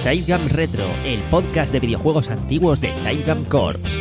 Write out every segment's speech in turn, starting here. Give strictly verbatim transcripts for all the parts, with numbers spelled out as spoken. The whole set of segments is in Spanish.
Childgam Retro, el podcast de videojuegos antiguos de Childgam Corps.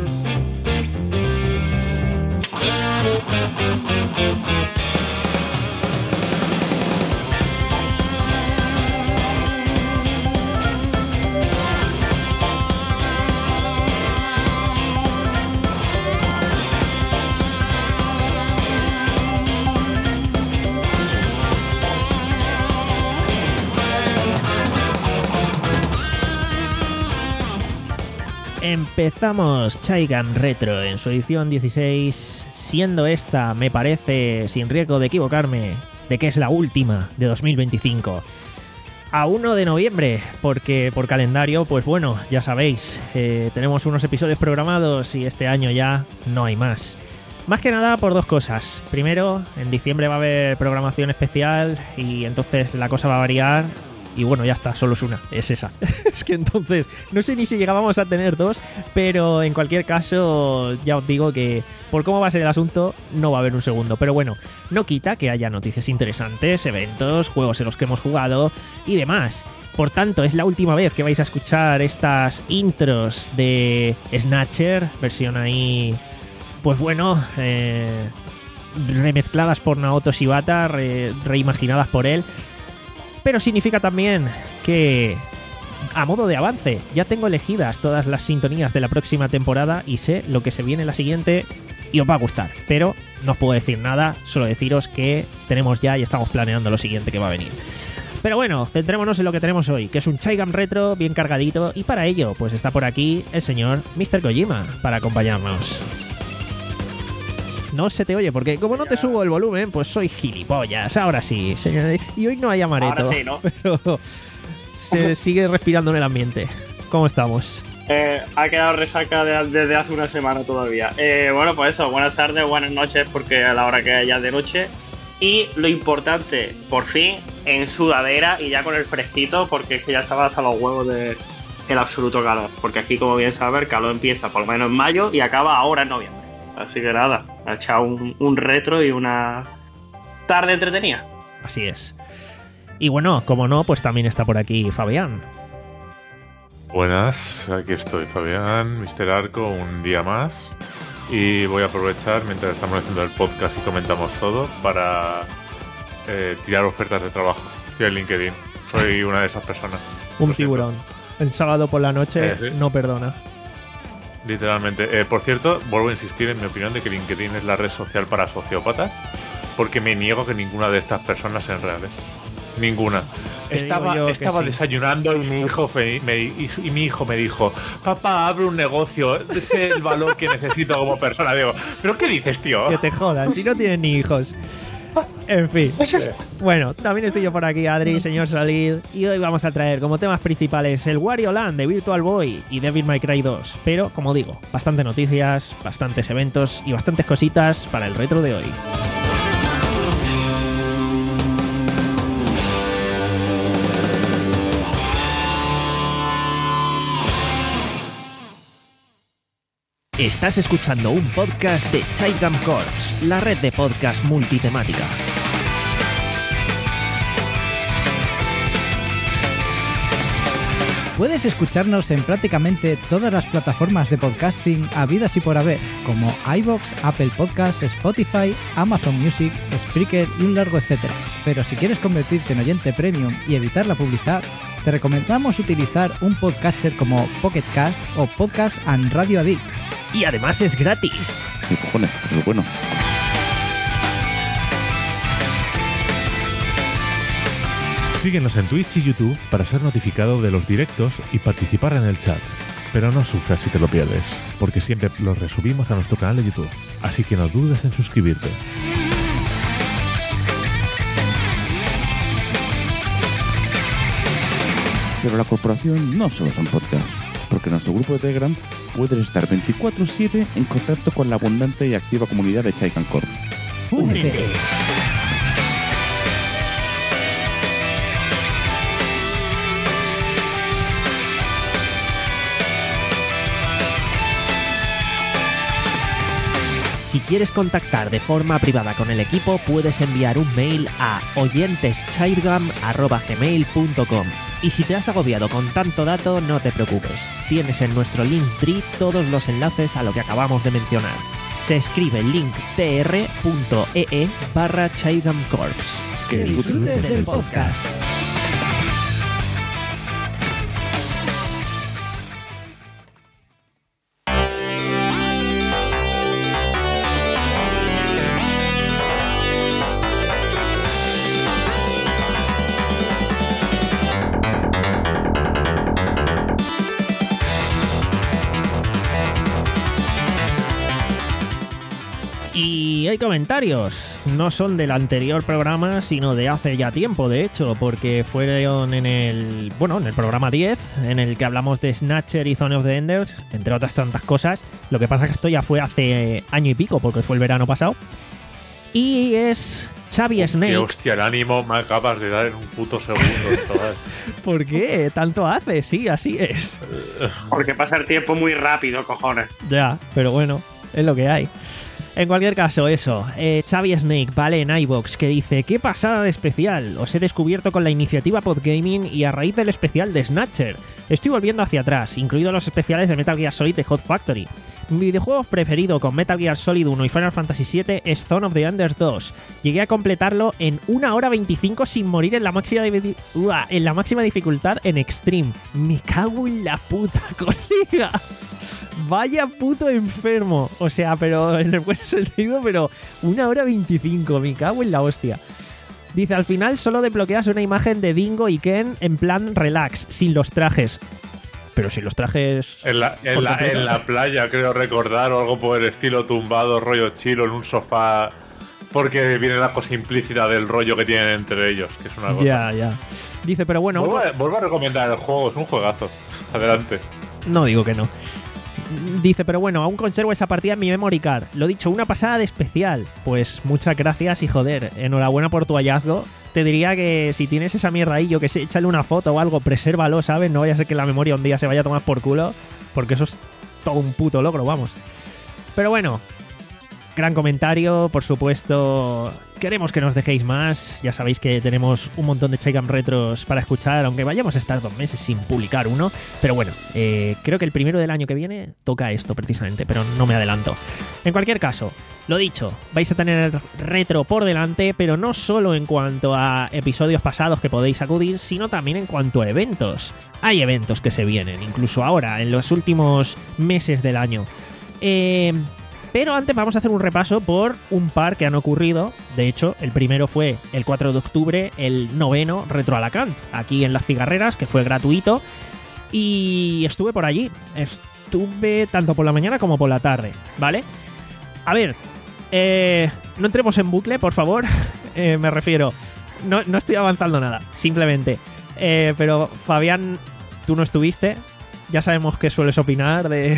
Empezamos Childgam Retro en su edición dieciséis, siendo esta, me parece, sin riesgo de equivocarme, de que es la última de dos mil veinticinco. A uno de noviembre, porque por calendario, pues bueno, ya sabéis, eh, tenemos unos episodios programados y este año ya no hay más. Más que nada por dos cosas. Primero, en diciembre va a haber programación especial y entonces la cosa va a variar. Y bueno, ya está, solo es una, es esa. Es que entonces, no sé ni si llegábamos a tener dos, pero en cualquier caso, ya os digo que por cómo va a ser el asunto, no va a haber un segundo. Pero bueno, no quita que haya noticias interesantes, eventos, juegos en los que hemos jugado y demás. Por tanto, es la última vez que vais a escuchar estas intros de Snatcher, versión ahí, pues bueno, eh, remezcladas por Naoto Shibata, re, reimaginadas por él. Pero significa también que, a modo de avance, ya tengo elegidas todas las sintonías de la próxima temporada y sé lo que se viene en la siguiente y os va a gustar. Pero no os puedo decir nada, solo deciros que tenemos ya y estamos planeando lo siguiente que va a venir. Pero bueno, centrémonos en lo que tenemos hoy, que es un Childgam Retro bien cargadito, y para ello pues está por aquí el señor míster Kojima para acompañarnos. No se te oye, porque como no te subo el volumen, pues soy gilipollas. Ahora sí, señor. Y hoy no hay amaretto. Ahora sí, ¿no? Pero se sigue respirando en el ambiente. ¿Cómo estamos? Eh, ha quedado resaca de, desde hace una semana todavía. Eh, bueno, pues eso, buenas tardes, buenas noches, porque a la hora que ya es de noche. Y lo importante, por fin, en sudadera y ya con el fresquito, porque es que ya estaba hasta los huevos de el absoluto calor. Porque aquí, como bien sabes, el calor empieza por lo menos en mayo y acaba ahora en noviembre. Así que nada, ha echado un, un retro y una tarde entretenida. Así es. Y bueno, como no, pues también está por aquí Fabián. Buenas, aquí estoy, Fabián, míster Arco, un día más. Y voy a aprovechar, mientras estamos haciendo el podcast y comentamos todo, para eh, tirar ofertas de trabajo. Estoy en LinkedIn, soy una de esas personas. Un tiburón. El sábado por la noche eh, ¿sí? No perdona. Literalmente. Eh, por cierto, vuelvo a insistir en mi opinión de que LinkedIn es la red social para sociópatas, porque me niego que ninguna de estas personas sean reales. Ninguna. Te estaba estaba sí. desayunando y mi hijo me, me, y, y mi hijo me dijo: papá, abre un negocio, ese es el valor que necesito como persona. Digo, ¿pero qué dices, tío? Que te jodan, si no tienes ni hijos. En fin. Bueno, también estoy yo por aquí, Adri, señor Salid, y hoy vamos a traer como temas principales el Wario Land de Virtual Boy y Devil May Cry dos. Pero, como digo, bastantes noticias, bastantes eventos y bastantes cositas para el retro de hoy. Estás escuchando un podcast de Childgam Corps, la red de podcast multitemática. Puedes escucharnos en prácticamente todas las plataformas de podcasting habidas y por haber, como iVoox, Apple Podcasts, Spotify, Amazon Music, Spreaker y un largo etcétera. Pero si quieres convertirte en oyente premium y evitar la publicidad, te recomendamos utilizar un podcatcher como Pocket Cast o Podcast and Radio Addict. Y además es gratis. ¿Qué cojones? Eso es bueno. Síguenos en Twitch y YouTube para ser notificado de los directos y participar en el chat. Pero no sufras si te lo pierdes, porque siempre los resubimos a nuestro canal de YouTube. Así que no dudes en suscribirte. Pero la corporación no solo son podcasts, porque en nuestro grupo de Telegram puedes estar veinticuatro siete en contacto con la abundante y activa comunidad de Childgam Corps. ¡Únete! Si quieres contactar de forma privada con el equipo, puedes enviar un mail a oyenteschairgam arroba gmail punto com. Y si te has agobiado con tanto dato, no te preocupes. Tienes en nuestro Linktree todos los enlaces a lo que acabamos de mencionar. Se escribe linktr punto ee barra Chairgam Corps. Que disfrutes del podcast. Y hay comentarios, no son del anterior programa, sino de hace ya tiempo, de hecho, porque fueron en el, bueno, en el programa diez, en el que hablamos de Snatcher y Zone of the Enders, entre otras tantas cosas. Lo que pasa es que esto ya fue hace año y pico, porque fue el verano pasado. Y es Xavi Snake. Qué hostia, el ánimo me acabas de dar en un puto segundo, chaval. ¿Por qué? ¿Tanto hace? Sí, así es. Porque pasa el tiempo muy rápido, cojones. Ya, pero bueno, es lo que hay. En cualquier caso, eso, eh, Xavi Snake, vale, en iVoox, que dice: ¡qué pasada de especial! Os he descubierto con la iniciativa Podgaming y a raíz del especial de Snatcher. Estoy volviendo hacia atrás, incluidos los especiales de Metal Gear Solid de Hot Factory. Mi videojuego preferido con Metal Gear Solid uno y Final Fantasy siete es Zone of the Enders dos. Llegué a completarlo en una hora veinticinco sin morir en la máxima, de... Uah, en la máxima dificultad en Extreme. Me cago en la puta, colega. Vaya puto enfermo. O sea, pero en el buen sentido, pero una hora veinticinco. Me cago en la hostia. Dice: al final solo desbloqueas una imagen de Dingo y Ken en plan relax, sin los trajes. Pero sin los trajes... En la, en, la, en la playa, creo recordar, o algo por el estilo, tumbado, rollo chilo, en un sofá, porque viene la cosa implícita del rollo que tienen entre ellos, que es una cosa... Ya, ya. Dice, pero bueno... Vuelvo a, vuelvo a recomendar el juego, es un juegazo. Adelante. No digo que no. Dice, pero bueno, aún conservo esa partida en mi memory card. Lo dicho, una pasada de especial. Pues muchas gracias y joder, enhorabuena por tu hallazgo. Te diría que si tienes esa mierda ahí, yo que sé, échale una foto o algo, presérvalo, ¿sabes? No vaya a ser que la memoria un día se vaya a tomar por culo, porque eso es todo un puto logro, vamos. Pero bueno, gran comentario, por supuesto. Queremos que nos dejéis más. Ya sabéis que tenemos un montón de Chairgam retros para escuchar, aunque vayamos a estar dos meses sin publicar uno. Pero bueno, eh, creo que el primero del año que viene toca esto precisamente, pero no me adelanto. En cualquier caso, lo dicho, vais a tener retro por delante, pero no solo en cuanto a episodios pasados que podéis acudir, sino también en cuanto a eventos. Hay eventos que se vienen, incluso ahora, en los últimos meses del año. Eh... Pero antes vamos a hacer un repaso por un par que han ocurrido. De hecho, el primero fue el cuatro de octubre, el noveno Retro Alacant, aquí en Las Cigarreras, que fue gratuito. Y estuve por allí. Estuve tanto por la mañana como por la tarde, ¿vale? A ver, eh, no entremos en bucle, por favor. eh, me refiero, no, no estoy avanzando nada, simplemente. Eh, pero Fabián, tú no estuviste. Ya sabemos que sueles opinar de...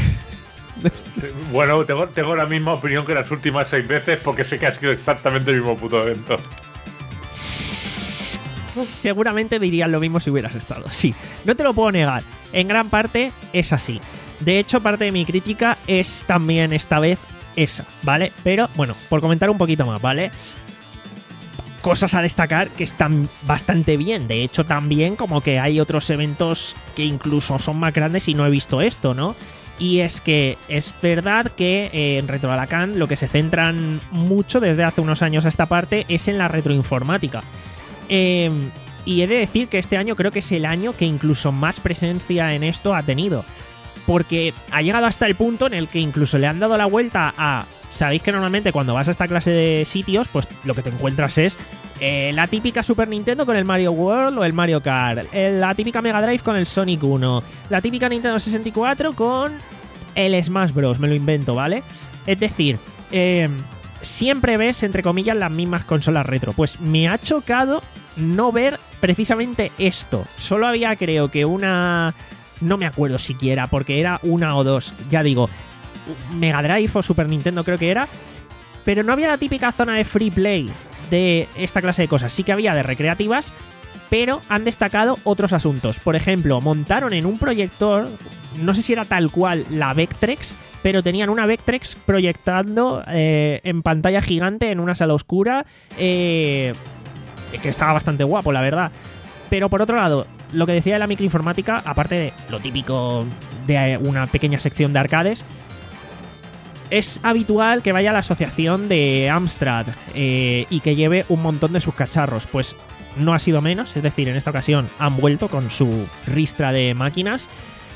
Bueno, tengo, tengo la misma opinión que las últimas seis veces porque sé que ha sido exactamente el mismo puto evento. Seguramente dirían lo mismo si hubieras estado. Sí, no te lo puedo negar. En gran parte es así. De hecho, parte de mi crítica es también esta vez esa, ¿vale? Pero, bueno, por comentar un poquito más, ¿vale? Cosas a destacar que están bastante bien. De hecho, también como que hay otros eventos que incluso son más grandes y no he visto esto, ¿no? Y es que es verdad que eh, en Retro Alacant lo que se centran mucho desde hace unos años a esta parte es en la retroinformática. Eh, y he de decir que este año creo que es el año que incluso más presencia en esto ha tenido. Porque ha llegado hasta el punto en el que incluso le han dado la vuelta a... Sabéis que normalmente cuando vas a esta clase de sitios, pues lo que te encuentras es eh, la típica Super Nintendo con el Mario World o el Mario Kart, eh, la típica Mega Drive con el Sonic uno, la típica Nintendo sesenta y cuatro con el Smash Bros, me lo invento, ¿vale? Es decir, eh, siempre ves, entre comillas, las mismas consolas retro. Pues me ha chocado no ver precisamente esto. Solo había, creo que una... No me acuerdo siquiera, porque era una o dos, ya digo... Mega Drive o Super Nintendo creo que era, pero no había la típica zona de free play de esta clase de cosas. Sí que había de recreativas, pero han destacado otros asuntos. Por ejemplo, montaron en un proyector, no sé si era tal cual la Vectrex, pero tenían una Vectrex proyectando eh, en pantalla gigante en una sala oscura, eh, que estaba bastante guapo, la verdad. Pero por otro lado, lo que decía de la microinformática, aparte de lo típico de una pequeña sección de arcades, es habitual que vaya a la asociación de Amstrad eh, y que lleve un montón de sus cacharros. Pues no ha sido menos, es decir, en esta ocasión han vuelto con su ristra de máquinas.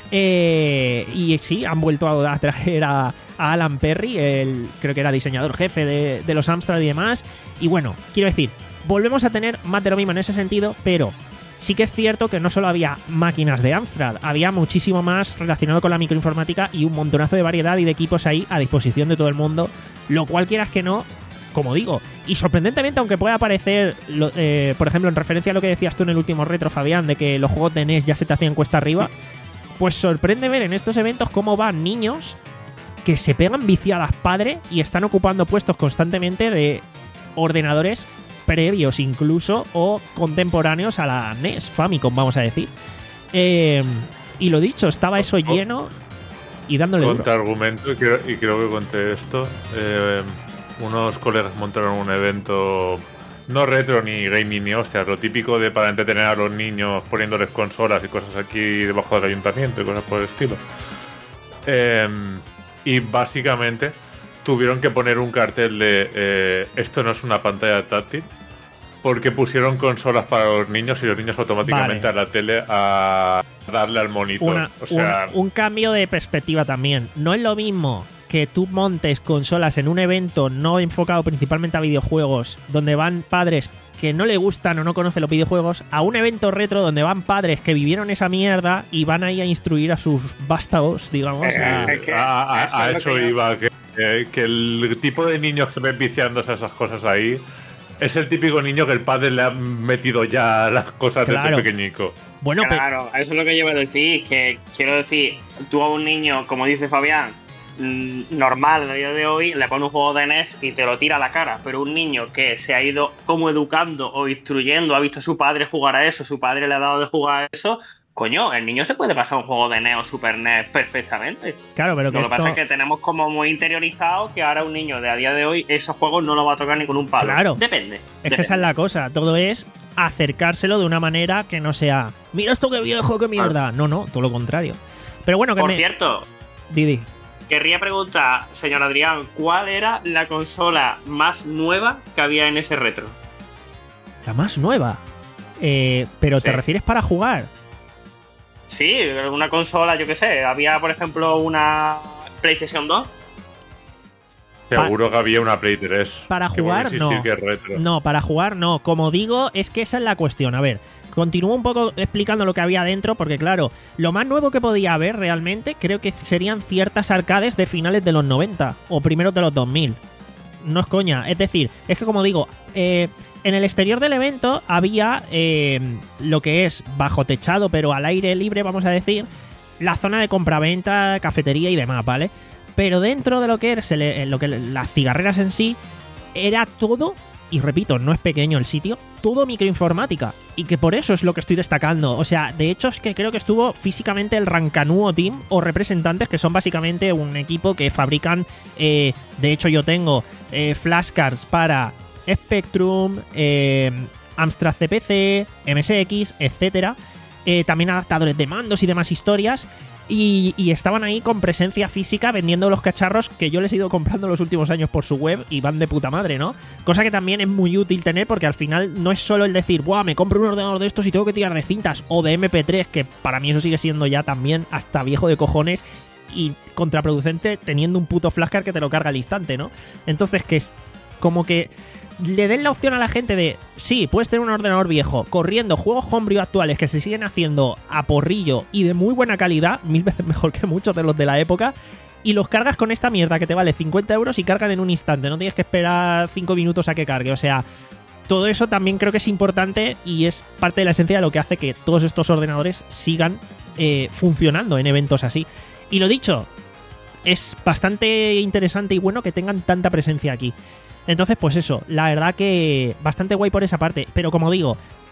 Eh, y sí, han vuelto a traer a, a Alan Perry, el creo que era diseñador jefe de, de los Amstrad y demás. Y bueno, quiero decir, volvemos a tener más de lo mismo en ese sentido, pero sí que es cierto que no solo había máquinas de Amstrad, había muchísimo más relacionado con la microinformática y un montonazo de variedad y de equipos ahí a disposición de todo el mundo, lo cual quieras que no, como digo, y sorprendentemente, aunque pueda parecer, lo, eh, por ejemplo, en referencia a lo que decías tú en el último retro, Fabián, de que los juegos de N E S ya se te hacían cuesta arriba, pues sorprende ver en estos eventos cómo van niños que se pegan viciadas padre y están ocupando puestos constantemente de ordenadores previos incluso o contemporáneos a la N E S Famicom, vamos a decir. Eh, y lo dicho, estaba eso lleno y dándole duro. Contraargumento, y creo, y creo que conté esto. Eh, unos colegas montaron un evento, no retro ni gaming ni hostia, lo típico de para entretener a los niños poniéndoles consolas y cosas aquí debajo del ayuntamiento y cosas por el estilo. Eh, y básicamente tuvieron que poner un cartel de eh, esto no es una pantalla táctil, porque pusieron consolas para los niños y los niños automáticamente vale. a la tele a darle al monitor. Una, o sea, un, un cambio de perspectiva también. No es lo mismo que tú montes consolas en un evento no enfocado principalmente a videojuegos, donde van padres que no le gustan o no conocen los videojuegos, a un evento retro donde van padres que vivieron esa mierda y van ahí a instruir a sus vástagos, digamos. Eh, a, que, a, a, a eso iba, que, que, que el tipo de niños que ven viciándose a esas cosas ahí es el típico niño que el padre le ha metido ya las cosas claro. desde pequeñico. Bueno, claro, pero... eso es lo que yo voy a decir, que quiero decir, tú a un niño, como dice Fabián, normal a día de hoy, le pone un juego de N E S y te lo tira a la cara, pero un niño que se ha ido como educando o instruyendo, ha visto a su padre jugar a eso, su padre le ha dado de jugar a eso, coño, el niño se puede pasar un juego de N E S o Super N E S perfectamente. Claro, pero que lo esto... que pasa es que tenemos como muy interiorizado que ahora un niño de a día de hoy esos juegos no lo va a tocar ni con un palo. Claro. Depende. Es depende. que esa es la cosa, todo es acercárselo de una manera que no sea mira esto que viejo, qué mierda. Ah. No, no, todo lo contrario. Pero bueno, que Por me... cierto... Didi. Querría preguntar, señor Adrián, ¿cuál era la consola más nueva que había en ese retro? La más nueva. Eh, ¿Pero sí. te refieres para jugar? Sí, una consola, yo qué sé. Había, por ejemplo, una PlayStation dos. Seguro que había una Play tres. Para jugar, no. Que es retro. No, para jugar, no. Como digo, es que esa es la cuestión. A ver, continúo un poco explicando lo que había dentro, porque claro, lo más nuevo que podía haber realmente creo que serían ciertas arcades de finales de los noventa o primeros de los dos mil. No es coña, es decir, es que como digo, eh, en el exterior del evento había eh, lo que es bajo techado, pero al aire libre, vamos a decir, la zona de compraventa, cafetería y demás, ¿vale? Pero dentro de lo que es el, lo que las cigarreras en sí, era todo... Y repito, no es pequeño el sitio, todo microinformática. Y que por eso es lo que estoy destacando. O sea, de hecho es que creo que estuvo físicamente el Rancanuo Team o representantes, que son básicamente un equipo que fabrican... Eh, de hecho yo tengo eh, flashcards para Spectrum, eh, Amstrad C P C, M S X, etcétera. Eh, también adaptadores de mandos y demás historias. Y, y estaban ahí con presencia física vendiendo los cacharros que yo les he ido comprando los últimos años por su web y van de puta madre, ¿no? Cosa que también es muy útil tener porque al final no es solo el decir, ¡buah, me compro un ordenador de estos y tengo que tirar de cintas! O de eme pe tres, que para mí eso sigue siendo ya también hasta viejo de cojones y contraproducente teniendo un puto flashcard que te lo carga al instante, ¿no? Entonces, que es como que le den la opción a la gente de, sí, puedes tener un ordenador viejo, corriendo juegos homebrew actuales que se siguen haciendo a porrillo y de muy buena calidad, mil veces mejor que muchos de los de la época, y los cargas con esta mierda que te vale cincuenta euros y cargan en un instante, no tienes que esperar cinco minutos a que cargue, o sea, todo eso también creo que es importante y es parte de la esencia de lo que hace que todos estos ordenadores sigan eh, funcionando en eventos así. Y lo dicho, es bastante interesante y bueno que tengan tanta presencia aquí. Entonces, pues eso, la verdad que bastante guay por esa parte. Pero como digo,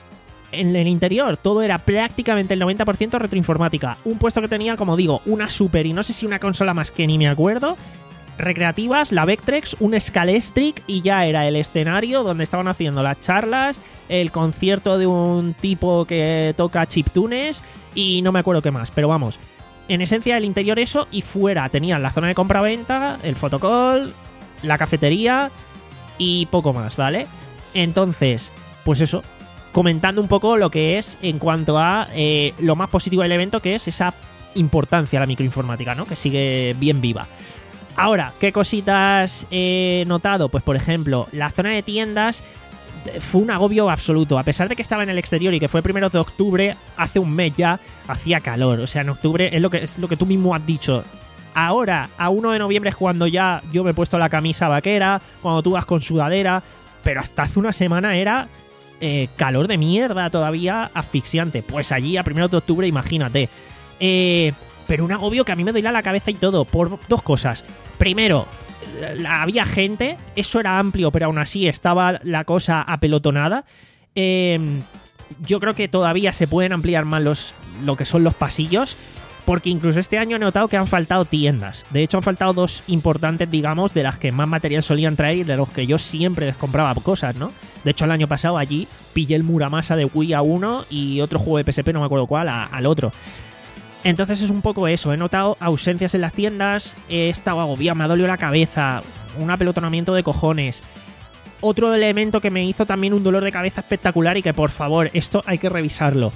en el interior todo era prácticamente el noventa por ciento retroinformática. Un puesto que tenía, como digo, una Super y no sé si una consola más que ni me acuerdo, recreativas, la Vectrex, un Scalestric y ya era el escenario donde estaban haciendo las charlas, el concierto de un tipo que toca chiptunes y no me acuerdo qué más, pero vamos, en esencia el interior eso, y fuera tenían la zona de compra-venta, el fotocall, la cafetería y poco más, ¿vale? Entonces, pues eso, comentando un poco lo que es en cuanto a eh, lo más positivo del evento, que es esa importancia a la microinformática, ¿no? Que sigue bien viva. Ahora, ¿qué cositas he notado? Pues por ejemplo, la zona de tiendas fue un agobio absoluto. A pesar de que estaba en el exterior y que fue primero de octubre, hace un mes ya, hacía calor. O sea, en octubre es lo que, es lo que tú mismo has dicho. Ahora, a uno de noviembre es cuando ya yo me he puesto la camisa vaquera, cuando tú vas con sudadera, pero hasta hace una semana era eh, calor de mierda todavía, asfixiante. Pues allí a primero de octubre, imagínate. Eh... Pero un agobio que a mí me doía la cabeza y todo, por dos cosas. Primero, había gente, eso era amplio, pero aún así estaba la cosa apelotonada. Eh, yo creo que todavía se pueden ampliar más los, lo que son los pasillos, porque incluso este año he notado que han faltado tiendas. De hecho, han faltado dos importantes, digamos, de las que más material solían traer y de los que yo siempre les compraba cosas, ¿no? De hecho, el año pasado allí pillé el Muramasa de Wii a uno y otro juego de P S P, no me acuerdo cuál, a, al otro. Entonces es un poco eso, he notado ausencias en las tiendas, he estado agobiado, me ha dolido la cabeza, un apelotonamiento de cojones. Otro elemento que me hizo también un dolor de cabeza espectacular y que por favor, esto hay que revisarlo.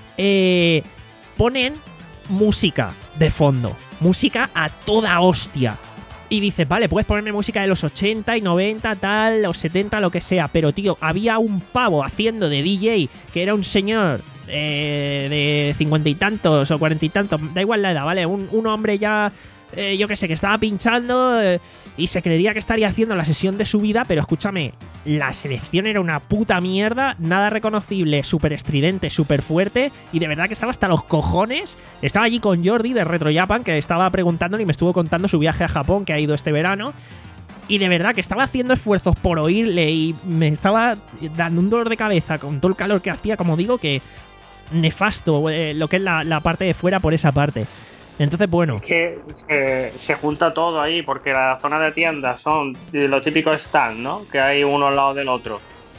Eh, ponen música de fondo, música a toda hostia. Y dices, vale, puedes ponerme música de los ochenta y noventa, tal, los setenta, lo que sea. Pero tío, había un pavo haciendo de D J que era un señor... Eh, de cincuenta y tantos o cuarenta y tantos, da igual la edad, ¿vale? Un, un hombre ya, eh, yo que sé, que estaba pinchando eh, y se creería que estaría haciendo la sesión de su vida, pero escúchame, la selección era una puta mierda, nada reconocible, súper estridente, súper fuerte, y de verdad que estaba hasta los cojones. Estaba allí con Jordi de Retro Japan, que estaba preguntándole y me estuvo contando su viaje a Japón, que ha ido este verano. Y de verdad que estaba haciendo esfuerzos por oírle y me estaba dando un dolor de cabeza con todo el calor que hacía, como digo, que nefasto eh, lo que es la, la parte de fuera por esa parte. Entonces, bueno. Es que se, se junta todo ahí, porque las zonas de tiendas son los típicos stands, ¿no? Que hay uno al lado del otro.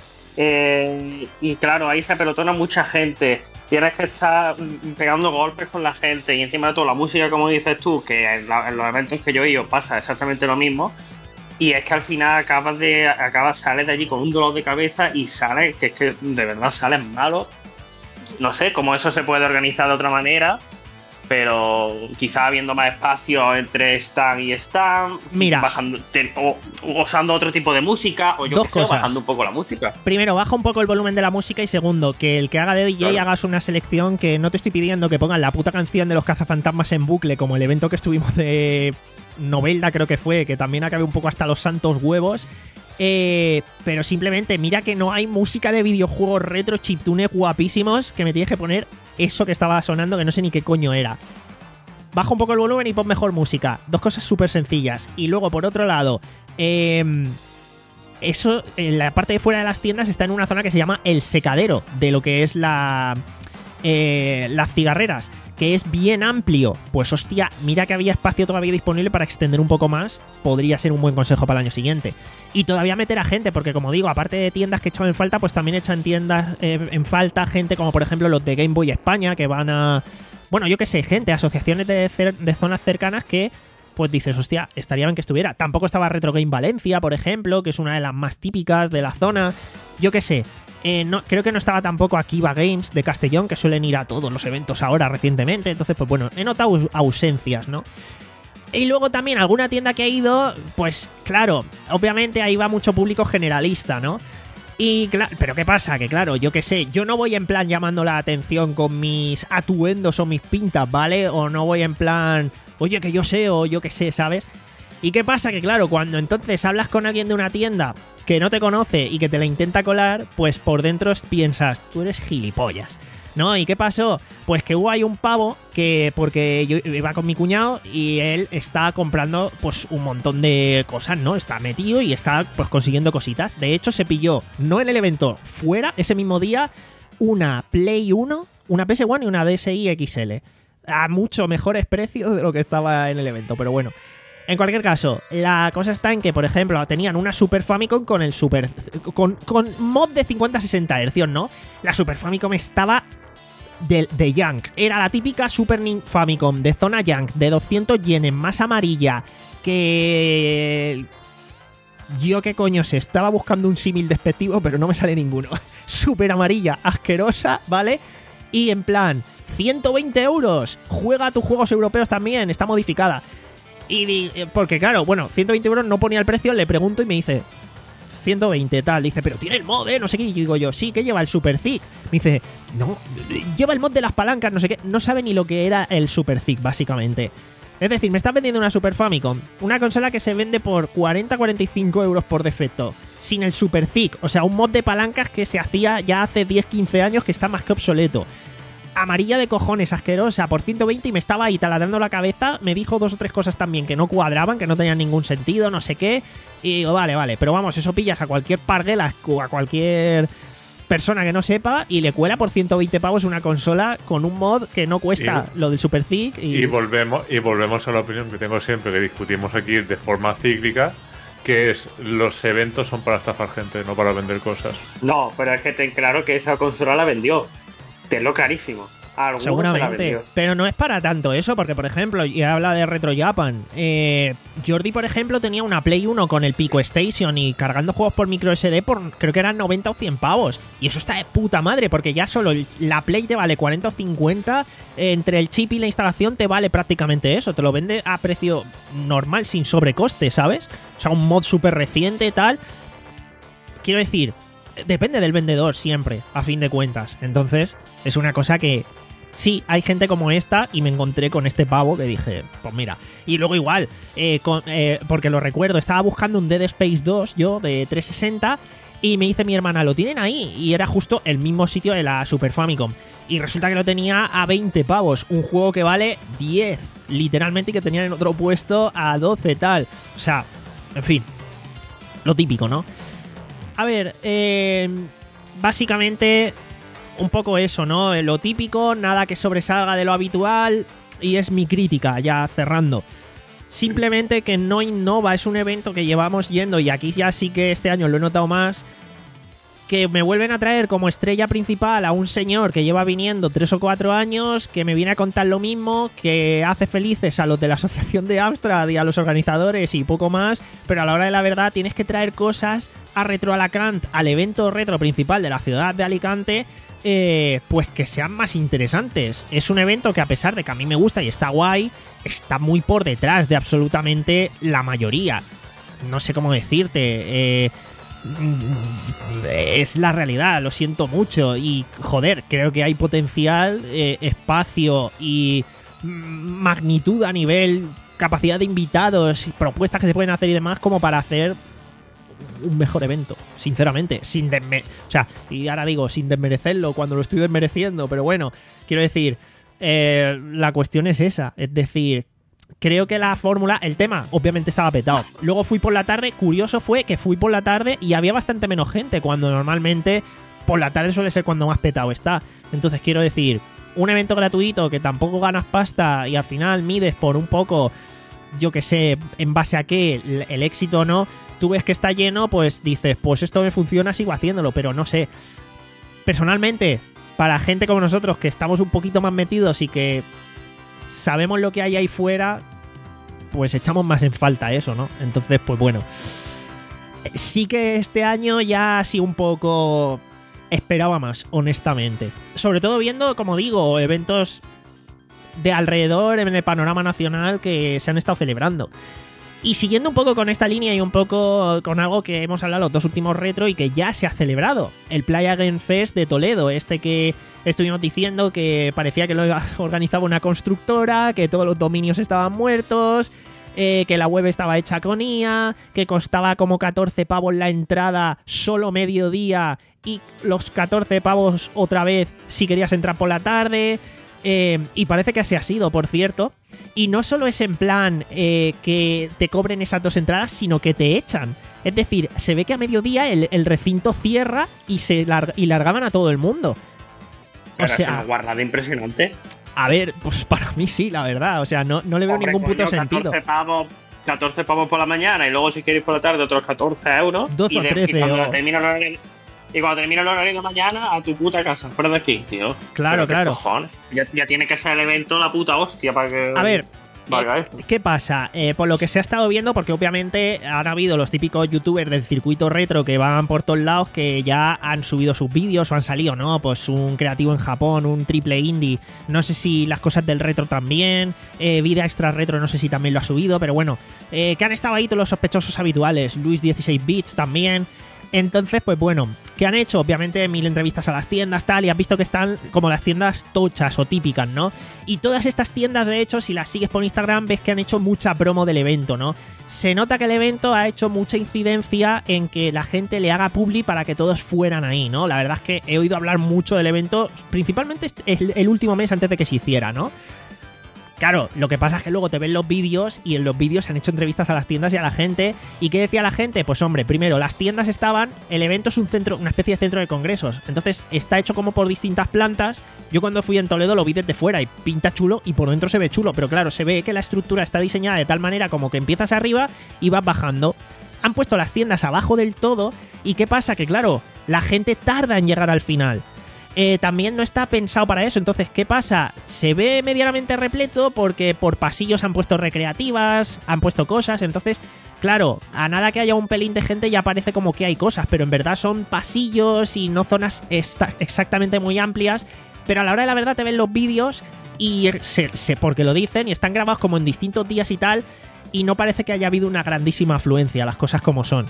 Eh, y claro, ahí se apelotona mucha gente. Tienes que estar pegando golpes con la gente y encima de todo la música, como dices tú, que en, la, en los eventos que yo he ido pasa exactamente lo mismo. Y es que al final acabas de acabas sales de allí con un dolor de cabeza y sales, que es que de verdad sales malo. No sé cómo eso se puede organizar de otra manera, pero quizá habiendo más espacio entre stand y stand, mira, bajando, te, o, o usando otro tipo de música, o yo dos que sé, cosas. bajando un poco la música. Primero, baja un poco el volumen de la música, y segundo, que el que haga de D J claro. hagas una selección, que no te estoy pidiendo que pongan la puta canción de los cazafantasmas en bucle, como el evento que estuvimos de Novelda, creo que fue, que también acabé un poco hasta los santos huevos. Eh, pero simplemente mira que no hay música de videojuegos retro chiptunes guapísimos, que me tienes que poner eso que estaba sonando, que no sé ni qué coño era. Baja un poco el volumen y pon mejor música. Dos cosas súper sencillas. Y luego, por otro lado, eh, eso, en la parte de fuera de las tiendas está en una zona que se llama el secadero, de lo que es la eh, las cigarreras, que es bien amplio. Pues hostia, mira que había espacio todavía disponible para extender un poco más. Podría ser un buen consejo para el año siguiente. Y todavía meter a gente, porque como digo, aparte de tiendas que echan en falta, pues también echan tiendas eh, en falta gente como por ejemplo los de Game Boy España, que van a... Bueno, yo qué sé, gente, asociaciones de, cer- de zonas cercanas que pues dices, hostia, estaría bien que estuviera. Tampoco estaba Retro Game Valencia, por ejemplo, que es una de las más típicas de la zona. Yo qué sé. Eh, no, creo que no estaba tampoco Akiva Games de Castellón, que suelen ir a todos los eventos ahora recientemente. Entonces, pues bueno, he notado aus- ausencias, ¿no? Y luego también alguna tienda que ha ido, pues claro, obviamente ahí va mucho público generalista, ¿no? Y claro, pero ¿qué pasa? Que claro, yo qué sé, yo no voy en plan llamando la atención con mis atuendos o mis pintas, ¿vale? O no voy en plan, oye, que yo sé, o yo qué sé, ¿sabes? ¿Y qué pasa? Que claro, cuando entonces hablas con alguien de una tienda que no te conoce y que te la intenta colar, pues por dentro piensas, tú eres gilipollas, ¿no? ¿Y qué pasó? Pues que hubo ahí un pavo que, porque yo iba con mi cuñado y él está comprando pues un montón de cosas, ¿no? Está metido y está pues consiguiendo cositas. De hecho, se pilló, no en el evento, fuera, ese mismo día, una Play uno, una P S uno y una D S i X L. A mucho mejores precios de lo que estaba en el evento, pero bueno. En cualquier caso, la cosa está en que, por ejemplo, tenían una Super Famicom con el Super... Con, con mod de cincuenta a sesenta hercios, ¿no? La Super Famicom estaba de, de junk. Era la típica Super Famicom de zona junk, de doscientos yenes, más amarilla, que... Yo qué coño sé, estaba buscando un símil despectivo, pero no me sale ninguno. Súper amarilla, asquerosa, ¿vale? Y en plan, ciento veinte euros, juega a tus juegos europeos también, está modificada. Y porque claro, bueno, ciento veinte euros no ponía el precio, le pregunto y me dice ciento veinte tal, dice, pero tiene el mod, eh, no sé qué, y digo yo, sí, que lleva el Super Z I C. Me dice, no, lleva el mod de las palancas, no sé qué, no sabe ni lo que era el Super Z I C, básicamente. Es decir, me está vendiendo una Super Famicom, una consola que se vende por cuarenta a cuarenta y cinco euros por defecto, sin el Super Z I C, o sea, un mod de palancas que se hacía ya hace diez a quince años que está más que obsoleto. Amarilla de cojones, asquerosa, por ciento veinte, y me estaba ahí taladrando la cabeza. Me dijo dos o tres cosas también que no cuadraban, que no tenían ningún sentido, no sé qué. Y digo, vale, vale, pero vamos, eso pillas a cualquier parguela, a cualquier persona que no sepa y le cuela por ciento veinte pavos una consola con un mod que no cuesta y, lo del Super Z I C. Y... Y, volvemos, y volvemos a la opinión que tengo siempre, que discutimos aquí de forma cíclica, que es, los eventos son para estafar gente, no para vender cosas. No, pero es que ten claro que esa consola la vendió. Tenlo clarísimo. Seguramente, pero no es para tanto eso, porque por ejemplo, y habla de Retro Japan, eh, Jordi por ejemplo tenía una Play uno con el Pico Station y cargando juegos por micro S D por creo que eran noventa o cien pavos, y eso está de puta madre, porque ya solo la Play te vale cuarenta o cincuenta, eh, entre el chip y la instalación te vale prácticamente eso, te lo vende a precio normal sin sobrecoste, ¿sabes? O sea, un mod súper reciente y tal. Quiero decir, depende del vendedor siempre, a fin de cuentas. Entonces, es una cosa que sí, hay gente como esta, y me encontré con este pavo que dije, pues mira. Y luego igual, eh, con, eh, porque lo recuerdo, estaba buscando un Dead Space dos yo de trescientos sesenta y me dice mi hermana, ¿lo tienen ahí? Y era justo el mismo sitio de la Super Famicom. Y resulta que lo tenía a veinte pavos, un juego que vale diez, literalmente, y que tenían en otro puesto a doce tal. O sea, en fin, lo típico, ¿no? A ver, eh, básicamente un poco eso, ¿no? Lo típico, nada que sobresalga de lo habitual, y es mi crítica, ya cerrando. Simplemente que no innova, es un evento que llevamos yendo, y aquí ya sí que este año lo he notado más, que me vuelven a traer como estrella principal a un señor que lleva viniendo tres o cuatro años, que me viene a contar lo mismo, que hace felices a los de la Asociación de Amstrad y a los organizadores y poco más, pero a la hora de la verdad tienes que traer cosas a Retro Alacant, al evento retro principal de la ciudad de Alicante, eh, pues que sean más interesantes. Es un evento que, a pesar de que a mí me gusta y está guay, está muy por detrás de absolutamente la mayoría. No sé cómo decirte, eh... es la realidad, lo siento mucho. Y joder, creo que hay potencial, eh, espacio y magnitud a nivel capacidad de invitados, propuestas que se pueden hacer y demás, como para hacer un mejor evento, sinceramente, sin desme- o sea, y ahora digo sin desmerecerlo cuando lo estoy desmereciendo, pero bueno, quiero decir, eh, la cuestión es esa, es decir, creo que la fórmula, el tema, obviamente estaba petado. Luego fui por la tarde, curioso fue que fui por la tarde y había bastante menos gente, cuando normalmente por la tarde suele ser cuando más petado está. Entonces quiero decir, un evento gratuito que tampoco ganas pasta y al final mides por un poco, yo que sé, en base a qué, el, el éxito o no, tú ves que está lleno, pues dices, pues esto me funciona, sigo haciéndolo, pero no sé. Personalmente, para gente como nosotros que estamos un poquito más metidos y que sabemos lo que hay ahí fuera, pues echamos más en falta eso, ¿no? Entonces, pues bueno, sí que este año ya ha sido un poco... esperaba más, honestamente. Sobre todo viendo, como digo, eventos de alrededor en el panorama nacional que se han estado celebrando. Y siguiendo un poco con esta línea y un poco con algo que hemos hablado los dos últimos retro y que ya se ha celebrado, el Playa Game Fest de Toledo, este que estuvimos diciendo que parecía que lo organizaba una constructora, que todos los dominios estaban muertos, eh, que la web estaba hecha con I A, que costaba como catorce pavos la entrada solo mediodía y los catorce pavos otra vez si querías entrar por la tarde. Eh, y parece que así ha sido, por cierto. Y no solo es en plan eh, que te cobren esas dos entradas, sino que te echan. Es decir, se ve que a mediodía el, el recinto cierra y se lar- y largaban a todo el mundo. Pero o sea, es una guarrada impresionante. A ver, pues para mí sí, la verdad. O sea, no, no le veo Hombre, ningún puto coño, sentido. catorce pavos, catorce pavos por la mañana y luego si queréis por la tarde otros catorce euros. doce y o de- trece, Y cuando, o- termina el horario, y cuando termina el horario de mañana, a tu puta casa, fuera de aquí, tío. Claro, Pero qué claro. cojones. Ya, ya tiene que ser el evento la puta hostia para que. A ver, valga eh, esto. ¿qué pasa? Eh, por lo que se ha estado viendo, porque obviamente han habido los típicos youtubers del circuito retro que van por todos lados que ya han subido sus vídeos o han salido, ¿no? Pues un creativo en Japón, un triple indie, no sé si las cosas del retro también, eh, Vida Extra Retro no sé si también lo ha subido, pero bueno, eh, que han estado ahí todos los sospechosos habituales, Luis dieciséis bits también. Entonces, pues bueno, ¿qué han hecho? Obviamente mil entrevistas a las tiendas, tal, y has visto que están como las tiendas tochas o típicas, ¿no? Y todas estas tiendas, de hecho, si las sigues por Instagram, ves que han hecho mucha promo del evento, ¿no? Se nota que el evento ha hecho mucha incidencia en que la gente le haga publi para que todos fueran ahí, ¿no? La verdad es que he oído hablar mucho del evento, principalmente el, el último mes antes de que se hiciera, ¿no? Claro, lo que pasa es que luego te ven los vídeos y en los vídeos se han hecho entrevistas a las tiendas y a la gente. ¿Y qué decía la gente? Pues hombre, primero, las tiendas estaban, el evento es un centro, una especie de centro de congresos. Entonces está hecho como por distintas plantas. Yo cuando fui en Toledo lo vi desde fuera y pinta chulo y por dentro se ve chulo. Pero claro, se ve que la estructura está diseñada de tal manera como que empiezas arriba y vas bajando. Han puesto las tiendas abajo del todo. ¿Y qué pasa? Que claro, la gente tarda en llegar al final. Eh, también no está pensado para eso. Entonces, ¿qué pasa? Se ve medianamente repleto porque por pasillos han puesto recreativas, han puesto cosas. Entonces, claro, a nada que haya un pelín de gente ya parece como que hay cosas, pero en verdad son pasillos y no zonas exactamente muy amplias. Pero a la hora de la verdad te ven los vídeos y se, se, porque lo dicen y están grabados como en distintos días y tal, y no parece que haya habido una grandísima afluencia, las cosas como son.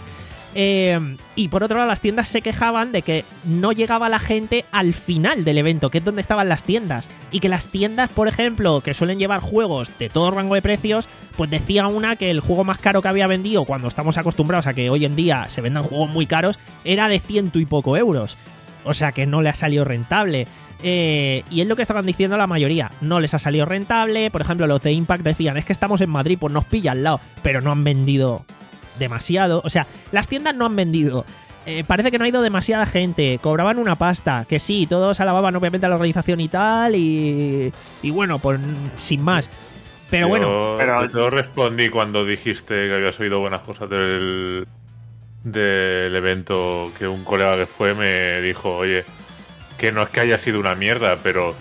Eh, y por otro lado, las tiendas se quejaban de que no llegaba la gente al final del evento, que es donde estaban las tiendas. Y que las tiendas, por ejemplo, que suelen llevar juegos de todo rango de precios, pues decía una que el juego más caro que había vendido, cuando estamos acostumbrados a que hoy en día se vendan juegos muy caros, era de ciento y poco euros. O sea que no le ha salido rentable. Eh, y es lo que estaban diciendo la mayoría. No les ha salido rentable. Por ejemplo, los de Impact decían, es que estamos en Madrid, pues nos pilla al lado. Pero no han vendido demasiado. O sea, las tiendas no han vendido. Eh, parece que no ha ido demasiada gente. Cobraban una pasta. Que sí, todos alababan obviamente a la organización y tal. Y, y bueno, pues sin más. Pero yo, bueno. pero- yo te lo respondí cuando dijiste que habías oído buenas cosas del, del evento, que un colega que fue me dijo, oye, que no es que haya sido una mierda, pero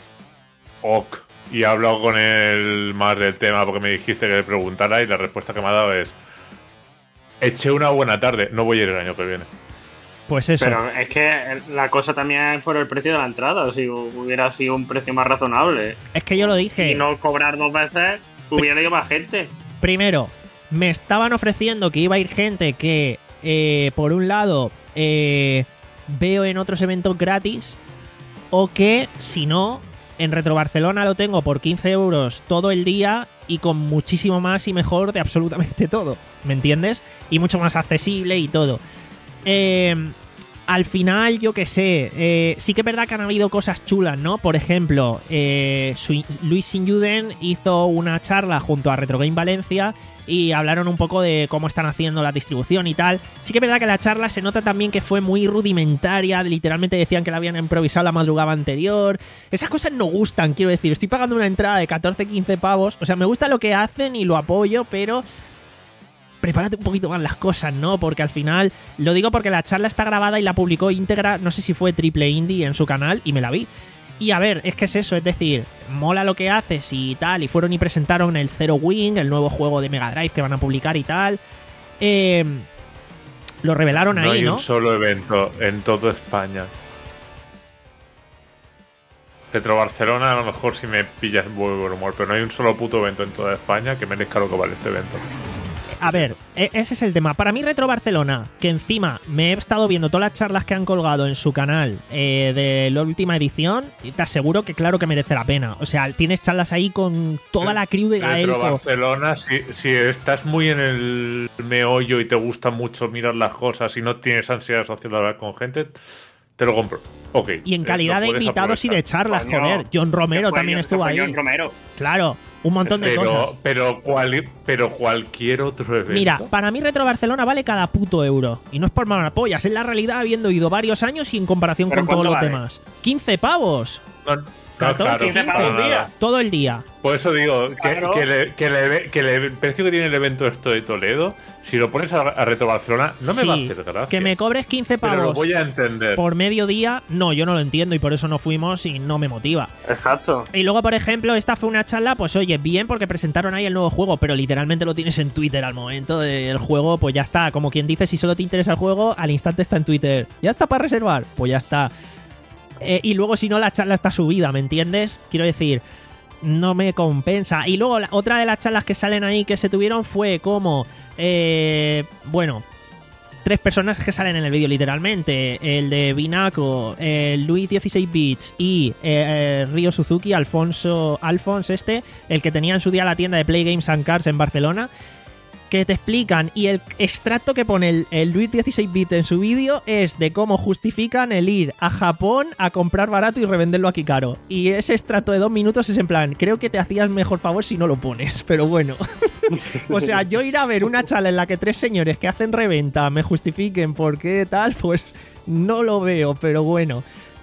ok. Y he hablado con él más del tema porque me dijiste que le preguntara y la respuesta que me ha dado es, eché una buena tarde, no voy a ir el año que viene. Pues eso. Pero es que la cosa también es por el precio de la entrada. Si hubiera sido un precio más razonable Es que yo lo dije. y no cobrar dos veces, hubiera ido más gente. Primero, me estaban ofreciendo que iba a ir gente que, eh, por un lado, eh, veo en otros eventos gratis, o que, si no, en Retro Barcelona lo tengo por quince euros todo el día y con muchísimo más y mejor de absolutamente todo, ¿me entiendes? Y mucho más accesible y todo. Eh, al final, yo qué sé, eh, sí que es verdad que han habido cosas chulas, ¿no? Por ejemplo, eh, Sui- Luis Sinyuden hizo una charla junto a Retro Game Valencia y hablaron un poco de cómo están haciendo la distribución y tal. Sí que es verdad que la charla se nota también que fue muy rudimentaria, literalmente decían que la habían improvisado la madrugada anterior. Esas cosas no gustan, quiero decir, estoy pagando una entrada de catorce quince pavos, o sea, me gusta lo que hacen y lo apoyo, pero prepárate un poquito más las cosas, ¿no? Porque al final, lo digo porque la charla está grabada y la publicó íntegra, no sé si fue Triple Indie en su canal, y me la vi. Y a ver, es que es eso, es decir, mola lo que haces y tal, y fueron y presentaron el Zero Wing, el nuevo juego de Mega Drive que van a publicar y tal. Eh, lo revelaron No ahí, hay ¿no? un solo evento en toda España. Retro Barcelona, a lo mejor si me pillas muy buen humor, pero no hay un solo puto evento en toda España que merezca lo que vale este evento. A ver, e- ese es el tema. Para mí, Retro Barcelona, que encima me he estado viendo todas las charlas que han colgado en su canal eh, de la última edición, y te aseguro que claro que merece la pena. O sea, tienes charlas ahí con toda la crew de Retro Gaelco. Barcelona, si, si estás muy en el meollo y te gusta mucho mirar las cosas y no tienes ansiedad social de hablar con gente, te lo compro. Ok. Y en eh, calidad lo de puedes invitados y de aprovechar. charlas, Coño, joder. John Romero Que fue también John- estuvo que ahí. fue John Romero. Claro, un montón de cosas. Pero, pero, cual, pero cualquier otro evento. Mira, para mí Retro Barcelona vale cada puto euro. Y no es por malapollas, es la realidad habiendo ido varios años y en comparación ¿Pero con todos cuánto los vale? demás. quince pavos. No, no, catorce, claro, quince para pavos al día. nada. Todo el día. Por eso digo que, Claro. que, le- que le- que le- el precio que tiene el evento esto de Toledo, si lo pones a, a Retro Barcelona, no me Sí, va a hacer gracia. que me cobres quince Pero lo pavos voy a entender. por mediodía, no, yo no lo entiendo y por eso no fuimos y no me motiva. Exacto. Y luego, por ejemplo, esta fue una charla, pues oye, bien porque presentaron ahí el nuevo juego, pero literalmente lo tienes en Twitter al momento del juego, pues ya está. Como quien dice, si solo te interesa el juego, al instante está en Twitter. ¿Ya está para reservar? Pues ya está. Eh, y luego, si no, la charla está subida, ¿me entiendes? Quiero decir, no me compensa. Y luego, la, otra de las charlas que salen ahí que se tuvieron fue como, eh, bueno, tres personas que salen en el vídeo literalmente. El de Binaco, el Luis dieciséis bits y eh, Ryo Suzuki, Alfonso, Alphonse este, el que tenía en su día la tienda de Play Games and Cards en Barcelona, que te explican, y el extracto que pone el, el Luis dieciséis bits en su vídeo es de cómo justifican el ir a Japón a comprar barato y revenderlo aquí caro. Y ese extracto de dos minutos es en plan, creo que te hacías mejor favor si no lo pones, pero bueno. O sea, yo ir a ver una charla en la que tres señores que hacen reventa me justifiquen por qué tal, pues no lo veo, pero bueno.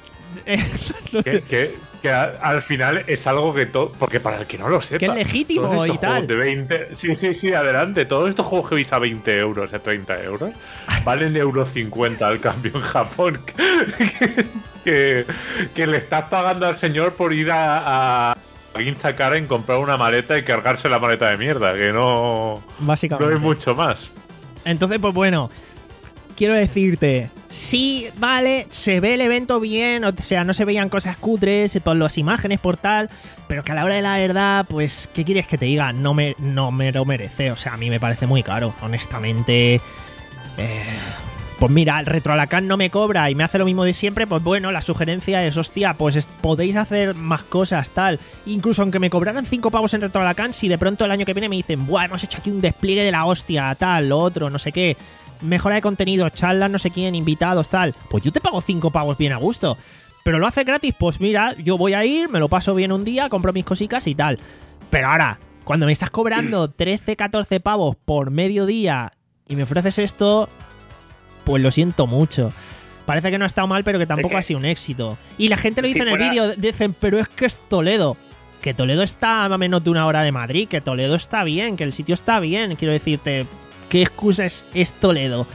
Que, que- que a- al final es algo que todo. Porque para el que no lo sepa. Que es legítimo todos estos y tal. juegos de veinte. Sí, sí, sí, adelante. Todos estos juegos que veis a veinte euros, a treinta euros, valen euro cincuenta al cambio en Japón. que, que, que le estás pagando al señor por ir a. a Ginza Karen, comprar una maleta y cargarse la maleta de mierda. Que no. Básicamente. No hay mucho más. Entonces, pues bueno, quiero decirte, sí, vale, se ve el evento bien, o sea, no se veían cosas cutres por las imágenes, por tal, pero que a la hora de la verdad, pues, ¿qué quieres que te diga? No me, no me lo merece, o sea, a mí me parece muy caro, honestamente. Eh, pues mira, el Retro Alacant no me cobra y me hace lo mismo de siempre, pues bueno, la sugerencia es, hostia, pues es- podéis hacer más cosas, tal. Incluso aunque me cobraran cinco pavos en Retro Alacant, si de pronto el año que viene me dicen, buah, hemos hecho aquí un despliegue de la hostia, tal, lo otro, no sé qué, mejora de contenido, charlas, no sé quién, invitados, tal, pues yo te pago cinco pavos bien a gusto. Pero lo hace gratis, pues mira, yo voy a ir, me lo paso bien un día, compro mis cositas y tal. Pero ahora, cuando me estás cobrando trece, catorce pavos por mediodía y me ofreces esto, pues lo siento mucho. Parece que no ha estado mal, pero que tampoco que- ha sido un éxito. Y la gente lo dice Si en el fuera- vídeo, dicen, pero es que es Toledo. Que Toledo está a menos de una hora de Madrid, que Toledo está bien, que el sitio está bien. Quiero decirte, ¿qué excusa es, es Toledo?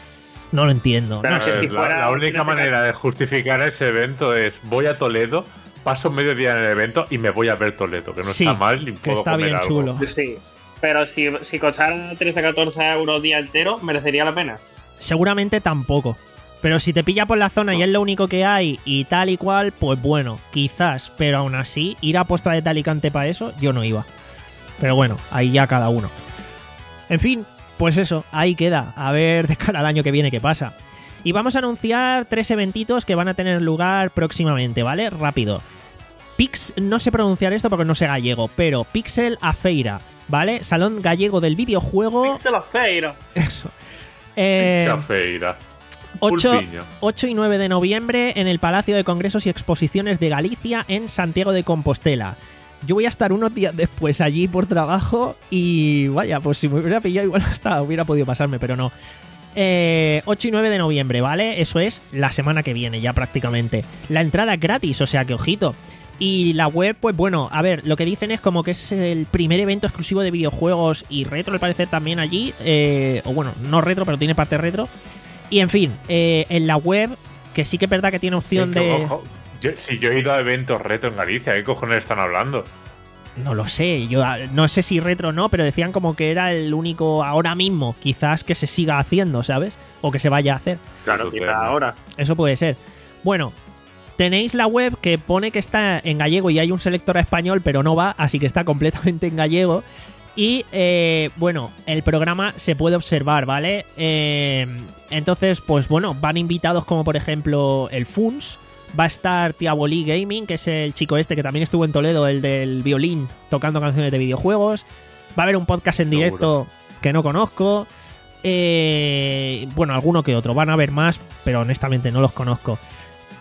No lo entiendo. Pero no que sé. si la, fuera- la única manera de justificar ese evento es voy a Toledo, paso medio día en el evento y me voy a ver Toledo, que no Sí, está mal y que puedo está comer bien algo. chulo. Sí. Pero si, si costara trece, catorce euros día entero, merecería la pena. Seguramente tampoco. Pero si te pilla por la zona y es lo único que hay y tal y cual, pues bueno, quizás. Pero aún así, ir a Posta de Alicante para eso, yo no iba. Pero bueno, ahí ya cada uno. En fin, pues eso, ahí queda. A ver de cara al año que viene qué pasa. Y vamos a anunciar tres eventitos que van a tener lugar próximamente, ¿vale? Rápido. Pix, no sé pronunciar esto porque no sé gallego, pero Pixel a Feira, ¿vale? Salón gallego del videojuego. Pixel of Feira. Eso. Eh, Xa feira. ocho, Pulpiño. ocho y nueve de noviembre en el Palacio de Congresos y Exposiciones de Galicia en Santiago de Compostela. Yo voy a estar unos días después allí por trabajo y vaya, pues si me hubiera pillado igual hasta hubiera podido pasarme, pero no. Eh, ocho y nueve de noviembre, ¿vale? Eso es la semana que viene ya prácticamente. La entrada es gratis, o sea que ojito. Y la web, pues bueno, a ver, lo que dicen es como que es el primer evento exclusivo de videojuegos y retro, al parecer también allí. Eh, o bueno, no retro, pero tiene parte retro. Y en fin, eh, en la web, que sí que es verdad que tiene opción Es que, de... ojo, yo- si yo he ido a eventos retro en Galicia, ¿qué cojones están hablando? No lo sé, yo ah, no sé si retro o no, pero decían como que era el único ahora mismo, quizás que se siga haciendo, ¿sabes? O que se vaya a hacer. Claro, Estupendo. quizá ahora. Eso puede ser. Bueno, tenéis la web que pone que está en gallego y hay un selector a español, pero no va, así que está completamente en gallego. Y eh, bueno, el programa se puede observar, ¿vale? Eh, entonces, pues bueno, van invitados como por ejemplo el Funs. Va a estar Tiabolí Gaming, que es el chico este que también estuvo en Toledo, el del violín, tocando canciones de videojuegos. Va a haber un podcast en directo que no conozco. Eh, bueno, alguno que otro. Van a haber más, pero honestamente no los conozco.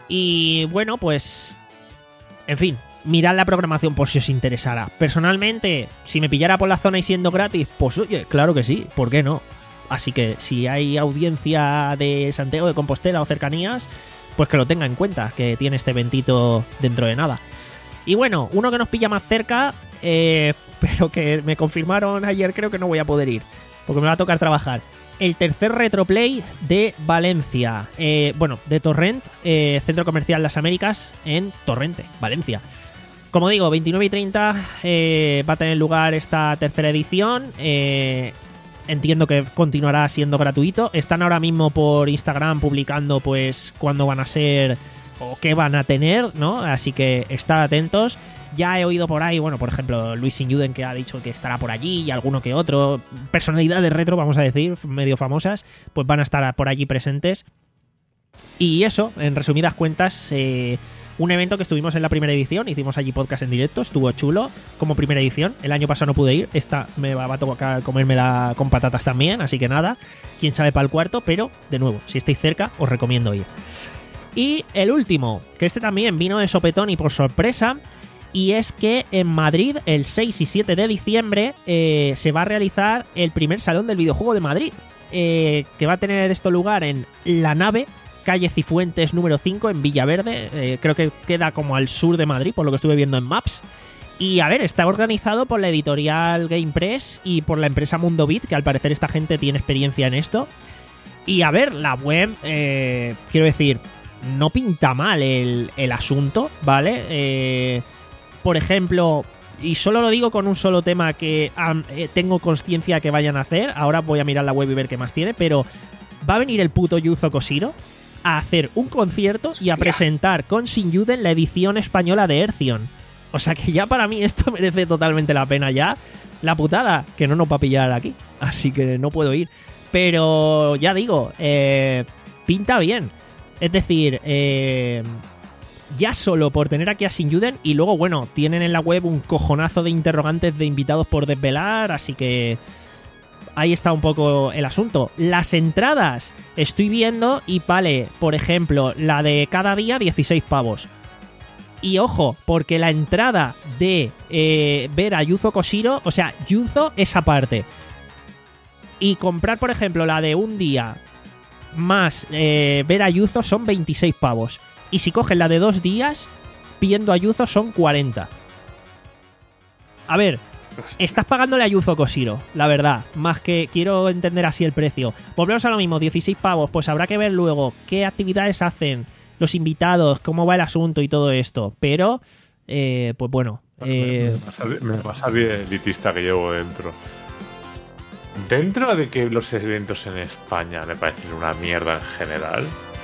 Y bueno, pues... En fin, mirad la programación por si os interesara. Personalmente, si me pillara por la zona y siendo gratis, pues oye, claro que sí, ¿por qué no? Así que si hay audiencia de Santiago de Compostela o cercanías, pues que lo tenga en cuenta, que tiene este eventito dentro de nada. Y bueno, uno que nos pilla más cerca, eh, pero que me confirmaron ayer, creo que no voy a poder ir, porque me va a tocar trabajar. El tercer Retroplay de Valencia. Eh, bueno, de Torrent, eh, Centro Comercial Las Américas, en Torrente, Valencia. Como digo, veintinueve y treinta eh, va a tener lugar esta tercera edición. Eh, entiendo que continuará siendo gratuito. Están ahora mismo por Instagram publicando pues cuándo van a ser o qué van a tener, ¿no? Así que estad atentos. Ya he oído por ahí, bueno, por ejemplo, Luis Sinjuden, que ha dicho que estará por allí, y alguno que otro. Personalidades retro, vamos a decir, medio famosas, pues van a estar por allí presentes. Y eso, en resumidas cuentas, eh, un evento que estuvimos en la primera edición, hicimos allí podcast en directo, estuvo chulo como primera edición. El año pasado no pude ir, esta me va, va a tocar comérmela con patatas también, así que nada, quién sabe para el cuarto, pero de nuevo, si estáis cerca, os recomiendo ir. Y el último, que este también vino de sopetón y por sorpresa, y es que en Madrid, el seis y siete de diciembre, eh, se va a realizar el primer Salón del Videojuego de Madrid, eh, que va a tener esto lugar en La Nave, calle Cifuentes número cinco, en Villaverde. Eh, creo que queda como al sur de Madrid, por lo que estuve viendo en Maps. Y a ver, está organizado por la editorial Game Press y por la empresa Mundo Beat, que al parecer esta gente tiene experiencia en esto. Y a ver, la web, eh, quiero decir, no pinta mal el, el asunto, ¿vale? Eh... Por ejemplo, y solo lo digo con un solo tema que um, eh, tengo consciencia que vayan a hacer. Ahora voy a mirar la web y ver qué más tiene. Pero va a venir el puto Yuzo Koshiro a hacer un concierto y a presentar con Sinjuden la edición española de Ercion. O sea que ya para mí esto merece totalmente la pena ya. La putada, que no nos va a pillar aquí. Así que no puedo ir. Pero ya digo, eh, pinta bien. Es decir, eh... ya solo por tener aquí a Sinjuden, y luego, bueno, tienen en la web un cojonazo de interrogantes de invitados por desvelar, así que ahí está un poco el asunto. Las entradas, estoy viendo, y vale, por ejemplo, la de cada día, dieciséis pavos. Y ojo, porque la entrada de eh, ver a Yuzo Koshiro, o sea, Yuzo es aparte. Y comprar, por ejemplo, la de un día más eh, ver a Yuzo son veintiséis pavos. Y si coges la de dos días, pidiendo a Yuzo son cuarenta. A ver, estás pagándole a Yuzo Koshiro, la verdad. Más que quiero entender así el precio. Volvemos a lo mismo, dieciséis pavos. Pues habrá que ver luego qué actividades hacen, los invitados, cómo va el asunto y todo esto. Pero, eh, pues bueno. Eh... Me, pasa, me pasa bien el elitista que llevo dentro. Dentro de que los eventos en España me parecen una mierda en general,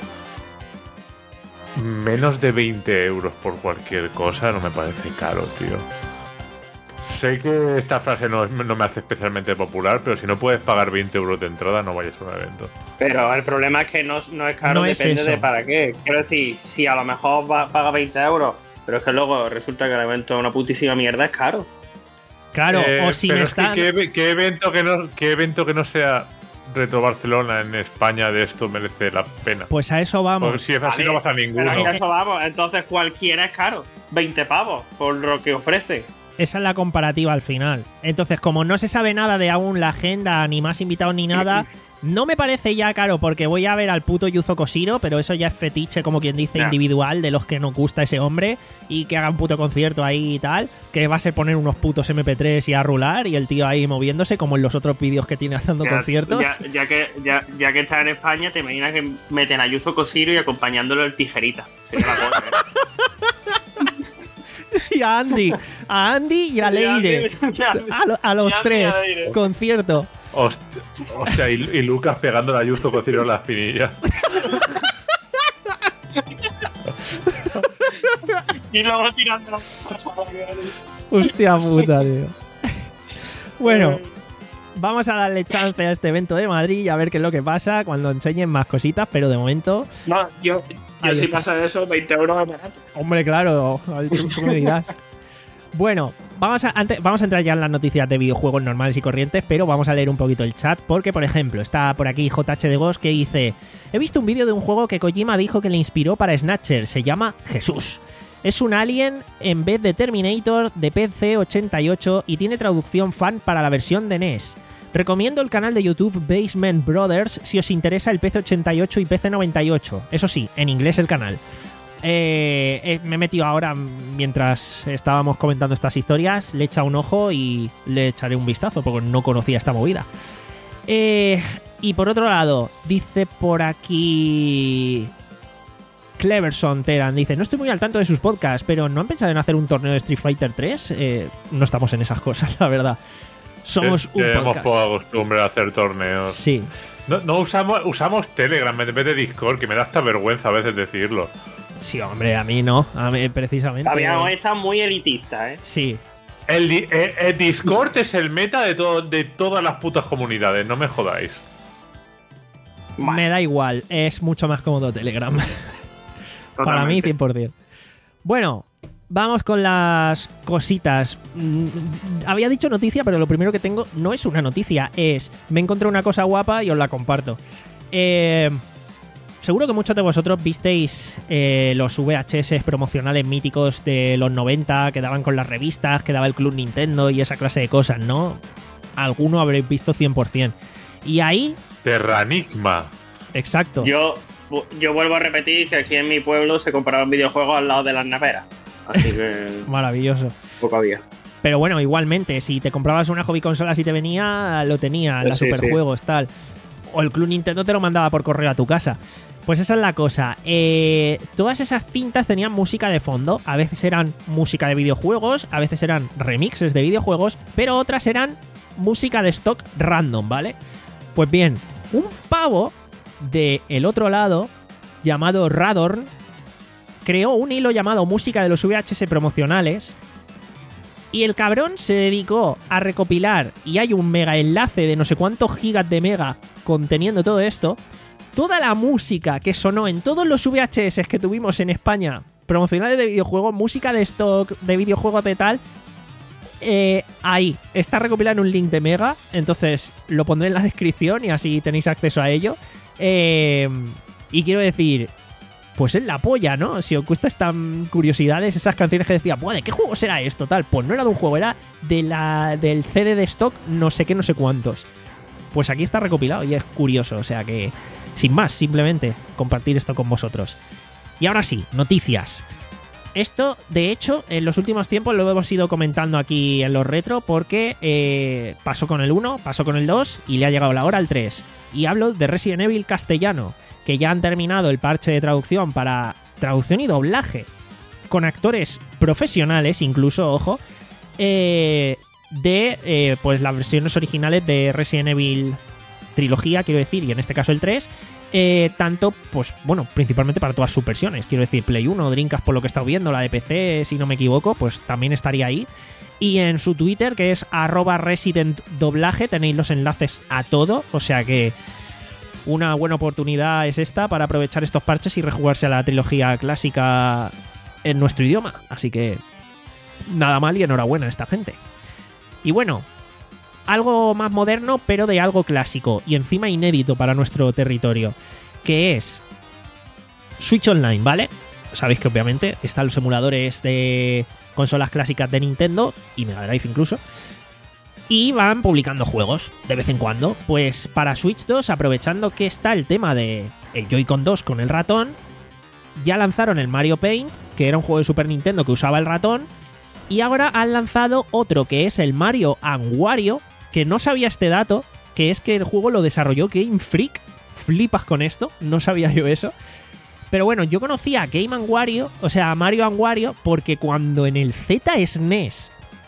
menos de veinte euros por cualquier cosa no me parece caro, tío. Sé que esta frase no, no me hace especialmente popular, pero si no puedes pagar veinte euros de entrada, no vayas a un evento. Pero el problema es que no, no es caro, no depende es de para qué. Quiero decir, si a lo mejor va, paga veinte euros, pero es que luego resulta que el evento es una putísima mierda, es caro. Claro, eh, o sin pero estar... es que ¿qué, qué, evento que no, ¿qué evento que no sea Retro Barcelona en España de esto merece la pena? Pues a eso vamos. Porque si es así, Vale, no vas a ninguno. Pero a eso vamos, entonces cualquiera es caro. veinte pavos por lo que ofrece. Esa es la comparativa al final. Entonces, como no se sabe nada de aún la agenda, ni más invitados ni nada, no me parece ya caro, porque voy a ver al puto Yuzo Koshiro, pero eso ya es fetiche, como quien dice, Ya. individual, de los que nos gusta ese hombre, y que haga un puto concierto ahí y tal, que va a ser poner unos putos eme pe tres y a rular, y el tío ahí moviéndose, como en los otros vídeos que tiene haciendo Ya, conciertos. Ya, ya que, ya, ya que está en España, te imaginas que meten a Yuzo Koshiro y acompañándolo el tijerita. Sería la cosa, ¿eh? Y a Andy, a Andy y a Leire. A, lo- a los Y a Andy y a tres, Leire. concierto. Hostia, hostia, y, y Lucas pegando la Yuzo Koshiro en la espinilla. Y luego tirando. Hostia puta, tío. Bueno, vamos a darle chance a este evento de Madrid y a ver qué es lo que pasa cuando enseñen más cositas, pero de momento, No, yo, yo Ahí si está. pasa eso, veinte euros es barato. hombre, claro, tú, tú me dirás. Bueno, vamos a, antes, vamos a entrar ya en las noticias de videojuegos normales y corrientes, pero vamos a leer un poquito el chat, porque, por ejemplo, está por aquí J H de Ghost que dice: he visto un vídeo de un juego que Kojima dijo que le inspiró para Snatcher, se llama Jesús. Es un Alien en vez de Terminator de P C ochenta y ocho y tiene traducción fan para la versión de N E S. Recomiendo el canal de YouTube Basement Brothers si os interesa el P C ochenta y ocho y P C noventa y ocho. Eso sí, en inglés el canal. Eh, eh, me he metido ahora mientras estábamos comentando estas historias, le he echado un ojo y le echaré un vistazo porque no conocía esta movida. Eh, y por otro lado, dice por aquí Cleverson Teran, dice: no estoy muy al tanto de sus podcasts, pero ¿no han pensado en hacer un torneo de Street Fighter tres? Eh, no estamos en esas cosas, la verdad. Somos un Tenemos podcast. poca costumbre de hacer torneos. Sí. No, no usamos, usamos Telegram en vez de Discord, que me da hasta vergüenza a veces decirlo. Sí, hombre, a mí no, a mí precisamente. Fabián está muy elitista, ¿eh? Sí. El, di- eh, el Discord es el meta de, todo, de todas las putas comunidades, no me jodáis. Me da igual, es mucho más cómodo Telegram. Para mí, cien por ciento. Bueno, vamos con las cositas. Mm, Había dicho noticia, pero lo primero que tengo no es una noticia, es me encontré una cosa guapa y os la comparto. Eh, seguro que muchos de vosotros visteis eh, los V H S promocionales míticos de los noventa que daban con las revistas, que daba el Club Nintendo y esa clase de cosas, ¿no? Alguno habréis visto cien por ciento. Y ahí... Terranigma. Exacto. Yo, yo vuelvo a repetir que aquí en mi pueblo se compraban videojuegos al lado de las neveras. Así que Maravilloso. poco había. Pero bueno, igualmente, si te comprabas una hobby consola, si te venía, lo tenía, la Sí, superjuegos, tal. O el Club Nintendo te lo mandaba por correo a tu casa. Pues esa es la cosa. Eh, todas esas cintas tenían música de fondo. A veces eran música de videojuegos, a veces eran remixes de videojuegos, pero otras eran música de stock random, ¿vale? Pues bien, un pavo de el otro lado, llamado Radorn, creó un hilo llamado Música de los V H S promocionales. Y el cabrón se dedicó a recopilar, y hay un mega enlace de no sé cuántos gigas de mega conteniendo todo esto, toda la música que sonó en todos los V H S que tuvimos en España, promocionales de videojuegos, música de stock, de videojuegos de tal, eh, ahí, está recopilado en un link de mega, entonces lo pondré en la descripción y así tenéis acceso a ello. Eh, y quiero decir... Pues es la polla, ¿no? Si os gustan estas curiosidades, esas canciones que decía, ¿de qué juego será esto? Tal, pues no era de un juego, era de la, del C D de stock, no sé qué, no sé cuántos. Pues aquí está recopilado y es curioso, o sea que, sin más, simplemente compartir esto con vosotros. Y ahora sí, noticias. Esto, de hecho, en los últimos tiempos lo hemos ido comentando aquí en los retro porque eh, pasó con el uno, pasó con el dos y le ha llegado la hora al tres. Y hablo de Resident Evil castellano, que ya han terminado el parche de traducción para traducción y doblaje, con actores profesionales, incluso, ojo, eh, de eh, pues las versiones originales de Resident Evil trilogía, quiero decir, y en este caso el tres, eh, tanto, pues, bueno, principalmente para todas sus versiones, quiero decir, Play uno, Dreamcast, por lo que he estado viendo, la de P C, si no me equivoco, pues también estaría ahí. Y en su Twitter, que es arroba resident doblaje, tenéis los enlaces a todo, o sea que una buena oportunidad es esta para aprovechar estos parches y rejugarse a la trilogía clásica en nuestro idioma. Así que nada mal y enhorabuena a esta gente. Y bueno, algo más moderno, pero de algo clásico y encima inédito para nuestro territorio, que es Switch Online, ¿vale? Sabéis que obviamente están los emuladores de consolas clásicas de Nintendo y Mega Drive incluso, y van publicando juegos de vez en cuando. Pues para Switch dos, aprovechando que está el tema de el Joy-Con dos con el ratón, ya lanzaron el Mario Paint, que era un juego de Super Nintendo que usaba el ratón, y ahora han lanzado otro que es el Mario and Wario, que no sabía este dato, que es que el juego lo desarrolló Game Freak. Flipas con esto, no sabía yo eso. Pero bueno, yo conocía a Game and Wario, o sea, a Mario and Wario, porque cuando en el Z S N E S,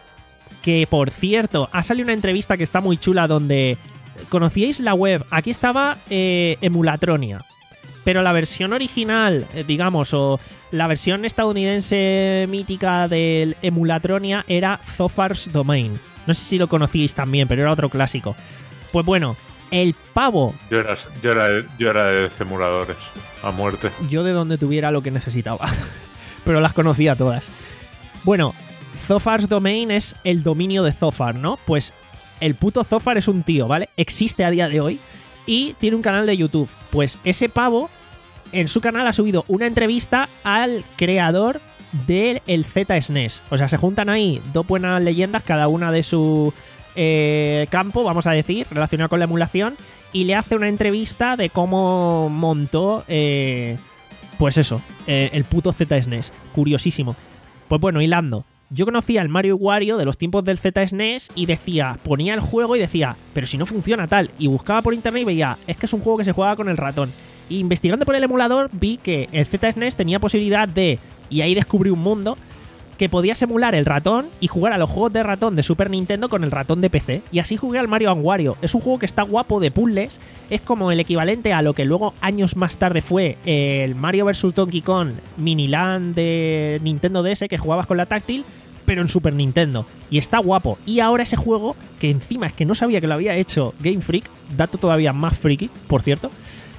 que por cierto, ha salido una entrevista que está muy chula donde conocíais la web, aquí estaba eh, Emulatronia, pero la versión original, eh, digamos, o la versión estadounidense mítica del Emulatronia era Zofar's Domain. No sé si lo conocíais también, pero era otro clásico. Pues bueno, el pavo... Yo era, yo era, yo era de emuladores, a muerte. Yo de donde tuviera lo que necesitaba, pero las conocía todas. Bueno, Zofar's Domain es el dominio de Zofar, ¿no? Pues el puto Zofar es un tío, ¿vale? Existe a día de hoy y tiene un canal de YouTube. Pues ese pavo en su canal ha subido una entrevista al creador del Z S N E S. O sea, se juntan ahí dos buenas leyendas, cada una de su eh, campo, vamos a decir, relacionado con la emulación, y le hace una entrevista de cómo montó, eh, pues eso, eh, el puto Z S N E S. Curiosísimo. Pues bueno, hilando. Yo conocía el Mario y Wario de los tiempos del Z S N E S y decía, ponía el juego y decía, pero si no funciona tal, y buscaba por internet y veía, es que es un juego que se juega con el ratón. Y investigando por el emulador vi que el Z S N E S tenía posibilidad de, y ahí descubrí un mundo, que podías emular el ratón y jugar a los juegos de ratón de Super Nintendo con el ratón de P C. Y así jugué al Mario and Wario. Es un juego que está guapo, de puzzles. Es como el equivalente a lo que luego años más tarde fue el Mario versus. Donkey Kong Miniland de Nintendo D S, que jugabas con la táctil, pero en Super Nintendo. Y está guapo. Y ahora ese juego, que encima es que no sabía que lo había hecho Game Freak, dato todavía más friki, por cierto,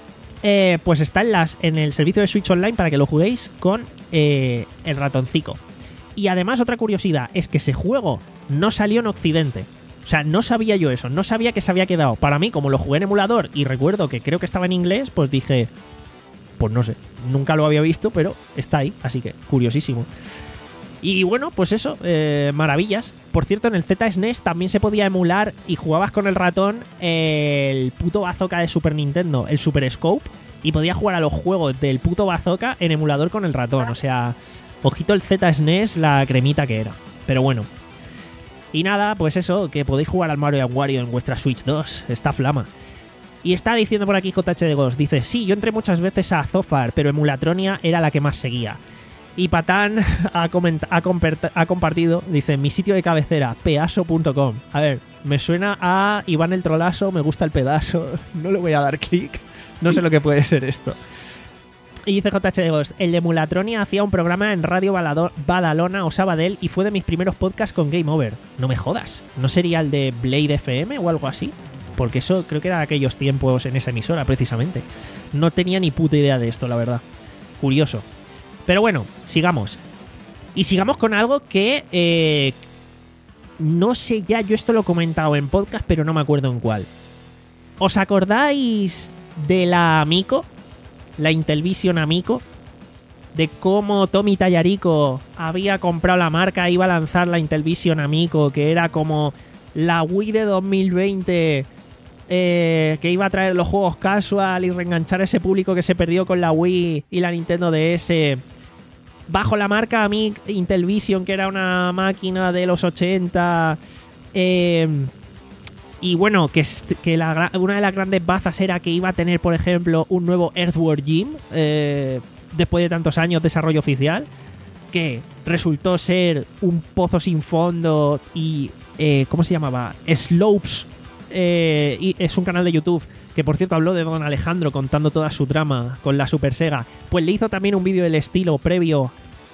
eh, pues está en, las, en el servicio de Switch Online para que lo juguéis con eh, el ratoncico. Y además, otra curiosidad es que ese juego no salió en Occidente. O sea, no sabía yo eso, no sabía que se había quedado. Para mí, como lo jugué en emulador y recuerdo que creo que estaba en inglés, pues dije, pues no sé, nunca lo había visto, pero está ahí, así que curiosísimo. Y bueno, pues eso, eh, maravillas. Por cierto, en el Z S N E S también se podía emular y jugabas con el ratón el puto bazooka de Super Nintendo, el Super Scope, y podías jugar a los juegos del puto bazooka en emulador con el ratón. O sea, ojito el Z S N E S, la cremita que era. Pero bueno. Y nada, pues eso, que podéis jugar al Mario and Wario en vuestra Switch dos. Está flama. Y está diciendo por aquí J H de Ghost, dice, sí, yo entré muchas veces a Zofar, pero Emulatronia era la que más seguía. Y Patán ha, ha, ha compartido, dice, mi sitio de cabecera, peaso punto com. A ver, me suena a Iván el Trolazo, me gusta el pedazo, no le voy a dar clic, no sé lo que puede ser esto. Y dice J H de Ghost, el de Emulatronia hacía un programa en Radio Balado Badalona o Sabadell y fue de mis primeros podcasts con Game Over. No me jodas, ¿no sería el de Blade F M o algo así? Porque eso creo que era de aquellos tiempos en esa emisora, precisamente. No tenía ni puta idea de esto, la verdad. Curioso. Pero bueno, sigamos. Y sigamos con algo que eh, no sé ya, yo esto lo he comentado en podcast, pero no me acuerdo en cuál. ¿Os acordáis de la Amico? La Intellivision Amico. De cómo Tommy Tallarico había comprado la marca, iba a lanzar la Intellivision Amico, que era como la Wii de dos mil veinte, eh, que iba a traer los juegos casual y reenganchar a ese público que se perdió con la Wii y la Nintendo D S. Bajo la marca Amic Intellivision, que era una máquina de los ochenta. Eh, y bueno, que, que la, una de las grandes bazas era que iba a tener, por ejemplo, un nuevo Earthworm Jim, eh, después de tantos años de desarrollo oficial, que resultó ser un pozo sin fondo y... Eh, ¿cómo se llamaba? Slopes. Eh, y es un canal de YouTube que, por cierto, habló de Don Alejandro contando toda su trama con la Super Sega. Pues le hizo también un vídeo del estilo previo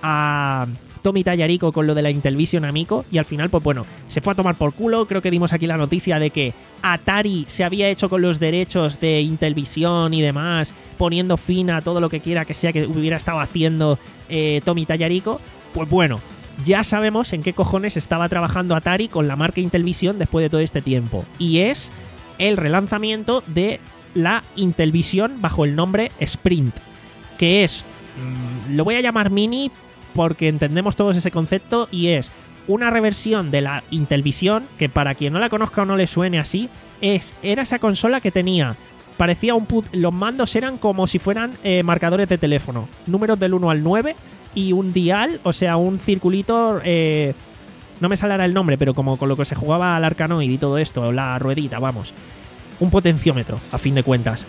a Tommy Tallarico con lo de la Intellivision Amico. Y al final, pues bueno, se fue a tomar por culo. Creo que dimos aquí la noticia de que Atari se había hecho con los derechos de Intellivision y demás, poniendo fin a todo lo que quiera que sea que hubiera estado haciendo eh, Tommy Tallarico. Pues bueno, ya sabemos en qué cojones estaba trabajando Atari con la marca Intellivision después de todo este tiempo. Y es el relanzamiento de la Intellivision bajo el nombre Sprint, que es, mmm, lo voy a llamar Mini porque entendemos todos ese concepto, y es una reversión de la Intellivision que, para quien no la conozca o no le suene así, es era esa consola que tenía, parecía un put, los mandos eran como si fueran eh, marcadores de teléfono, números del uno al nueve y un dial, o sea, un circulito, eh, no me sale ahora el nombre, pero como con lo que se jugaba al Arkanoid y todo esto, la ruedita, vamos, un potenciómetro, a fin de cuentas.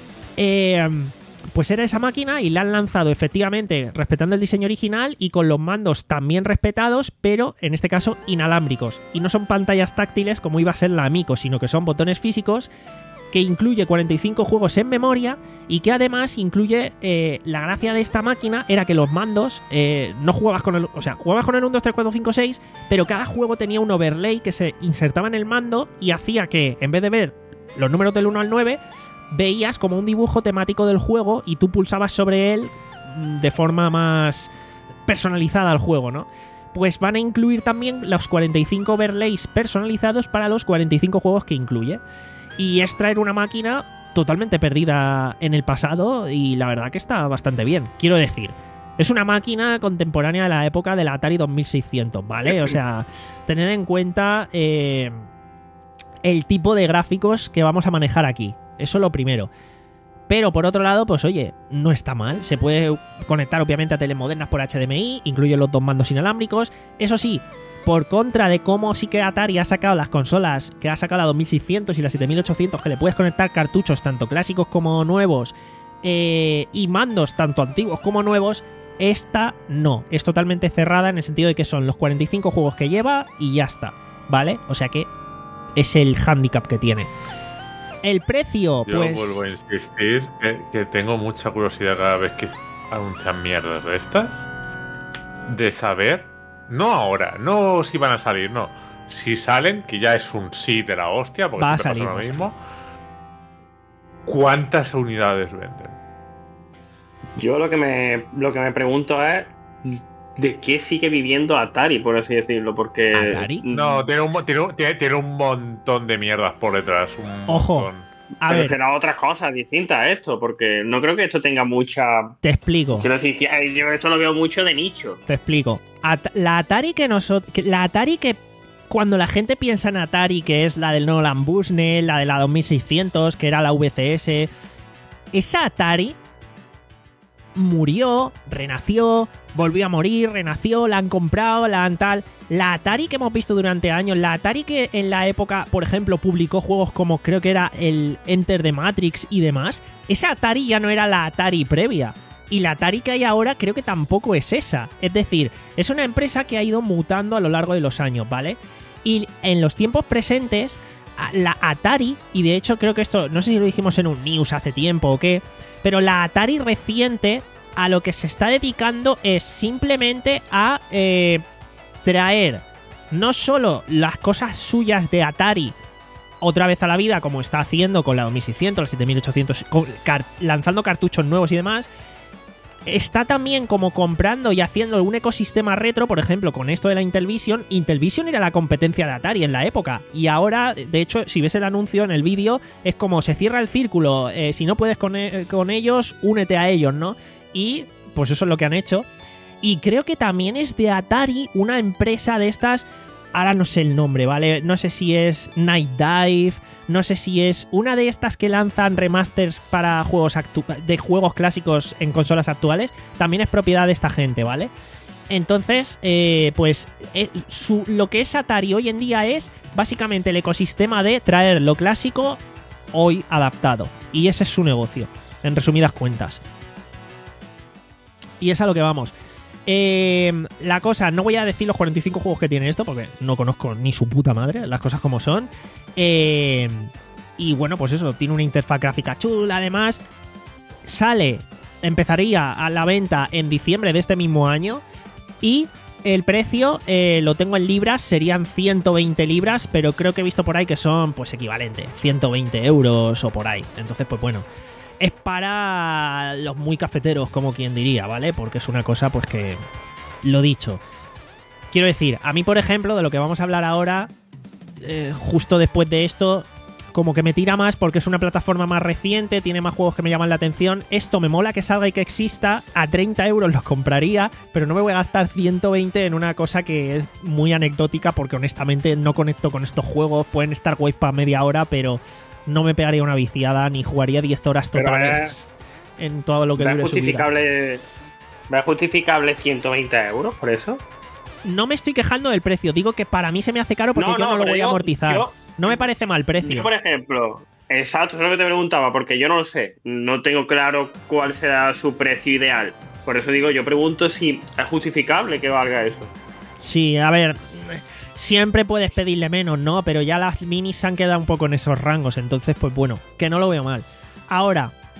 Eh, pues era esa máquina y la han lanzado efectivamente respetando el diseño original y con los mandos también respetados, pero en este caso inalámbricos. Y no son pantallas táctiles como iba a ser la Amico, sino que son botones físicos, que incluye cuarenta y cinco juegos en memoria y que además incluye, eh, la gracia de esta máquina era que los mandos eh, no jugabas con el, o sea, jugabas con el uno, dos, tres, cuatro, cinco, seis, pero cada juego tenía un overlay que se insertaba en el mando y hacía que, en vez de ver los números del uno al nueve, veías como un dibujo temático del juego y tú pulsabas sobre él de forma más personalizada al juego, ¿no? pues van a incluir también los cuarenta y cinco overlays personalizados para los cuarenta y cinco juegos que incluye. Y es traer una máquina totalmente perdida en el pasado y la verdad que está bastante bien. Quiero decir, es una máquina contemporánea de la época del Atari dos mil seiscientos, ¿vale? O sea, tener en cuenta eh, el tipo de gráficos que vamos a manejar aquí. Eso lo primero. Pero por otro lado, pues oye, no está mal. Se puede conectar obviamente a teles modernas por H D M I, incluye los dos mandos inalámbricos. Eso sí, por contra de cómo sí que Atari ha sacado las consolas, que ha sacado la dos mil seiscientos y la siete mil ochocientos, que le puedes conectar cartuchos tanto clásicos como nuevos, eh, y mandos tanto antiguos como nuevos, esta no. Es totalmente cerrada en el sentido de que son los cuarenta y cinco juegos que lleva y ya está, ¿vale? O sea que es el hándicap que tiene. El precio, Yo pues... vuelvo a insistir que, que tengo mucha curiosidad cada vez que anuncian mierdas de estas, de saber, no ahora, no si van a salir, no, si salen, que ya es un sí de la hostia, porque Va a siempre salir, pasa va lo a mismo, ¿cuántas unidades venden? Yo lo que me lo que me pregunto es ¿de qué sigue viviendo Atari, por así decirlo? Porque... ¿Atari? No, tiene un, mo- tiene, un- tiene, tiene un montón de mierdas por detrás. Un Ojo. montón. A pero ver, será otras cosas distintas a esto, porque no creo que esto tenga mucha... te explico. Quiero decir, que, eh, yo esto lo veo mucho de nicho. Te explico. At- la Atari que nosotros. La Atari que. Cuando la gente piensa en Atari, que es la del Nolan Bushnell, la de la dos mil seiscientos, que era la V C S. Esa Atari murió, renació, volvió a morir, renació, la han comprado, la han tal. La Atari que hemos visto durante años, la Atari que en la época, por ejemplo, publicó juegos como creo que era el Enter the Matrix y demás, esa Atari ya no era la Atari previa. Y la Atari que hay ahora creo que tampoco es esa. Es decir, es una empresa que ha ido mutando a lo largo de los años, ¿vale? Y en los tiempos presentes, la Atari, y de hecho creo que esto, no sé si lo dijimos en un news hace tiempo o qué, pero la Atari reciente a lo que se está dedicando es simplemente a eh, traer no solo las cosas suyas de Atari otra vez a la vida, como está haciendo con la dos mil seiscientos, la siete mil ochocientos, con, car- lanzando cartuchos nuevos y demás, está también como comprando y haciendo un ecosistema retro, por ejemplo, con esto de la Intellivision. Intellivision era la competencia de Atari en la época. Y ahora, de hecho, si ves el anuncio en el vídeo, es como se cierra el círculo. Eh, si no puedes con, e- con ellos, únete a ellos, ¿no? Y pues eso es lo que han hecho. Y creo que también es de Atari una empresa de estas... Ahora no sé el nombre, ¿vale? No sé si es Night Dive, no sé si es una de estas que lanzan remasters para juegos actu- de juegos clásicos en consolas actuales. También es propiedad de esta gente, ¿vale? Entonces, eh, pues eh, su, lo que es Atari hoy en día es básicamente el ecosistema de traer lo clásico hoy adaptado. Y ese es su negocio, en resumidas cuentas. Y es a lo que vamos. Eh, la cosa, no voy a decir los cuarenta y cinco juegos que tiene esto, porque no conozco ni su puta madre, las cosas como son. Eh, y bueno, pues eso, tiene una interfaz gráfica chula, además. Sale, empezaría a la venta en diciembre de este mismo año. Y el precio, eh, lo tengo en libras, serían ciento veinte libras, pero creo que he visto por ahí que son pues equivalente, ciento veinte euros o por ahí. Entonces, pues bueno, es para los muy cafeteros, como quien diría, ¿vale? Porque es una cosa, pues que... Lo dicho. Quiero decir, a mí, por ejemplo, de lo que vamos a hablar ahora, eh, justo después de esto, como que me tira más porque es una plataforma más reciente, tiene más juegos que me llaman la atención. Esto me mola que salga y que exista. A treinta euros los compraría, pero no me voy a gastar ciento veinte en una cosa que es muy anecdótica porque honestamente no conecto con estos juegos. Pueden estar guays para media hora, pero... no me pegaría una viciada ni jugaría diez horas totales en todo lo que dure su vida. justificable, ¿Va justificable ciento veinte euros por eso? No me estoy quejando del precio, digo que para mí se me hace caro porque No, yo no, no, lo pero voy a yo- amortizar. yo- no me parece mal precio. Yo, por ejemplo, exacto, eso es lo que te preguntaba, porque yo no lo sé. No tengo claro cuál será su precio ideal. Por eso digo, yo pregunto si es justificable que valga eso. Sí, a ver, siempre puedes pedirle menos, ¿no? Pero ya las minis se han quedado un poco en esos rangos, entonces pues bueno, que no lo veo mal. Ahora,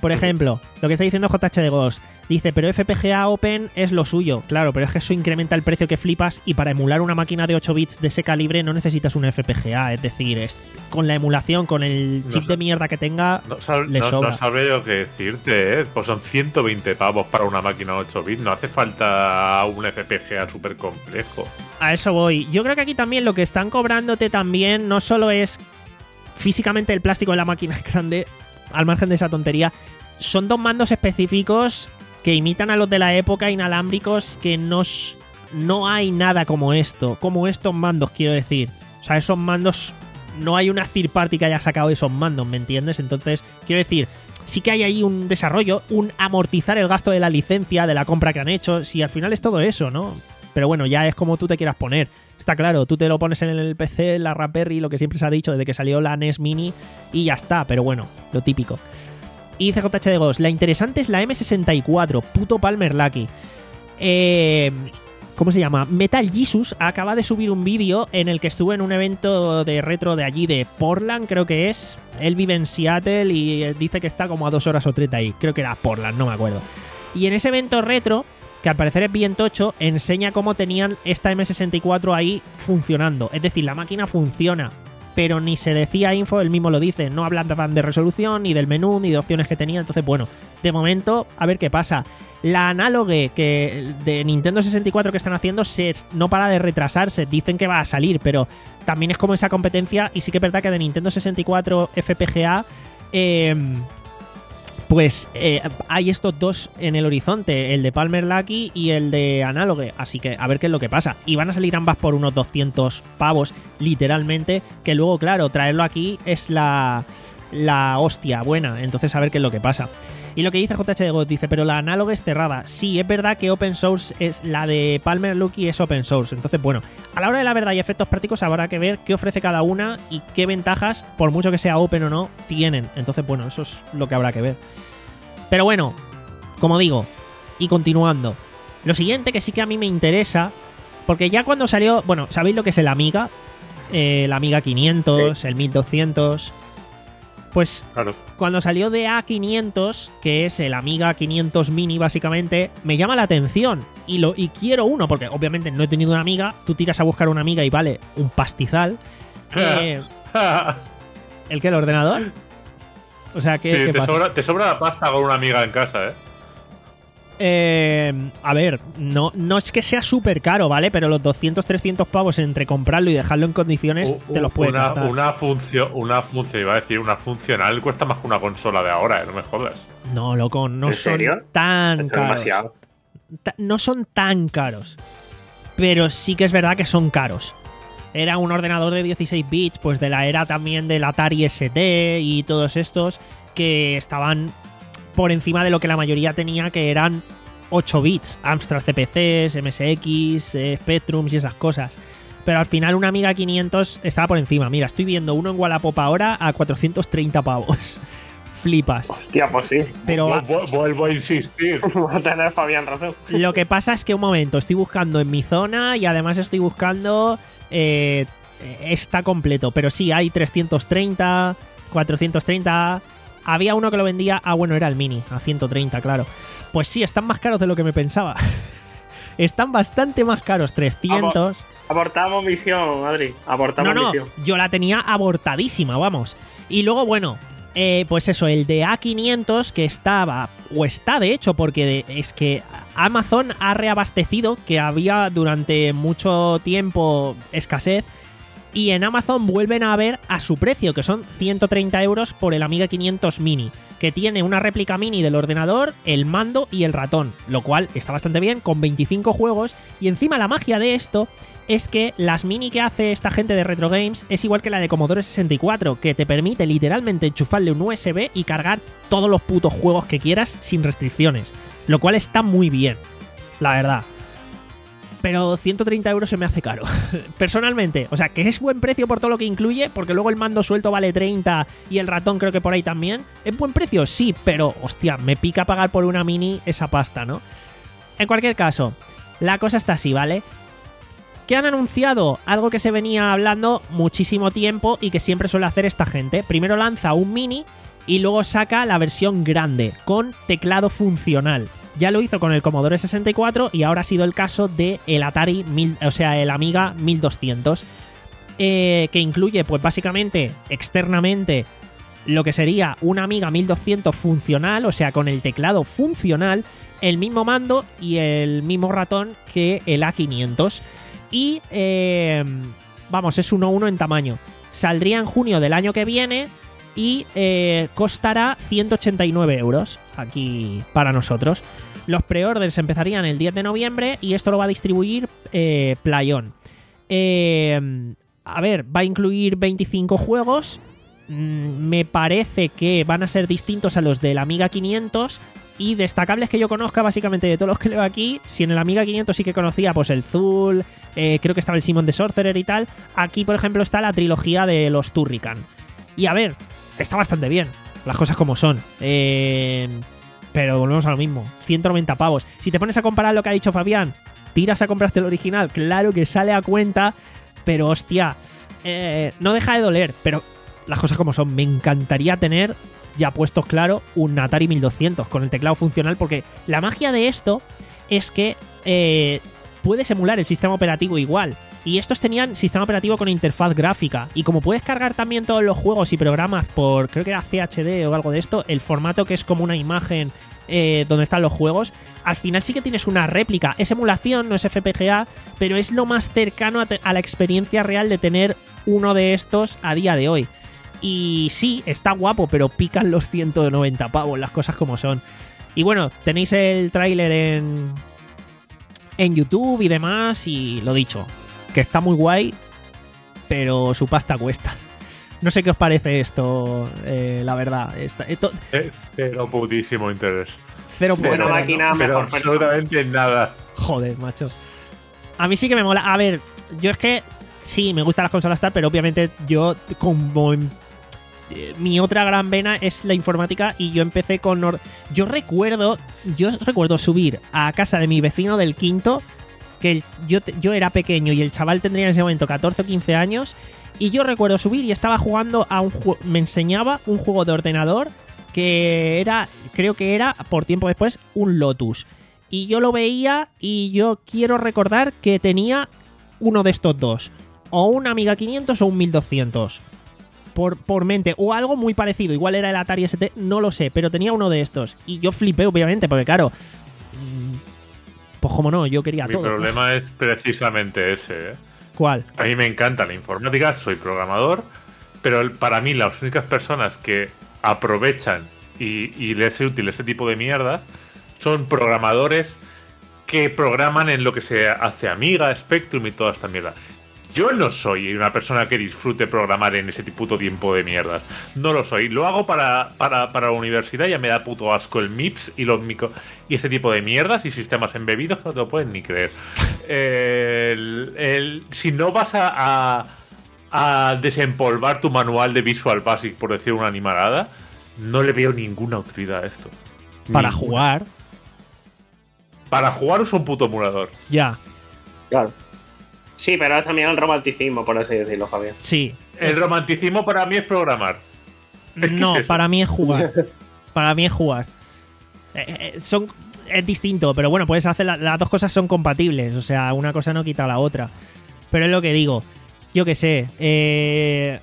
por ejemplo, lo que está diciendo J H de Ghost, dice, pero F P G A Open es lo suyo. Claro, pero es que eso incrementa el precio que flipas y para emular una máquina de ocho bits de ese calibre no necesitas un F P G A. Es decir, es, con la emulación, con el chip no, de mierda que tenga, no, sab- le no, sobra. no sabré yo qué decirte, ¿eh? Pues son ciento veinte pavos para una máquina ocho bits. No hace falta un F P G A súper complejo. A eso voy. Yo creo que aquí también lo que están cobrándote también no solo es físicamente el plástico de la máquina grande, al margen de esa tontería, son dos mandos específicos que imitan a los de la época, inalámbricos, que no, no hay nada como esto, como estos mandos, quiero decir. O sea, esos mandos, no hay una third party que haya sacado esos mandos, ¿me entiendes? Entonces, quiero decir, sí que hay ahí un desarrollo, un amortizar el gasto de la licencia, de la compra que han hecho, si al final es todo eso, ¿no? Pero bueno, ya es como tú te quieras poner. Está claro, tú te lo pones en el P C, la Raspberry, lo que siempre se ha dicho desde que salió la N E S Mini y ya está, pero bueno, lo típico. Y dice J H de Ghost, la interesante es la M sesenta y cuatro, puto Palmer Lucky. Eh, ¿Cómo se llama? Metal Jesus acaba de subir un vídeo en el que estuvo en un evento de retro de allí, de Portland, creo que es. Él vive en Seattle y dice que está como a dos horas o tres de ahí. Creo que era Portland, no me acuerdo. Y en ese evento retro, que al parecer es bien tocho, enseña cómo tenían esta M sesenta y cuatro ahí funcionando. Es decir, la máquina funciona, pero ni se decía info, él mismo lo dice. No hablaban de resolución, ni del menú, ni de opciones que tenía. Entonces, bueno, de momento, a ver qué pasa. La análogue que de Nintendo sesenta y cuatro que están haciendo se, no para de retrasarse. Dicen que va a salir, pero también es como esa competencia. Y sí que es verdad que de Nintendo sesenta y cuatro F P G A... Eh, Pues eh, hay estos dos en el horizonte, el de Palmer Lucky y el de Análogue, así que a ver qué es lo que pasa. Y van a salir ambas por unos doscientos pavos, literalmente, que luego, claro, traerlo aquí es la, la hostia buena, entonces a ver qué es lo que pasa. Y lo que dice J H de God, dice, pero la Análogue es cerrada. Sí, es verdad que Open Source es la de Palmer Lucky es Open Source, entonces bueno, a la hora de la verdad y efectos prácticos habrá que ver qué ofrece cada una y qué ventajas, por mucho que sea Open o no, tienen. Entonces bueno, eso es lo que habrá que ver. Pero bueno, como digo, y continuando, lo siguiente que sí que a mí me interesa, porque ya cuando salió, bueno, ¿sabéis lo que es el Amiga? Eh, el Amiga quinientos, sí. El mil doscientos. Pues claro, cuando salió de A quinientos, que es el Amiga quinientos Mini básicamente, me llama la atención y, lo, y quiero uno, porque obviamente no he tenido una Amiga, tú tiras a buscar una Amiga y vale un pastizal. eh, ¿El qué? ¿El ordenador? O sea, ¿qué, sí, ¿qué te, pasa? sobra, te sobra la pasta con una Amiga en casa, ¿eh? Eh, a ver, no, no es que sea súper caro, ¿vale? Pero los doscientos, trescientos pavos entre comprarlo y dejarlo en condiciones uh, te los puedes una, gastar. Una función, una función, iba a decir, una funcional cuesta más que una consola de ahora, ¿eh? No me jodas. No, loco, no son tan caros. Ta- no son tan caros. Pero sí que es verdad que son caros. Era un ordenador de dieciséis bits, pues de la era también del Atari S T y todos estos que estaban por encima de lo que la mayoría tenía, que eran ocho bits, Amstrad C P Cs, M S X, eh, Spectrums y esas cosas. Pero al final una Amiga quinientos estaba por encima. Mira, estoy viendo uno en Wallapop ahora a cuatrocientos treinta pavos. Flipas. Hostia, pues sí. Pero vuelvo a insistir. Va a tener Fabián razón. Lo que pasa es que un momento, estoy buscando en mi zona y además estoy buscando... Eh, está completo, pero sí, hay trescientos treinta, cuatrocientos treinta. Había uno que lo vendía, ah bueno, era el Mini, a ciento treinta, claro. Pues sí, están más caros de lo que me pensaba. Están bastante más caros, trescientos. Abortamos misión, Adri. Abortamos no, no, misión. Yo la tenía abortadísima, vamos. Y luego, bueno, eh, pues eso, el de A quinientos que estaba, o está de hecho, porque de, es que Amazon ha reabastecido, que había durante mucho tiempo escasez, y en Amazon vuelven a ver a su precio, que son ciento treinta euros por el Amiga quinientos Mini, que tiene una réplica mini del ordenador, el mando y el ratón, lo cual está bastante bien, con veinticinco juegos, y encima la magia de esto es que las mini que hace esta gente de Retro Games es igual que la de Commodore sesenta y cuatro, que te permite literalmente enchufarle un U S B y cargar todos los putos juegos que quieras sin restricciones, lo cual está muy bien, la verdad. Pero ciento treinta euros se me hace caro, personalmente. O sea, que es buen precio por todo lo que incluye, porque luego el mando suelto vale treinta y el ratón creo que por ahí también. ¿Es buen precio? Sí, pero, hostia, me pica pagar por una mini esa pasta, ¿no? En cualquier caso, la cosa está así, ¿vale? ¿Qué han anunciado? Algo que se venía hablando muchísimo tiempo y que siempre suele hacer esta gente. Primero lanza un mini Y luego saca la versión grande, con teclado funcional. Ya lo hizo con el Commodore sesenta y cuatro y ahora ha sido el caso de el Atari mil, o sea, el Amiga mil doscientos, eh, que incluye, pues básicamente, externamente, lo que sería una Amiga mil doscientos funcional, o sea, con el teclado funcional, el mismo mando y el mismo ratón que el A quinientos. Y, eh, vamos, es uno a uno en tamaño. Saldría en junio del año que viene y eh, costará ciento ochenta y nueve euros aquí para nosotros. Los preorders empezarían el diez de noviembre y esto lo va a distribuir eh, PlayOn. Eh, a ver, va a incluir veinticinco juegos. Mm, me parece que van a ser distintos a los del Amiga quinientos. Y destacables que yo conozca, básicamente de todos los que leo aquí, si en el Amiga quinientos sí que conocía pues el Zul, eh, creo que estaba el Simon the Sorcerer y tal, aquí por ejemplo está la trilogía de los Turrican. Y a ver, está bastante bien, las cosas como son. Eh, pero volvemos a lo mismo, ciento noventa pavos. Si te pones a comparar lo que ha dicho Fabián, tiras a comprarte el original, claro que sale a cuenta, pero hostia, eh, no deja de doler, pero las cosas como son. Me encantaría tener, ya puestos claro, un Atari mil doscientos con el teclado funcional, porque la magia de esto es que eh, puedes emular el sistema operativo igual. Y estos tenían sistema operativo con interfaz gráfica. Y como puedes cargar también todos los juegos y programas por, creo que era C H D o algo de esto, el formato que es como una imagen eh, donde están los juegos, al final sí que tienes una réplica. Es emulación, no es F P G A, pero es lo más cercano a, a la experiencia real de tener uno de estos a día de hoy. Y sí, está guapo, pero pican los ciento noventa pavos, las cosas como son. Y bueno, tenéis el tráiler en, en YouTube y demás, y lo dicho, que está muy guay, pero su pasta cuesta. No sé qué os parece esto, eh, la verdad. Esta, esto, eh, cero putísimo interés. Cero Buena puto, máquina, Pero mejor persona. absolutamente nada. Joder, macho. A mí sí que me mola. A ver, yo es que sí, me gustan las consolas tal, pero obviamente yo, como en, eh, mi otra gran vena es la informática, y yo empecé con... Or- yo recuerdo, yo recuerdo subir a casa de mi vecino del quinto, que el- yo, te- yo era pequeño y el chaval tendría en ese momento catorce o quince años, y yo recuerdo subir y estaba jugando a un juego, me enseñaba un juego de ordenador que era, creo que era, por tiempo después, un Lotus. Y yo lo veía y yo quiero recordar que tenía uno de estos dos. O un Amiga quinientos o un mil doscientos. Por, por mente. O algo muy parecido. Igual era el Atari S T, no lo sé. Pero tenía uno de estos. Y yo flipé, obviamente, porque claro... mmm, pues como no, yo quería Mi todo. problema es precisamente ese, ¿eh? ¿Cuál? A mí me encanta la informática, soy programador, pero el- para mí las únicas personas que aprovechan y, y les es útil este tipo de mierda son programadores que programan en lo que se hace Amiga, Spectrum y toda esta mierda. Yo no soy una persona que disfrute programar en ese puto tiempo de mierdas. No lo soy. Lo hago para, para, para la universidad y ya me da puto asco el M I P S y los micro y este tipo de mierdas y sistemas embebidos que no te lo pueden ni creer. El, el, si no vas a, a, a desempolvar tu manual de Visual Basic, por decir una animalada, no le veo ninguna utilidad a esto. Para Ninguna. jugar. Para jugar usa un puto emulador. Ya. Claro. Sí, pero es también el romanticismo, por así decirlo, Javier. Sí. El romanticismo para mí es programar. Es que No, es eso. para mí es jugar. Para mí es jugar. Eh, eh, son, es distinto, pero bueno, puedes hacer la- las dos cosas son compatibles. O sea, una cosa no quita la otra. Pero es lo que digo. Yo qué sé. Eh,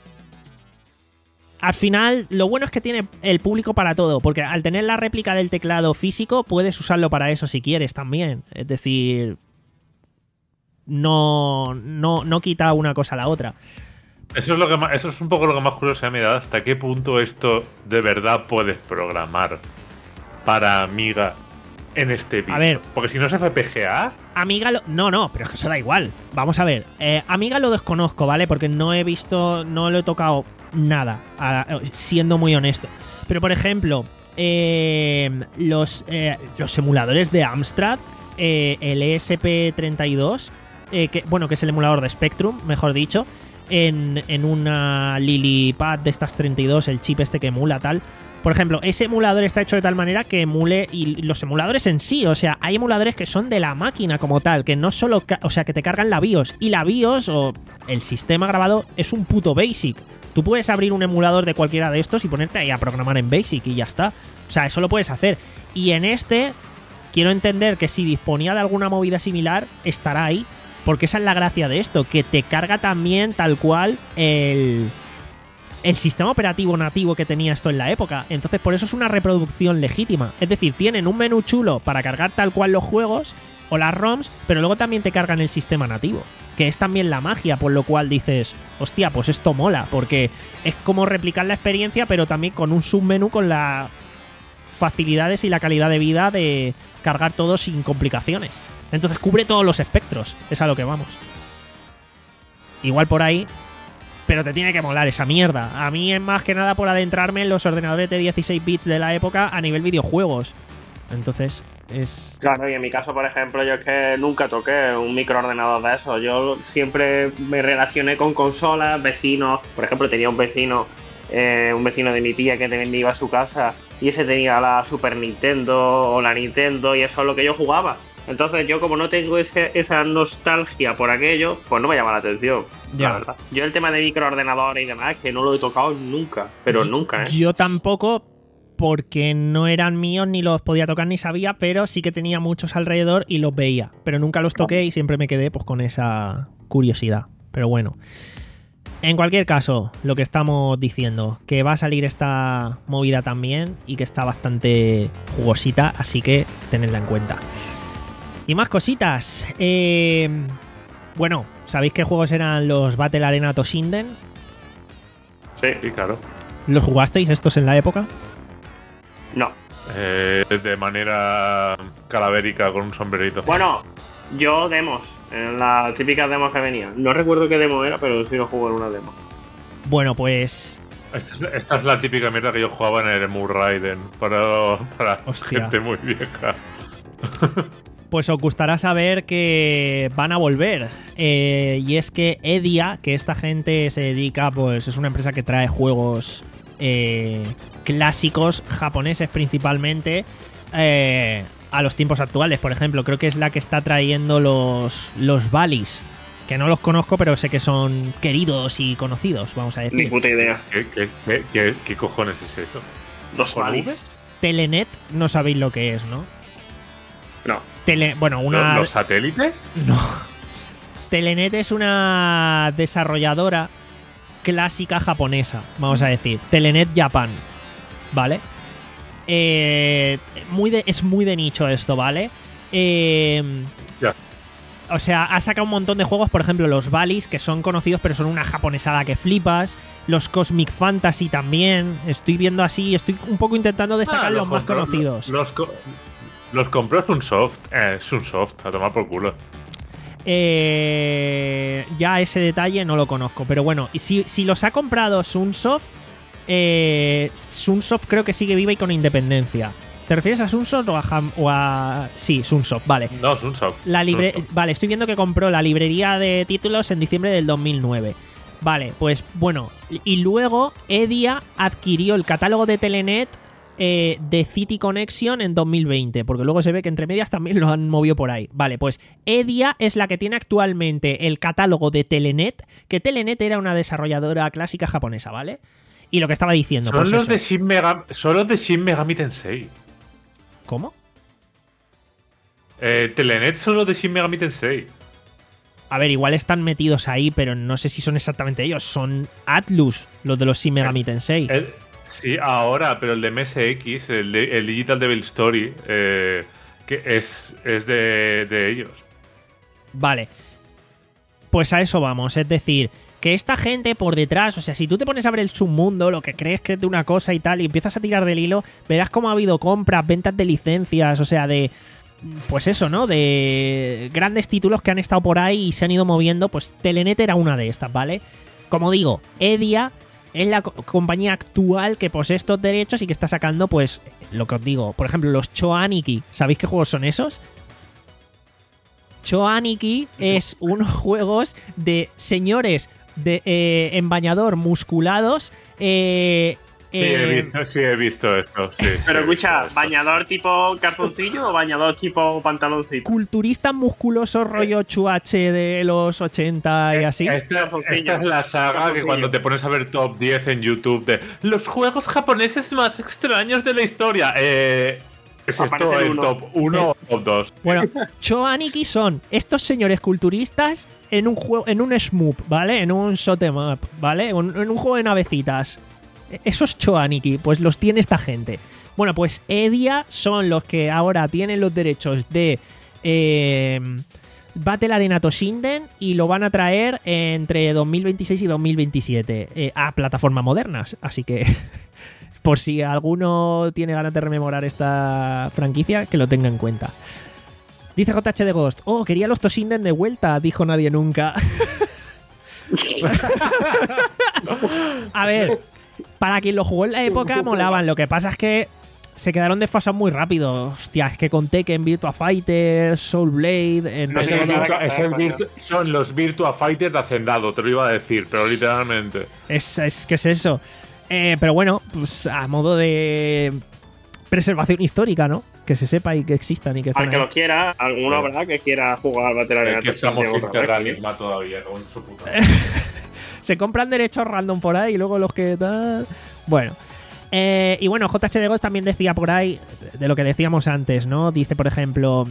al final, lo bueno es que tiene el público para todo. Porque al tener la réplica del teclado físico, puedes usarlo para eso si quieres también. Es decir, no, no, no quita una cosa a la otra. Eso es lo que más- eso es un poco lo que más curiosidad me da, hasta qué punto esto de verdad puedes programar para Amiga en este bicho. A ver. Porque si no es F P G A, Amiga lo... No, no, pero es que eso da igual. Vamos a ver. Eh, Amiga lo desconozco, ¿vale? Porque no he visto... No lo he tocado nada, a- siendo muy honesto. Pero, por ejemplo, eh, los, eh, los emuladores de Amstrad, eh, el E S P treinta y dos, eh, que, bueno, que es el emulador de Spectrum, mejor dicho, en, en una LilyPad de estas treinta y dos, el chip este que emula tal... Por ejemplo, ese emulador está hecho de tal manera que emule, y los emuladores en sí, o sea, hay emuladores que son de la máquina como tal, que no solo, ca- o sea, que te cargan la BIOS, y la BIOS o el sistema grabado es un puto BASIC, Tú puedes abrir un emulador de cualquiera de estos y ponerte ahí a programar en BASIC y ya está. O sea, eso lo puedes hacer. Y en este, quiero entender que si disponía de alguna movida similar, estará ahí. Porque esa es la gracia de esto, que te carga también tal cual el, el sistema operativo nativo que tenía esto en la época. Entonces, por eso es una reproducción legítima. Es decir, tienen un menú chulo para cargar tal cual los juegos o las ROMs, pero luego también te cargan el sistema nativo, que es también la magia, por lo cual dices, hostia, pues esto mola, porque es como replicar la experiencia, pero también con un submenú con las facilidades y la calidad de vida de cargar todo sin complicaciones. Entonces cubre todos los espectros, es a lo que vamos. Igual por ahí, pero te tiene que molar esa mierda. A mí es más que nada por adentrarme en los ordenadores de dieciséis bits de la época a nivel videojuegos. Entonces es... Claro, y en mi caso, por ejemplo, yo es que nunca toqué un microordenador de eso. Yo siempre me relacioné con consolas, vecinos. Por ejemplo, tenía un vecino, eh, un vecino de mi tía que me iba a su casa y ese tenía la Super Nintendo o la Nintendo y eso es lo que yo jugaba. Entonces yo, como no tengo ese, esa nostalgia por aquello, pues no me llama la atención. Ya. La verdad. Yo el tema de microordenadores y demás, que no lo he tocado nunca, pero nunca, ¿eh? Yo tampoco, porque no eran míos, ni los podía tocar ni sabía, pero sí que tenía muchos alrededor y los veía. Pero nunca los toqué y siempre me quedé pues con esa curiosidad. Pero bueno. En cualquier caso, lo que estamos diciendo, que va a salir esta movida también y que está bastante jugosita, así que tenedla en cuenta. Y más cositas. Eh, bueno, ¿sabéis qué juegos eran los Battle Arena Toshinden? Sí, Sí, claro. ¿Los jugasteis estos en la época? no. Eh, de manera calavérica con un sombrerito. Bueno, yo demos, en las típicas demos que venían. No recuerdo qué demo era, pero sí lo jugué en una demo. Bueno, pues... Esta es, esta es la típica mierda que yo jugaba en el Emu Raiden para, para Hostia. gente muy vieja. Pues os gustará saber que van a volver. Eh, y es que Edia, que esta gente se dedica, pues es una empresa que trae juegos eh, clásicos, japoneses principalmente, eh, a los tiempos actuales. Por ejemplo, creo que es la que está trayendo los, los Valis, que no los conozco, pero sé que son queridos y conocidos, vamos a Ni decir. puta idea. ¿Qué, qué, qué, qué- qué cojones es eso? Dos ¿Con Valis. V? Telenet, no sabéis lo que es, ¿no? No. Tele, bueno, una... ¿Los, los satélites? No. Telenet es una desarrolladora clásica japonesa, vamos a decir. Telenet Japan, ¿vale? Eh, muy de, es muy de nicho esto, ¿vale? Eh, Ya. O sea, ha sacado un montón de juegos, por ejemplo, los Valis, que son conocidos, pero son una japonesada que flipas. Los Cosmic Fantasy también. Estoy viendo así, estoy un poco intentando destacar Ah, los más compró- conocidos. Los, co- los compró Sunsoft. Eh, Sunsoft, a tomar por culo. Eh, ya ese detalle no lo conozco, pero bueno, y si, si los ha comprado Sunsoft, eh, Sunsoft creo que sigue viva y con independencia. ¿Te refieres a Sunsoft o a, Ham- o a... Sí, Sunsoft, vale. No, Sunsoft. La libre... Sunsoft. Vale, estoy viendo que compró la librería de títulos en diciembre del dos mil nueve. Vale, pues bueno, y luego Edia adquirió el catálogo de Telenet eh, de City Connection en dos mil veinte, porque luego se ve que entre medias también lo han movido por ahí. Vale, pues Edia es la que tiene actualmente el catálogo de Telenet, que Telenet era una desarrolladora clásica japonesa, ¿vale? Y lo que estaba diciendo, Son, pues los eso. de Shin Megami, son los de Shin Megami Tensei. ¿Cómo? Eh, Telenet son los de Shin Megami Tensei. A ver, igual están metidos ahí, pero no sé si son exactamente ellos. Son Atlus, los de los Shin Megami Tensei. El- sí, ahora, pero el de M S X, el, de- el Digital Devil Story, eh, que es, es de, de ellos. Vale. Pues a eso vamos. Es decir, que esta gente por detrás, o sea, si tú te pones a ver el submundo, lo que crees que es de una cosa y tal, y empiezas a tirar del hilo, verás cómo ha habido compras, ventas de licencias, o sea, de... Pues eso, ¿no? De grandes títulos que han estado por ahí y se han ido moviendo. Pues Telenet era una de estas, ¿vale? Como digo, Edia es la co- compañía actual que posee estos derechos y que está sacando, pues, lo que os digo. Por ejemplo, los Choaniki. ¿Sabéis qué juegos son esos? Choaniki es unos juegos de señores de, eh, en bañador musculados eh, Sí, he visto, sí, he visto esto. Sí, Pero sí, escucha, esto. ¿bañador tipo calzoncillo o bañador tipo pantaloncito? Culturistas musculosos rollo H H de los ochenta y así. Esta, esta es la saga que cuando te pones a ver top diez en YouTube de los juegos japoneses más extraños de la historia. Eh, ¿Es Aparece esto el el uno. top uno o top dos? Bueno, Choaniki son estos señores culturistas en un juego, en un shmup, ¿vale? En un shoot 'em up, ¿vale? Un- en un juego de navecitas. Esos Choaniki, pues los tiene esta gente. Bueno, pues Edia son los que ahora tienen los derechos de eh, Battle Arena Toshinden y lo van a traer entre dos mil veintiséis y dos mil veintisiete eh, a plataformas modernas. Así que, por si alguno tiene ganas de rememorar esta franquicia, que lo tenga en cuenta. Dice J H de Ghost, oh, quería los Toshinden de vuelta, dijo nadie nunca. A ver, para quien lo jugó en la época molaban, lo que pasa es que se quedaron desfasados muy rápido. Hostia, es que con Tekken, Virtua Fighter, Soul Blade, en No Es sé el nada Virtua- que es hacer, el coño. Virtua- son los Virtua Fighters de Hacendado, te lo iba a decir, pero literalmente. Es, es que es eso. Eh, pero bueno, pues a modo de preservación histórica, ¿no? Que se sepa y que existan y que estén Al que ahí. lo quiera, alguno Sí. habrá que quiera jugar al Battle Arena Es que estamos Toshinden sin otra vez. Terra Enigma todavía, con su puta. Se compran derechos random por ahí y luego los que tal. Bueno. Eh, y bueno, J H de Ghost también decía por ahí, de lo que decíamos antes, ¿no? Dice, por ejemplo,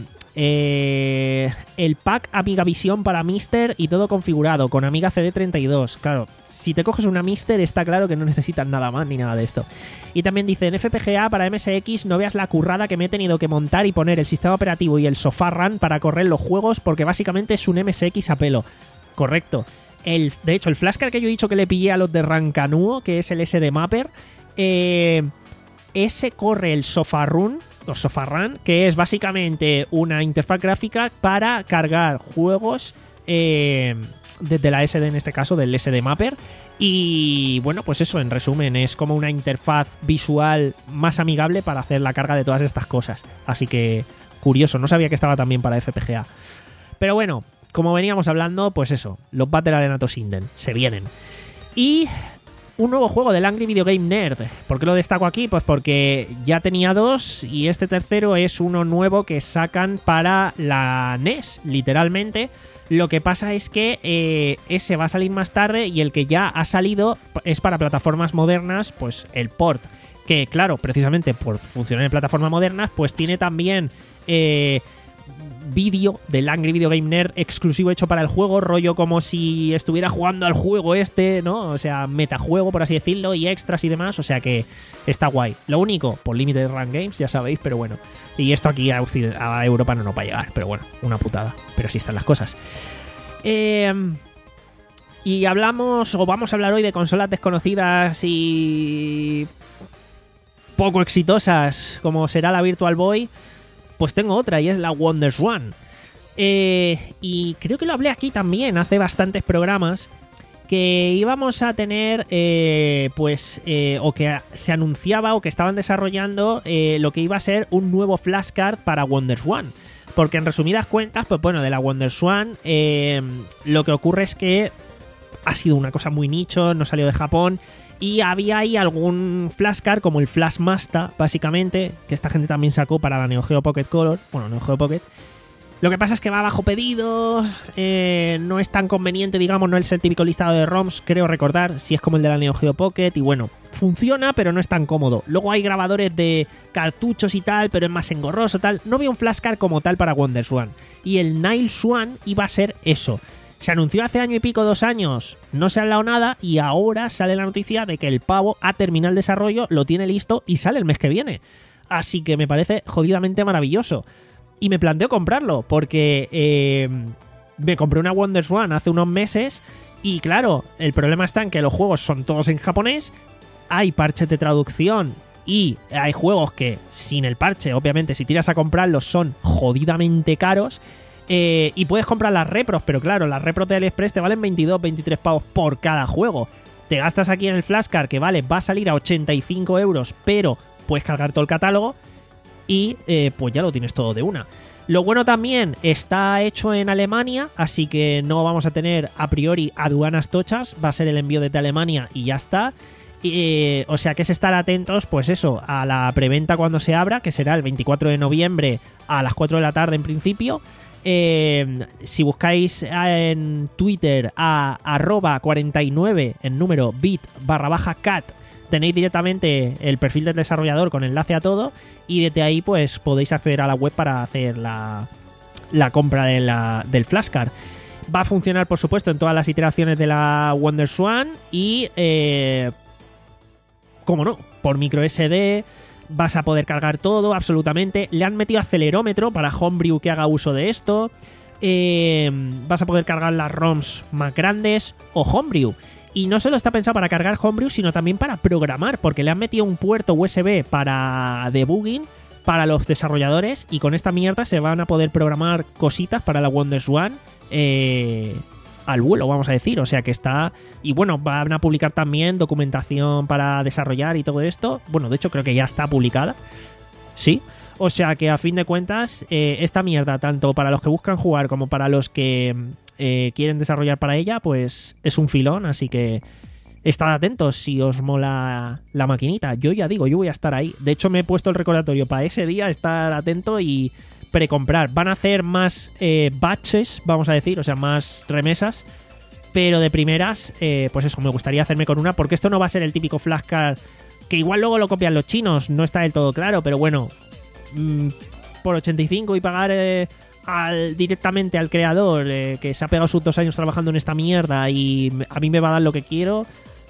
eh, el pack Amiga Visión para Mister y todo configurado, con Amiga C D treinta y dos. Claro, si te coges una Mister está claro que no necesitas nada más ni nada de esto. Y también dice, en F P G A para M S X no veas la currada que me he tenido que montar y poner el sistema operativo y el sofá run para correr los juegos, porque básicamente es un M S X a pelo. Correcto. El, de hecho, el flashcard que yo he dicho que le pillé a los de Rancanuo, que es el S D Mapper, eh, ese corre el Sofa Run, o Sofa Run, que es básicamente una interfaz gráfica para cargar juegos eh, desde la S D, en este caso, del S D Mapper. Y bueno, pues eso, en resumen, es como una interfaz visual más amigable para hacer la carga de todas estas cosas. Así que, curioso, no sabía que estaba también para F P G A. Pero bueno, como veníamos hablando, pues eso, los Battle Arena Toshinden se vienen. Y un nuevo juego del Angry Video Game Nerd. ¿Por qué lo destaco aquí? Pues porque ya tenía dos y este tercero es uno nuevo que sacan para la N E S, literalmente. Lo que pasa es que eh, ese va a salir más tarde y el que ya ha salido es para plataformas modernas, pues el port. Que claro, precisamente por funcionar en plataformas modernas, pues tiene también eh, vídeo del Angry Video Game Nerd exclusivo hecho para el juego, rollo como si estuviera jugando al juego este, ¿no? O sea, metajuego, por así decirlo, y extras y demás, o sea que está guay. Lo único, por Limited Run Games, ya sabéis, pero bueno. Y esto aquí a, Occid- a Europa no nos va a llegar, pero bueno, una putada. Pero así están las cosas. Eh... Y hablamos, o vamos a hablar hoy de consolas desconocidas y poco exitosas, como será la Virtual Boy. Pues tengo otra y es la WonderSwan. Eh, y creo que lo hablé aquí también hace bastantes programas, que íbamos a tener, eh, pues, eh, o que se anunciaba o que estaban desarrollando eh, lo que iba a ser un nuevo flashcard para WonderSwan. Porque en resumidas cuentas, pues bueno, de la WonderSwan eh, lo que ocurre es que ha sido una cosa muy nicho, no salió de Japón. Y había ahí algún flashcard como el Flashmaster, básicamente, que esta gente también sacó para la Neo Geo Pocket Color. Bueno, Neo Geo Pocket. Lo que pasa es que va bajo pedido, eh, no es tan conveniente, digamos, no es el típico listado de ROMs, creo recordar, si es como el de la Neo Geo Pocket. Y bueno, funciona, pero no es tan cómodo. Luego hay grabadores de cartuchos y tal, pero es más engorroso, tal. No había un flashcard como tal para WonderSwan. Y el Nile Swan iba a ser eso. Se anunció hace año y pico, dos años, no se ha hablado nada y ahora sale la noticia de que el pavo ha terminado el desarrollo, lo tiene listo y sale el mes que viene. Así que me parece jodidamente maravilloso. Y me planteo comprarlo porque eh, me compré una WonderSwan hace unos meses y claro, el problema está en que los juegos son todos en japonés, hay parches de traducción y hay juegos que sin el parche, obviamente, si tiras a comprarlos son jodidamente caros. Eh, y puedes comprar las repros, pero claro, las repros de AliExpress te valen veintidós, veintitrés pavos por cada juego. Te gastas aquí en el flashcard, que vale, va a salir a ochenta y cinco euros, pero puedes cargar todo el catálogo y eh, pues ya lo tienes todo de una. Lo bueno también, está hecho en Alemania, así que no vamos a tener a priori aduanas tochas, va a ser el envío desde Alemania y ya está. Eh, o sea que es estar atentos, pues eso, a la preventa cuando se abra, que será el veinticuatro de noviembre a las cuatro de la tarde en principio. Eh, si buscáis en Twitter a arroba cuarenta y nueve en número bit barra baja cat, tenéis directamente el perfil del desarrollador con enlace a todo, y desde ahí pues podéis acceder a la web para hacer la, la compra de la, del flashcard. Va a funcionar, por supuesto, en todas las iteraciones de la WonderSwan y, eh, como no, por micro S D vas a poder cargar todo, absolutamente. Le han metido acelerómetro para Homebrew que haga uso de esto. Eh, vas a poder cargar las ROMs más grandes o Homebrew. Y no solo está pensado para cargar Homebrew, sino también para programar, porque le han metido un puerto U S B para debugging para los desarrolladores, y con esta mierda se van a poder programar cositas para la WonderSwan eh, al vuelo, vamos a decir. O sea que está... Y bueno, van a publicar también documentación para desarrollar y todo esto. Bueno, de hecho creo que ya está publicada. Sí. O sea que a fin de cuentas, eh, esta mierda, tanto para los que buscan jugar como para los que eh, quieren desarrollar para ella, pues es un filón. Así que estad atentos si os mola la maquinita. Yo ya digo, yo voy a estar ahí. De hecho me he puesto el recordatorio para ese día, estar atento y precomprar. Van a hacer más eh, batches, vamos a decir, o sea, más remesas. Pero de primeras, eh, pues eso, me gustaría hacerme con una, porque esto no va a ser el típico flashcard que igual luego lo copian los chinos, no está del todo claro, pero bueno, mmm, por ochenta y cinco y pagar eh, al, directamente al creador, eh, que se ha pegado sus dos años trabajando en esta mierda y a mí me va a dar lo que quiero,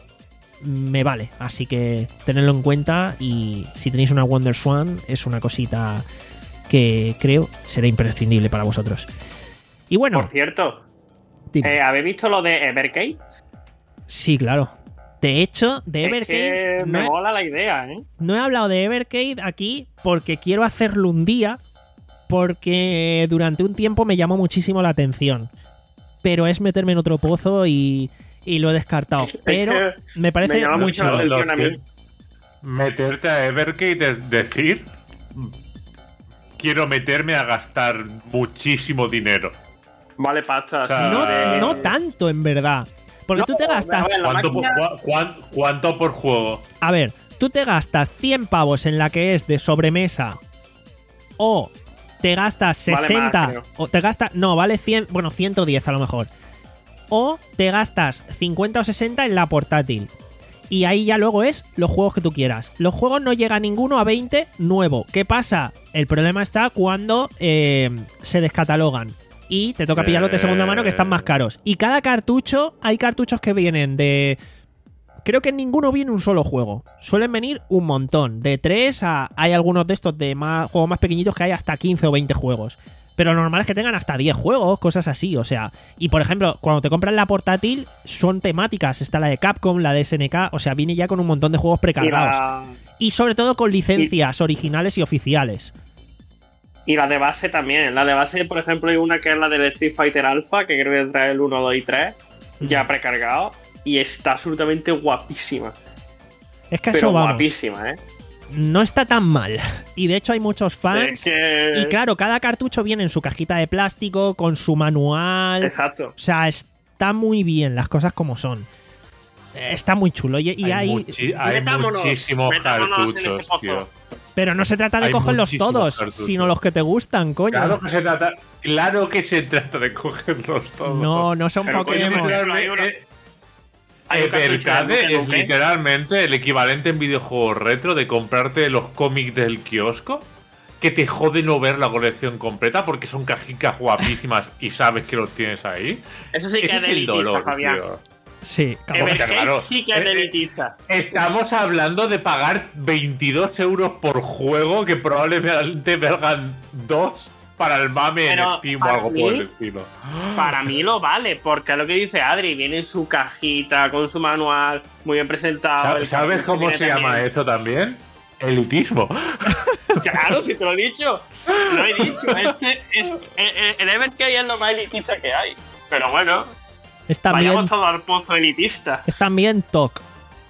me vale. Así que tenedlo en cuenta, y si tenéis una WonderSwan es una cosita que creo será imprescindible para vosotros. Y bueno... Por cierto... Eh, ¿habéis visto lo de Evercade? Sí, claro. De hecho, de es Evercade... Que no me he, mola la idea, ¿eh? No he hablado de Evercade aquí porque quiero hacerlo un día, porque durante un tiempo me llamó muchísimo la atención. Pero es meterme en otro pozo y, y lo he descartado. Pero es me parece me llama muy mucho la chulo. atención a mí. Meterte a Evercade es decir, quiero meterme a gastar muchísimo dinero. Vale, pasta. O sea, No, Eh, no tanto, en verdad. Porque No, tú te gastas... a ver, la ¿Cuánto, máquina- por- cuán- ¿Cuánto por juego? A ver, tú te gastas cien pavos en la que es de sobremesa, o te gastas Vale más, sesenta, creo. o te gastas... No, vale cien, bueno, ciento diez a lo mejor. O te gastas cincuenta o sesenta en la portátil. Y ahí ya luego es los juegos que tú quieras. Los juegos no llega ninguno a veinte nuevo. ¿Qué pasa? El problema está cuando eh, se descatalogan. Y te toca pillarlos de segunda mano, que están más caros. Y cada cartucho, hay cartuchos que vienen de... Creo que en ninguno viene un solo juego. Suelen venir un montón. De tres a... Hay algunos de estos de más, juegos más pequeñitos que hay hasta quince o veinte juegos. Pero lo normal es que tengan hasta diez juegos, cosas así, o sea... Y por ejemplo, cuando te compras la portátil, son temáticas. Está la de Capcom, la de S N K, o sea, viene ya con un montón de juegos Y precargados. la, Y sobre todo con licencias originales y oficiales. y la de base también. La de base, por ejemplo, hay una que es la del Street Fighter Alpha, que creo que trae el uno, dos y tres, ya precargado. Y está absolutamente guapísima. Es que a Pero eso vamos. guapísima, ¿eh? No está tan mal. Y de hecho hay muchos fans. Es que... Y claro, cada cartucho viene en su cajita de plástico, con su manual. Exacto. O sea, está muy bien las cosas como son. Está muy chulo. Y, y hay, muchi- hay Metámonos, muchísimos metámonos en ese cartuchos, pozo. tío. Pero no se trata de Hay cogerlos muchísimos todos, cartuchos. sino los que te gustan, coño. Claro que se trata, claro que se trata de cogerlos todos. No, no son Pero, coño, Pokémon. pero hay uno- Eh, Hay un cartucho de Evercade Duke es Nukem. literalmente el equivalente en videojuegos retro de comprarte los cómics del kiosco, que te jode no ver la colección completa porque son cajicas guapísimas y sabes que los tienes ahí. Eso sí que Ese es es el elitista, dolor, Fabián. tío. Sí, cabrón. Hostia, Evercade claro. sí que es Eh, eh, elitista. Estamos hablando de pagar veintidós euros por juego, que probablemente valgan dos para el mame Pero en Steam o para algo mí- por el estilo. Para mí lo vale, porque es lo que dice Adri, viene en su cajita, con su manual, muy bien presentado. Sa- el ¿Sabes cartucho cómo viene se llama también. eso también? Elitismo. Claro, si te lo he dicho. Lo he dicho. Este es, el, el Evercade es lo más elitista que hay. Pero bueno, Es también, vayamos todos al pozo elitista. es también T O C.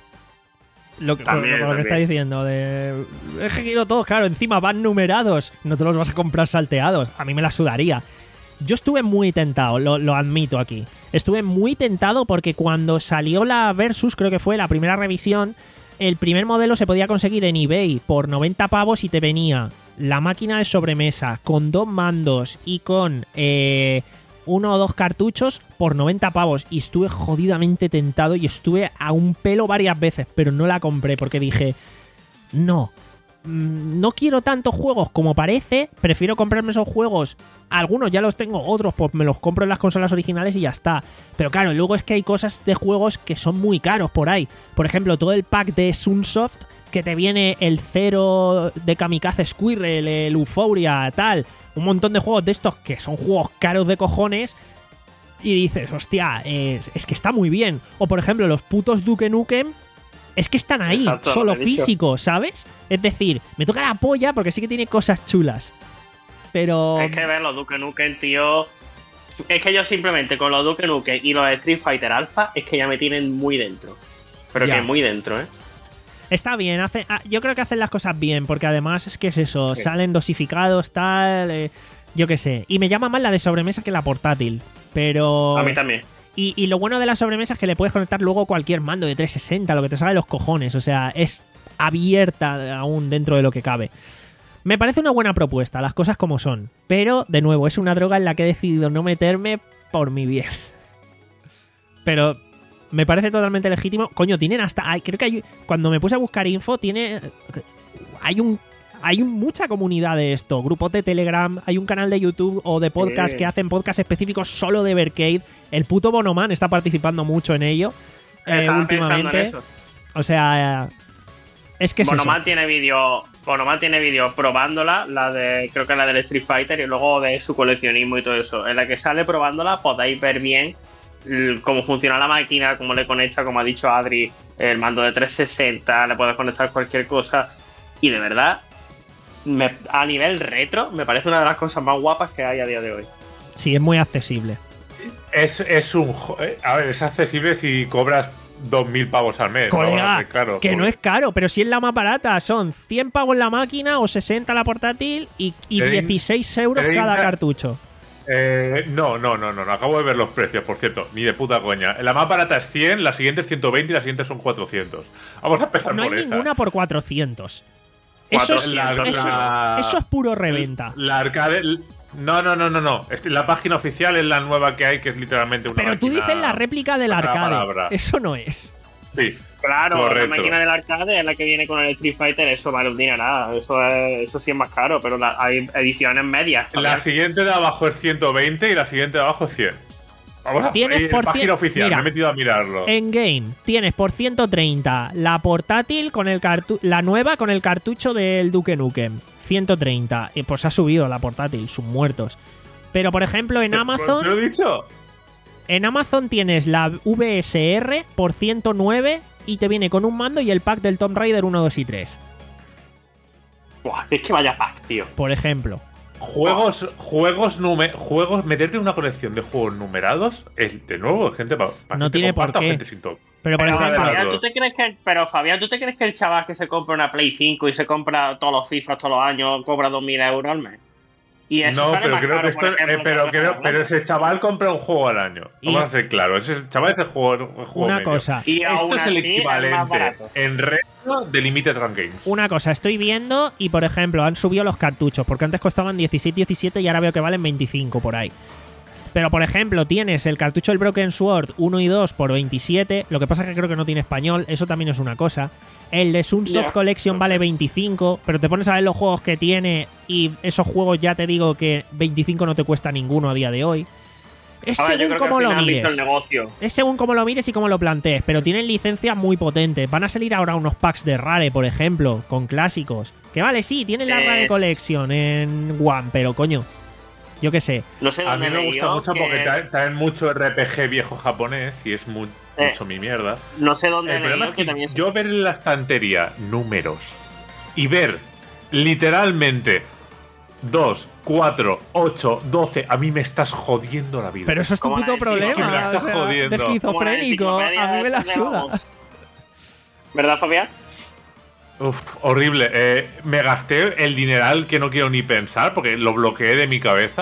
Lo que, También, lo, lo que está también. diciendo. De, es que quiero todos, claro. Encima van numerados. No te los vas a comprar salteados. A mí me la sudaría. Yo estuve muy tentado, lo, lo admito aquí. Estuve muy tentado porque cuando salió la Versus, creo que fue la primera revisión, el primer modelo se podía conseguir en eBay por noventa pavos y te venía la máquina de sobremesa con dos mandos y con eh, uno o dos cartuchos por noventa pavos. Y estuve jodidamente tentado y estuve a un pelo varias veces, pero no la compré porque dije, no, no quiero tantos juegos como parece, prefiero comprarme esos juegos. Algunos ya los tengo, otros pues me los compro en las consolas originales y ya está. Pero claro, luego es que hay cosas de juegos que son muy caros por ahí. Por ejemplo, todo el pack de Sunsoft, que te viene el Zero de Kamikaze Squirrel, el Euphoria, tal. Un montón de juegos de estos que son juegos caros de cojones. Y dices, hostia, es, es que está muy bien. O por ejemplo, los putos Duke Nukem, es que están ahí, Exacto, solo lo que he dicho. físicos, ¿sabes? Es decir, me toca la polla porque sí que tiene cosas chulas. Pero... Es que ver los Duke Nukem, tío. Es que yo simplemente con los Duke Nukem y los Street Fighter Alpha es que ya me tienen muy dentro. Pero Ya. que muy dentro, ¿eh? Está bien, hace, ah, yo creo que hacen las cosas bien, porque además es que es eso, Sí. salen dosificados, tal, eh, yo qué sé. Y me llama más la de sobremesa que la portátil, pero... A mí también. Y, y lo bueno de la sobremesa es que le puedes conectar luego cualquier mando de trescientos sesenta, lo que te sale de los cojones, o sea, es abierta aún dentro de lo que cabe. Me parece una buena propuesta, las cosas como son, pero, de nuevo, es una droga en la que he decidido no meterme por mi bien. Pero... me parece totalmente legítimo. Coño, tienen hasta... Hay, creo que hay... Cuando me puse a buscar info, tiene... Hay un... Hay un, mucha comunidad de esto. Grupos de Telegram, hay un canal de YouTube o de podcast Sí. que hacen podcasts específicos solo de Evercade. El puto Bonoman está participando mucho en ello eh, Estaba pensando en últimamente. eso. O sea... Es que es eso. Bonoman tiene vídeo, Bonoman tiene vídeo probándola, la de, creo que la del Street Fighter y luego de su coleccionismo y todo eso. En la que sale probándola podéis ver bien l- cómo funciona la máquina, cómo le conecta, como ha dicho Adri, el mando de trescientos sesenta, le puedes conectar cualquier cosa. Y de verdad, me- a nivel retro, me parece una de las cosas más guapas que hay a día de hoy. Sí, es muy accesible. Es, es un. jo- eh, A ver, es accesible si cobras dos mil pavos al mes. Colega, ¿no? Claro, que pues- no es caro, pero si es la más barata. Son cien pavos la máquina o sesenta la portátil y, y Trein- dieciséis euros treinta cada cartucho. Eh, no, no, no, no, no. Acabo de ver los precios, por cierto. Ni de puta coña. La más barata es cien, la siguiente es ciento veinte y la siguiente son cuatrocientos. Vamos a empezar No hay por esa. ninguna por cuatrocientos. Eso es, La- eso, la- es, eso es puro reventa. La arcade. No, no, no, no, no. Este- La página oficial es la nueva que hay, que es literalmente una. Pero tú máquina- dices la réplica del otra arcade. palabra. Eso no es. Sí. Claro, Correcto. la máquina del arcade es la que viene con el Street Fighter, eso vale un dineral, eso es, eso sí es más caro, pero la- hay ediciones medias. La también. siguiente de abajo es ciento veinte y la siguiente de abajo es cien. Vamos a Tienes ir por página cien- oficial, mira, me he metido a mirarlo. En game tienes por ciento treinta la portátil con el cartu la nueva con el cartucho del Duke Nukem. ciento treinta. Y pues ha subido la portátil, sus muertos. Pero por ejemplo en ¿Te Amazon, lo he dicho? en Amazon tienes la V S R por ciento nueve y te viene con un mando y el pack del Tomb Raider uno, dos y tres. Buah, es que vaya pack, tío. Por ejemplo. Juegos, juegos, nume- juegos, meterte en una colección de juegos numerados es de nuevo gente para No tiene por qué. gente sin top. Pero por Pero, Una de ejemplo, las Fabián, ¿tú dos. te crees que, pero Fabián, ¿tú te crees que el chaval que se compra una Play cinco y se compra todos los FIFA todos los años cobra dos mil euros al mes? Y eso No, sale pero más creo caro, que esto, por ejemplo, eh, que pero, una creo- Fórmula pero uno. ese chaval compra un juego al año. Y- Vamos a ser claros. Ese chaval es el juego, el juego una medio. cosa. Y Esto aún es el así es más equivalente barato. en retro de Limited Run Games. Una cosa, estoy viendo y por ejemplo han subido los cartuchos, porque antes costaban dieciséis, diecisiete y ahora veo que valen veinticinco por ahí. Pero por ejemplo tienes el cartucho del Broken Sword uno y dos por veintisiete, lo que pasa es que creo que no tiene español, eso también es una cosa. El de Sunsoft Ya. Collection vale veinticinco, pero te pones a ver los juegos que tiene y esos juegos ya te digo que veinticinco no te cuesta ninguno a día de hoy. Es A ver, yo según creo que cómo al lo final han visto mires. el negocio. Es según cómo lo mires y cómo lo plantees, pero tienen licencias muy potentes. Van a salir ahora unos packs de Rare, por ejemplo, con clásicos. Que vale, sí, tienen la Es- Rare Collection en One, pero coño, yo qué sé. No sé A dónde mí me leí gusta yo mucho que- porque traen, traen mucho R P G viejo japonés y es mu- Eh. mucho mi mierda. No sé dónde El leí problema yo es que que también se- yo ver en la estantería números y ver literalmente dos, cuatro, ocho, doce, a mí me estás jodiendo la vida. Pero eso es tu Como puto la de problema. Chico, que me la o estás sea, jodiendo. de como la esquizofrénico. enciclopedia A mí me la esa de suda. Vamos. ¿Verdad, Fabián? Uf, horrible. Eh, me gasté el dineral que no quiero ni pensar porque lo bloqueé de mi cabeza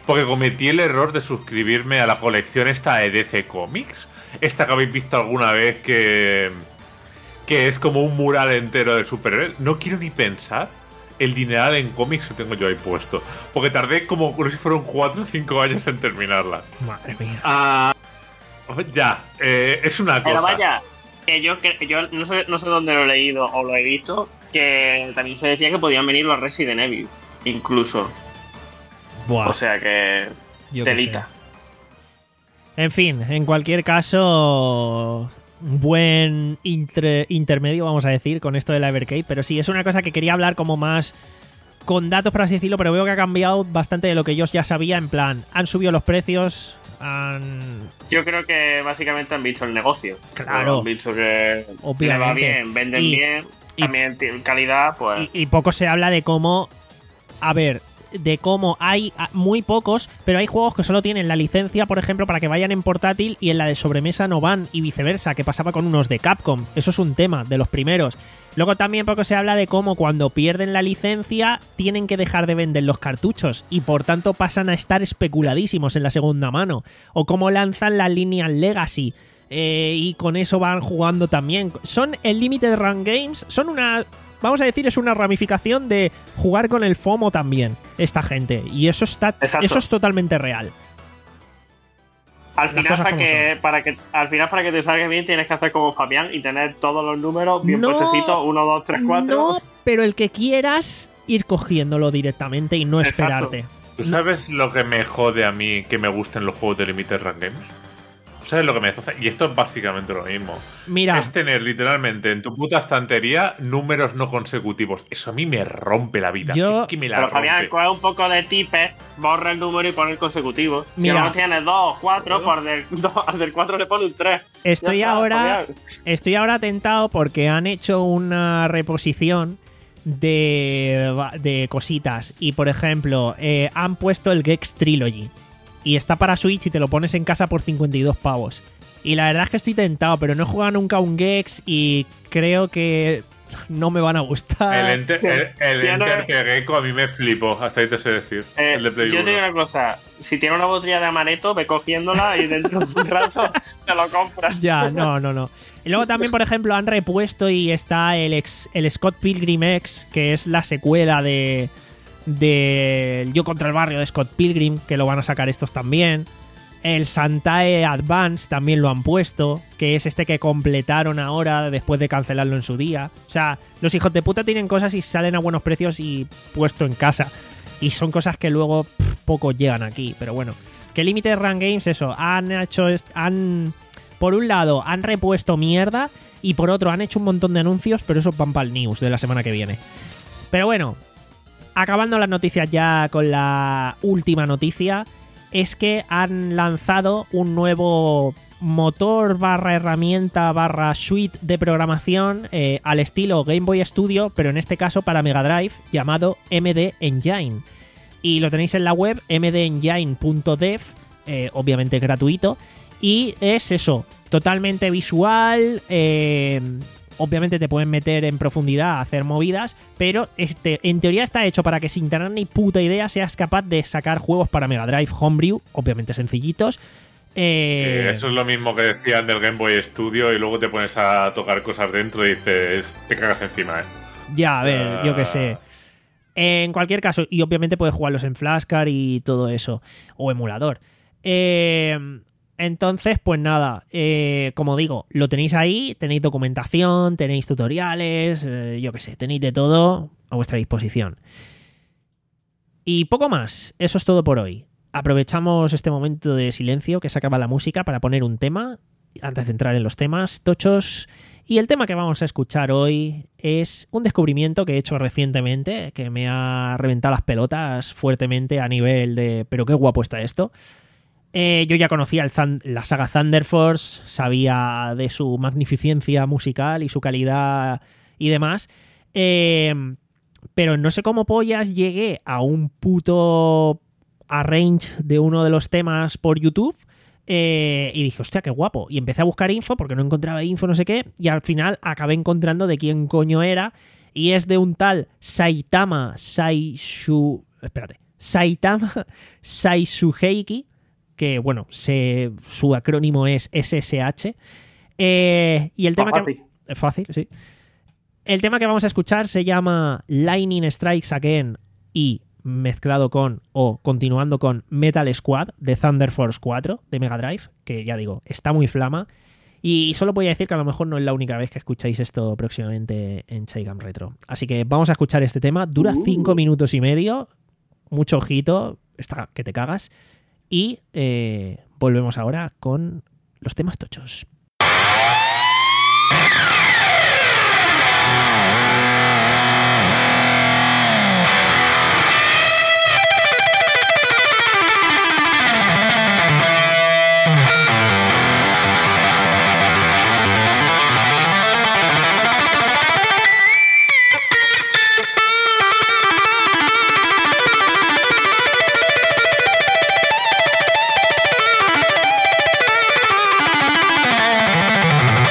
porque cometí el error de suscribirme a la colección esta de D C Comics. Esta que habéis visto alguna vez que... que es como un mural entero de superhéroes. No quiero ni pensar el dineral en cómics que tengo yo ahí puesto. Porque tardé como, no sé si fueron cuatro o cinco años en terminarla. Madre mía. Ah, ya, eh, es una cosa. Pero vaya, que yo, que yo no, sé, no sé dónde lo he leído o lo he visto, que también se decía que podían venir los Resident Evil, incluso. Buah, O sea que... yo qué telita. sé. En fin, en cualquier caso, un buen inter- intermedio, vamos a decir, con esto de la Evercade. Pero sí, es una cosa que quería hablar como más con datos, por así decirlo, pero veo que ha cambiado bastante de lo que yo ya sabía. En plan, han subido los precios, han... Yo creo que básicamente han visto el negocio. Claro. Han visto que Obviamente. le va bien, venden Y- bien, y- también tienen calidad, pues... Y, y poco se habla de cómo... A ver, de cómo hay ah, muy pocos, pero hay juegos que solo tienen la licencia, por ejemplo, para que vayan en portátil y en la de sobremesa no van, y viceversa, que pasaba con unos de Capcom. Eso es un tema, de los primeros. Luego también poco se habla de cómo cuando pierden la licencia tienen que dejar de vender los cartuchos y por tanto pasan a estar especuladísimos en la segunda mano. O cómo lanzan la línea Legacy. Eh, y con eso van jugando también. Son el Limited Run Games, son una... Vamos a decir, es una ramificación de jugar con el FOMO también, esta gente. Y eso está, Exacto. eso es totalmente real. Al Las final, cosas para como que, para que, al final, para que te salga bien, tienes que hacer como Fabián y tener todos los números bien No, puestecitos, uno, dos, tres, cuatro. No, pero el que quieras ir cogiéndolo directamente y no Exacto. esperarte. ¿Tú sabes lo que me jode a mí que me gusten los juegos de Limited Run Games? ¿Sabes lo que me hace? Y esto es básicamente lo mismo. Mira, Es tener literalmente en tu puta estantería números no consecutivos. Eso a mí me rompe la vida. Yo- Es que me la Pero rompe. Fabián, coge un poco de tipes, borra el número y pone el consecutivo. Mira. Si no tienes dos, cuatro, por del, dos, al del cuatro le pone un tres. estoy Ya está, ahora, Fabián. estoy ahora tentado porque han hecho una reposición de, de cositas. Y por ejemplo, eh, han puesto el Gex Trilogy. Y está para Switch y te lo pones en casa por cincuenta y dos pavos. Y la verdad es que estoy tentado, pero no he jugado nunca a un Gex y creo que no me van a gustar. El Enter, el, el Tiene- Enter que Gecko a mí me flipó. Hasta ahí te sé decir. Eh, el de Play yo te uno. digo una cosa, si tiene una botella de amaretto, ve cogiéndola y dentro de un rato te lo compras. Ya, no, no, no. Y luego también, por ejemplo, han repuesto y está el, ex, el Scott Pilgrim X, que es la secuela de, de Yo contra el barrio de Scott Pilgrim, que lo van a sacar estos también. El Santae Advance también lo han puesto, que es este que completaron ahora después de cancelarlo en su día. O sea, los hijos de puta tienen cosas y salen a buenos precios y puesto en casa. Y son cosas que luego pff, poco llegan aquí, pero bueno. Que Limited Run Games, eso, han hecho... est- han Por un lado, han repuesto mierda y por otro, han hecho un montón de anuncios, pero eso van para el news de la semana que viene. Pero bueno, acabando las noticias ya con la última noticia, es que han lanzado un nuevo motor barra herramienta barra suite de programación eh, al estilo Game Boy Studio, pero en este caso para Mega Drive, llamado M D Engine. Y lo tenéis en la web m d engine punto dev, eh, obviamente gratuito. Y es eso, totalmente visual, eh, obviamente te pueden meter en profundidad a hacer movidas, pero este, en teoría está hecho para que sin tener ni puta idea seas capaz de sacar juegos para Mega Drive Homebrew, obviamente sencillitos. Eh, Eh, eso es lo mismo que decían del Game Boy Studio y luego te pones a tocar cosas dentro y dices, te cagas encima, eh. Ya, a ver, Ah. yo qué sé. En cualquier caso, y obviamente puedes jugarlos en flashcard y todo eso, o emulador. Eh... Entonces, pues nada, eh, como digo, lo tenéis ahí, tenéis documentación, tenéis tutoriales, eh, yo qué sé, tenéis de todo a vuestra disposición. Y poco más, eso es todo por hoy. Aprovechamos este momento de silencio que se acaba la música para poner un tema, antes de entrar en los temas tochos. Y el tema que vamos a escuchar hoy es un descubrimiento que he hecho recientemente, que me ha reventado las pelotas fuertemente a nivel de «pero qué guapo está esto». Eh, yo ya conocía el Thun- la saga Thunder Force, sabía de su magnificencia musical y su calidad y demás, eh, pero no sé cómo pollas llegué a un puto arrange de uno de los temas por YouTube eh, y dije, hostia, qué guapo. Y empecé a buscar info porque no encontraba info, no sé qué, y al final acabé encontrando de quién coño era, y es de un tal Saitama Saishu... Espérate. Saitama Saisukeiki, que bueno, se, su acrónimo es S S H. Eh, y el tema fácil. que... Fácil, sí. El tema que vamos a escuchar se llama Lightning Strikes Again y mezclado con, o continuando con Metal Squad de Thunder Force cuatro de Mega Drive, que ya digo, está muy flama. Y solo voy a decir que a lo mejor no es la única vez que escucháis esto próximamente en Chaigam Retro. Así que vamos a escuchar este tema. Dura cinco minutos y medio. Mucho ojito. Está que te cagas. Y eh, volvemos ahora con los temas tochos. Bye.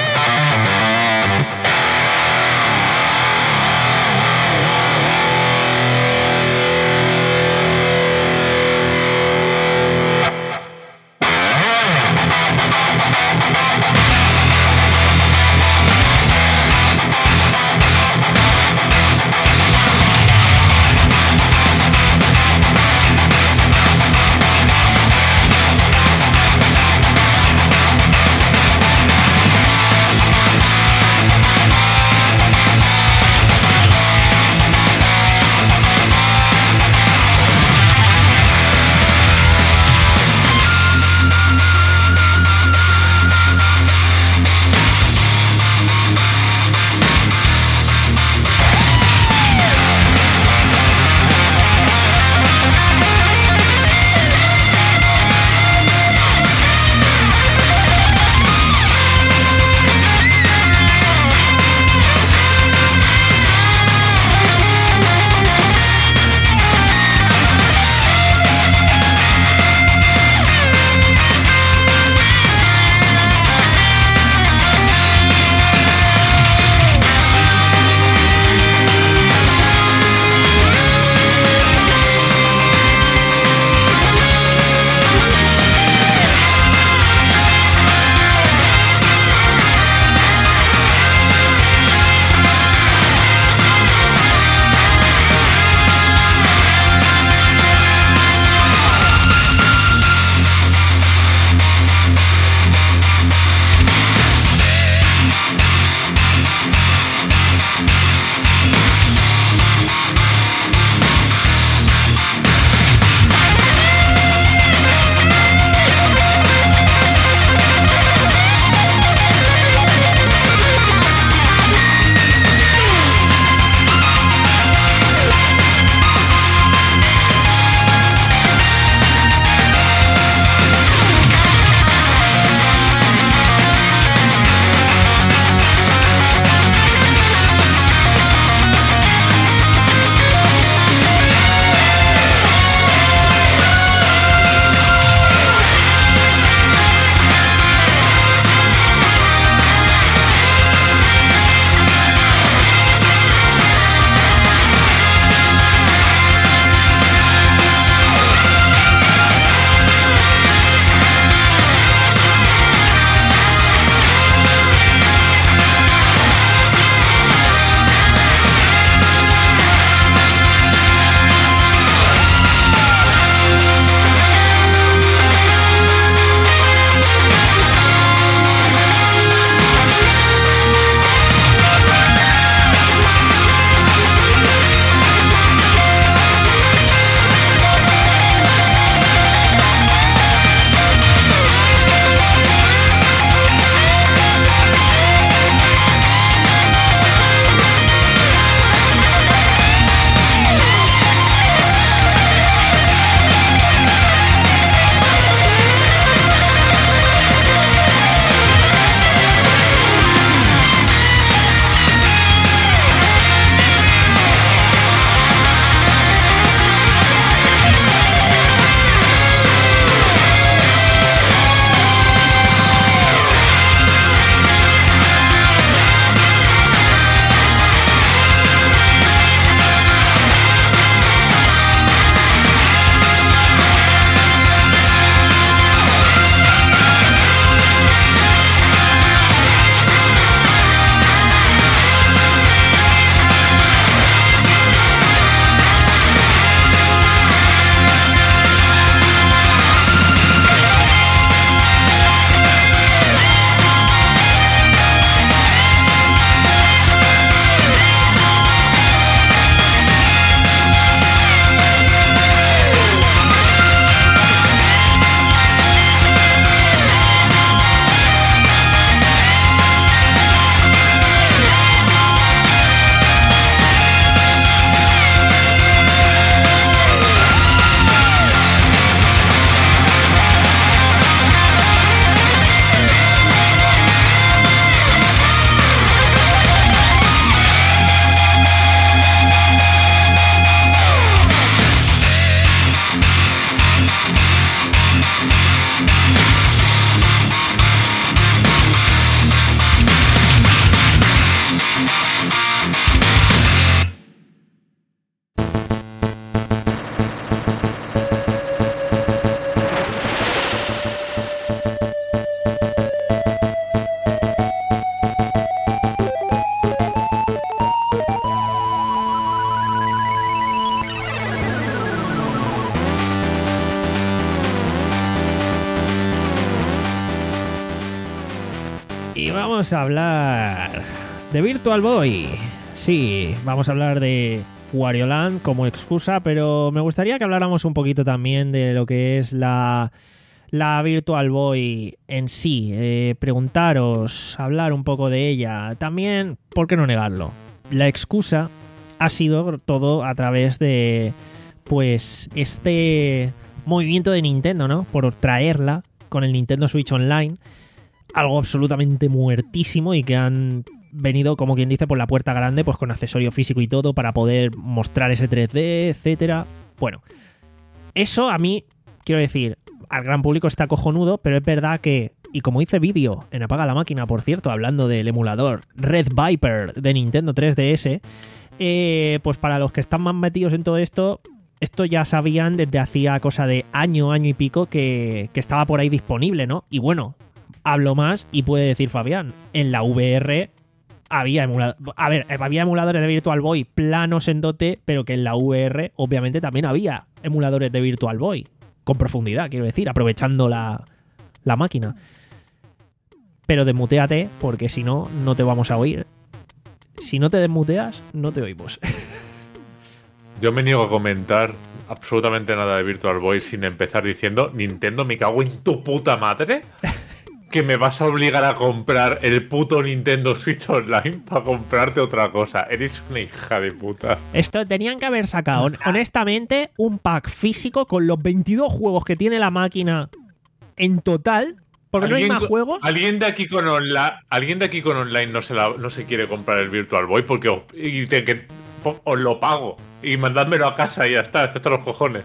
vamos a hablar de Virtual Boy. Sí, vamos a hablar de Wario Land como excusa, pero me gustaría que habláramos un poquito también de lo que es la, la Virtual Boy en sí. Eh, preguntaros, hablar un poco de ella. También, ¿por qué no negarlo? La excusa ha sido todo a través de, pues, este movimiento de Nintendo, ¿no? Por traerla con el Nintendo Switch Online. Algo absolutamente muertísimo y que han venido, como quien dice, por la puerta grande, pues con accesorio físico y todo para poder mostrar ese tres D, etcétera. Bueno, eso a mí, quiero decir, al gran público está cojonudo, pero es verdad que, y como hice vídeo en Apaga la Máquina, por cierto, hablando del emulador Red Viper de Nintendo tres D S, eh, pues para los que están más metidos en todo esto, esto ya sabían desde hacía cosa de año, año y pico que, que estaba por ahí disponible, ¿no? Y bueno, hablo más y puede decir Fabián, en la V R había emuladores, a ver, había emuladores de Virtual Boy planos en dote, pero que en la V R obviamente también había emuladores de Virtual Boy, con profundidad, quiero decir, aprovechando la, la máquina. Pero desmuteate, porque si no, no te vamos a oír. Si no te desmuteas, no te oímos. Yo me niego a comentar absolutamente nada de Virtual Boy sin empezar diciendo: Nintendo, me cago en tu puta madre, que me vas a obligar a comprar el puto Nintendo Switch Online para comprarte otra cosa. Eres una hija de puta. Esto tenían que haber sacado, honestamente, un pack físico con los veintidós juegos que tiene la máquina en total, porque no hay más juegos. ¿Alguien de aquí con online, alguien de aquí con online no se, la, no se quiere comprar el Virtual Boy? Porque os, y te, que, os lo pago y mandádmelo a casa y ya está, excepto los cojones.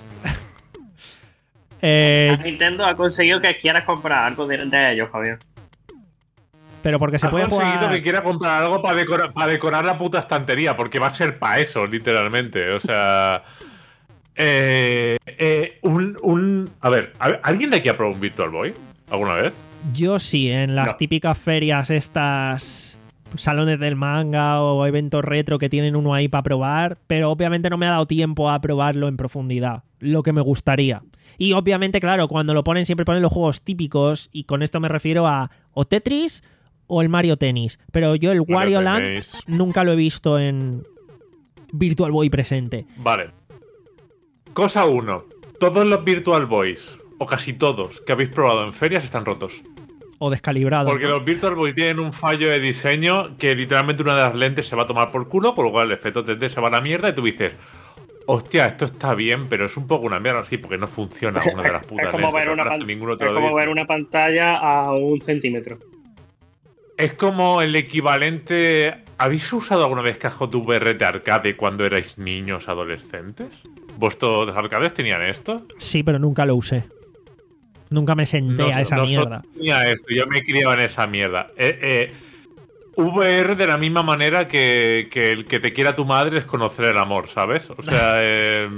Eh, Nintendo ha conseguido que quieras comprar algo de, de ellos, Javier. Pero porque se ha puede conseguido jugar... que quiera comprar algo para decorar, para decorar la puta estantería, porque va a ser para eso, literalmente. O sea... Eh, eh, un, un... A ver, ¿alguien de aquí ha probado un Virtual Boy alguna vez? Yo sí, en las No. típicas ferias estas... salones del manga o eventos retro que tienen uno ahí para probar, pero obviamente no me ha dado tiempo a probarlo en profundidad, lo que me gustaría. Y obviamente, claro, cuando lo ponen siempre ponen los juegos típicos, y con esto me refiero a o Tetris o el Mario Tennis, pero yo el Mario Wario Land Tennis. nunca lo he visto en Virtual Boy presente. Vale. Cosa uno. Todos los Virtual Boys, o casi todos, que habéis probado en ferias están rotos. O descalibrado. Porque ¿no? los Virtual Boy tienen un fallo de diseño que literalmente una de las lentes se va a tomar por culo, con lo cual el efecto tres D se va a la mierda y tú dices: hostia, esto está bien, pero es un poco una mierda, sí, porque no funciona una de las putas Es como, lentes, ver una, no hace pan- ninguno es te lo como dice. ver una pantalla a un centímetro. Es como el equivalente... ¿Habéis usado alguna vez Cajot V R de arcade cuando erais niños, adolescentes? ¿Vuestros arcades tenían esto? Sí, pero nunca lo usé. Nunca me senté Nos- a esa nosotros mierda. tenía esto, yo me criaba en esa mierda. Eh, eh, V R de la misma manera que, que el que te quiera tu madre es conocer el amor, ¿sabes? O sea, eh...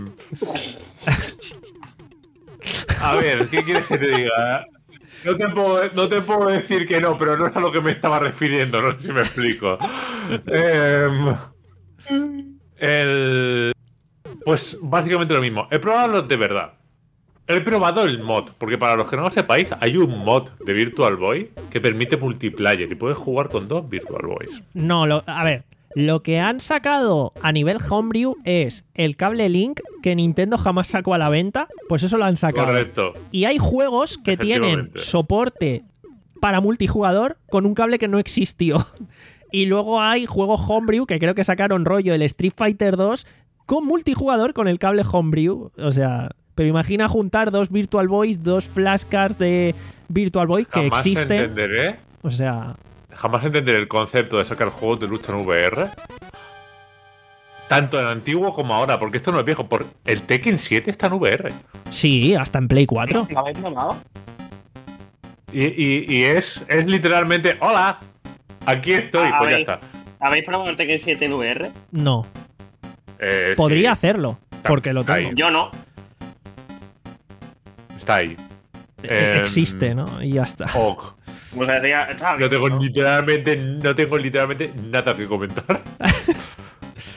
a ver, ¿qué quieres que te diga? No te, puedo, no te puedo decir que no, pero no es a lo que me estaba refiriendo, no sé si me explico. Eh, el... Pues básicamente lo mismo. He probado los de verdad. He probado el mod, porque para los que no lo sepáis, hay un mod de Virtual Boy que permite multiplayer y puedes jugar con dos Virtual Boys. No, lo, a ver, lo que han sacado a nivel homebrew es el cable Link que Nintendo jamás sacó a la venta, pues eso lo han sacado. Correcto. Y hay juegos que tienen Efectivamente. soporte para multijugador con un cable que no existió. Y luego hay juegos homebrew que creo que sacaron rollo el Street Fighter dos con multijugador con el cable homebrew. O sea, pero imagina juntar dos Virtual Boys, dos flashcards de Virtual Boy que Jamás existen. entenderé, O sea, jamás entenderé el concepto de sacar juegos de lucha en V R. Tanto en antiguo como ahora, porque esto no es viejo. Por el Tekken siete está en V R. sí, hasta en Play cuatro. ¿Lo habéis probado? Y, y, y es, es literalmente: hola, aquí estoy. Ah, Pues ya ¿habéis- está. ¿Habéis probado el Tekken siete en V R? No, Eh, podría sí, hacerlo, porque lo ahí. tengo. Yo no. está ahí. Eh, Em, Existe, ¿no? Y ya está. Ok. Como se decía, está No bien, tengo ¿no? literalmente, no tengo literalmente nada que comentar.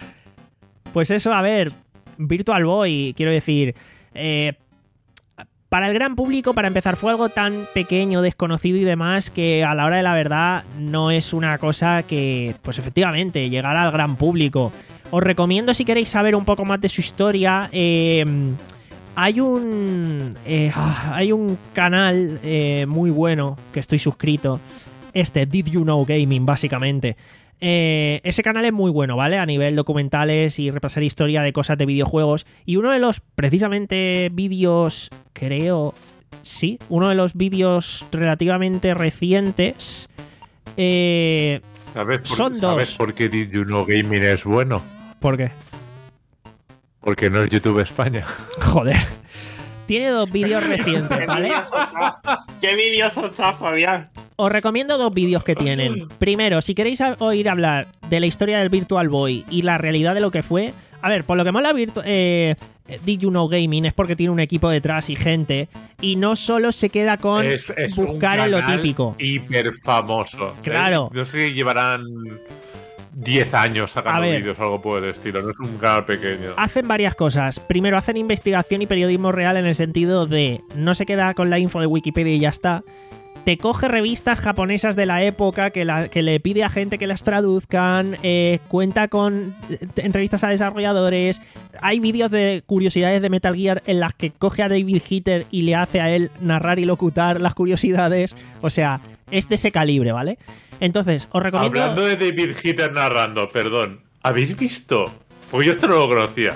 Pues eso, a ver, Virtual Boy, quiero decir, eh, Para el gran público, para empezar, fue algo tan pequeño, desconocido y demás que a la hora de la verdad no es una cosa que, pues efectivamente, llegara al gran público. Os recomiendo, si queréis saber un poco más de su historia, eh, hay un eh, hay un canal eh, muy bueno que estoy suscrito, este Did You Know Gaming, básicamente. Eh, ese canal es muy bueno, ¿vale? A nivel documentales y repasar historia de cosas de videojuegos. Y uno de los, precisamente, vídeos, creo, sí, uno de los vídeos relativamente recientes, eh, ¿Sabes por, son ¿sabes dos. por qué Did You Know Gaming es bueno? ¿Por qué? Porque no es YouTube España. Joder. Tiene dos vídeos recientes, ¿vale? ¿Qué vídeos está, Fabián? Os recomiendo dos vídeos que tienen. Primero, si queréis oír hablar de la historia del Virtual Boy y la realidad de lo que fue... A ver, por lo que mola Virtu eh, Did You Know Gaming es porque tiene un equipo detrás y gente, y no solo se queda con Es, es buscar un en lo canal típico. hiper famoso. Claro. No sé si llevarán diez años A sacando ver. vídeos o algo por el estilo. No es un canal pequeño. Hacen varias cosas. Primero, hacen investigación y periodismo real en el sentido de no se queda con la info de Wikipedia y ya está. Te coge revistas japonesas de la época que, la, que le pide a gente que las traduzcan, eh, cuenta con eh, entrevistas a desarrolladores, hay vídeos de curiosidades de Metal Gear en las que coge a David Hitter y le hace a él narrar y locutar las curiosidades, o sea, es de ese calibre, ¿vale? Entonces, os recomiendo... Hablando de David Hitter narrando, perdón, ¿habéis visto? Porque yo esto no lo conocía.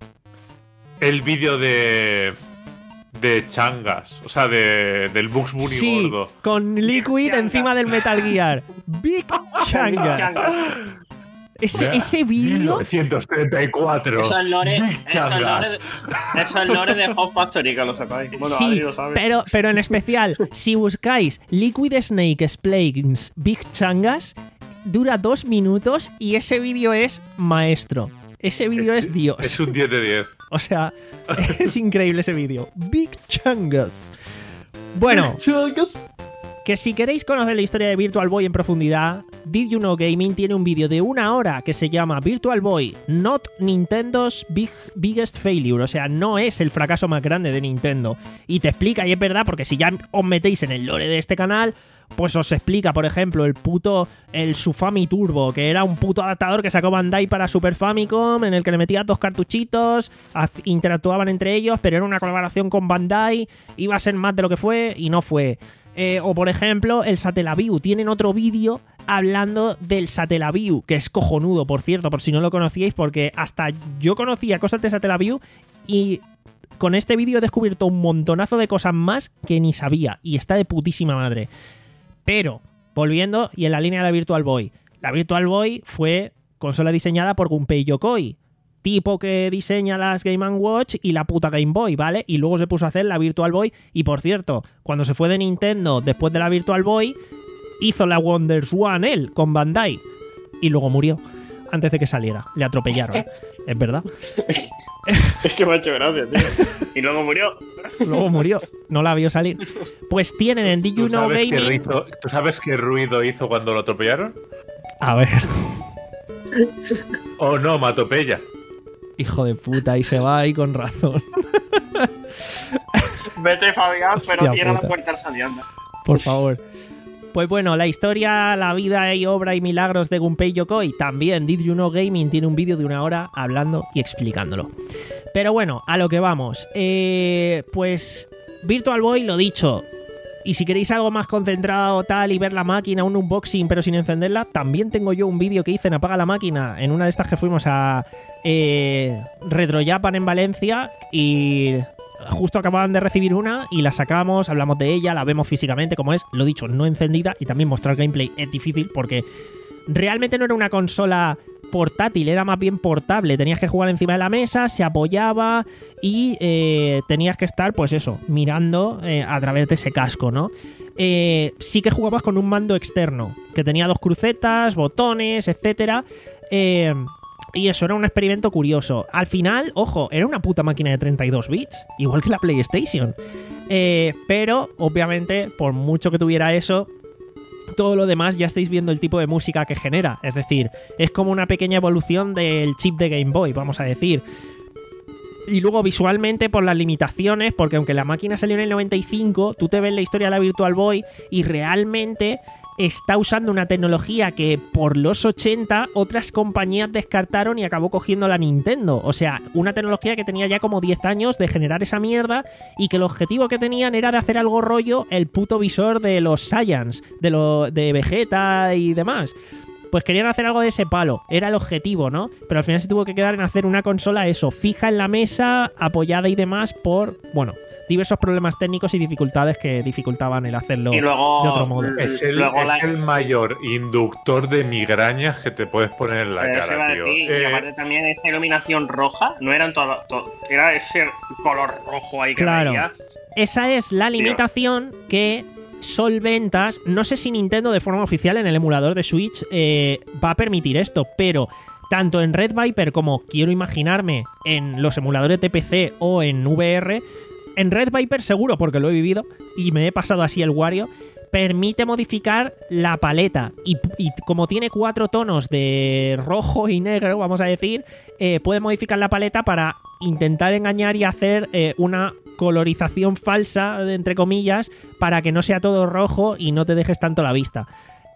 El vídeo de... de Changas, o sea, de, del Bugs Bunny Sí, gordo. con Liquid Changas. encima del Metal Gear. Big Changas. Ese, ese vídeo... mil novecientos treinta y cuatro. Eso es lore, Big eso es Changas. lore, eso es lore de Hot Factory, que lo sepáis. Bueno, Sí, Adri lo sabe. pero, pero en especial, si buscáis Liquid Snake Explains Big Changas, dura dos minutos y ese vídeo es maestro. Ese vídeo es Dios. Es un diez de diez. O sea, es increíble ese vídeo. Big Changas. Bueno, que si queréis conocer la historia de Virtual Boy en profundidad, Did You Know Gaming tiene un vídeo de una hora que se llama Virtual Boy, Not Nintendo's Big, Biggest Failure. O sea, no es el fracaso más grande de Nintendo. Y te explica, y es verdad, porque si ya os metéis en el lore de este canal, pues os explica, por ejemplo, el puto, el Sufami Turbo, que era un puto adaptador que sacó Bandai para Super Famicom, en el que le metías dos cartuchitos, interactuaban entre ellos, pero era una colaboración con Bandai, iba a ser más de lo que fue, y no fue. Eh, o por ejemplo, el Satellaview. Tienen otro vídeo hablando del Satellaview, que es cojonudo, por cierto, por si no lo conocíais, porque hasta yo conocía cosas de Satellaview y con este vídeo he descubierto un montonazo de cosas más que ni sabía, y está de putísima madre. Pero, volviendo, y en la línea de la Virtual Boy, la Virtual Boy fue consola diseñada por Gunpei Yokoi, tipo que diseña las Game and Watch y la puta Game Boy, ¿vale? Y luego se puso a hacer la Virtual Boy, y por cierto, cuando se fue de Nintendo después de la Virtual Boy, hizo la Wonders One él, con Bandai, y luego murió antes de que saliera, le atropellaron, es verdad. Es que me ha hecho gracia, tío. Y luego murió. Luego murió, no la vio salir. Pues tienen en Did You ¿Tú Know sabes, qué Gaming... hizo- ¿Tú sabes qué ruido hizo cuando lo atropellaron? A ver, ¿O no, Matopella? hijo de puta, y se va ahí con razón. Vete, Fabián, pero Hostia cierra la puta. puerta al saliendo. Por favor. Pues bueno, la historia, la vida y obra y milagros de Gunpei Yokoi. También Did You Know Gaming tiene un vídeo de una hora hablando y explicándolo. Pero bueno, a lo que vamos. Eh, pues Virtual Boy, lo dicho. Y si queréis algo más concentrado tal y ver la máquina, un unboxing pero sin encenderla, también tengo yo un vídeo que hice en Apaga la Máquina, en una de estas que fuimos a eh, Retro Japan en Valencia, y justo acababan de recibir una y la sacamos, hablamos de ella, la vemos físicamente como es, lo dicho, no encendida, y también mostrar gameplay es difícil porque realmente no era una consola portátil, era más bien portable. Tenías que jugar encima de la mesa, se apoyaba y eh, tenías que estar, pues eso, mirando eh, a través de ese casco, ¿no? Eh, sí que jugabas con un mando externo, que tenía dos crucetas, botones, etcétera. Eh, y eso era un experimento curioso. Al final, ojo, era una puta máquina de treinta y dos bits, igual que la PlayStation. Eh, pero, obviamente, por mucho que tuviera eso, todo lo demás ya estáis viendo el tipo de música que genera. Es decir, es como una pequeña evolución del chip de Game Boy, vamos a decir. Y luego visualmente por las limitaciones, porque aunque la máquina salió en el noventa y cinco, tú te ves la historia de la Virtual Boy y realmente está usando una tecnología que por los ochenta otras compañías descartaron y acabó cogiendo la Nintendo. O sea, una tecnología que tenía ya como diez años de generar esa mierda y que el objetivo que tenían era de hacer algo rollo el puto visor de los Saiyans, de, lo, de Vegeta y demás. Pues querían hacer algo de ese palo, era el objetivo, ¿no? Pero al final se tuvo que quedar en hacer una consola, eso, fija en la mesa, apoyada y demás por, bueno, diversos problemas técnicos y dificultades que dificultaban el hacerlo y luego, de otro modo. Es el, luego es la... el mayor inductor de migrañas que te puedes poner en la Pero cara, tío. Decir, Eh, y aparte también esa iluminación roja, no eran todo, todo era ese color rojo ahí que Claro. veía. Esa es la limitación que solventas. No sé si Nintendo de forma oficial en el emulador de Switch eh, va a permitir esto, pero tanto en Red Viper como quiero imaginarme en los emuladores de P C o en V R, en Red Viper seguro porque lo he vivido y me he pasado así el Wario, permite modificar la paleta y, y como tiene cuatro tonos de rojo y negro, vamos a decir, eh, puede modificar la paleta para intentar engañar y hacer eh, una colorización falsa, entre comillas, para que no sea todo rojo y no te dejes tanto la vista.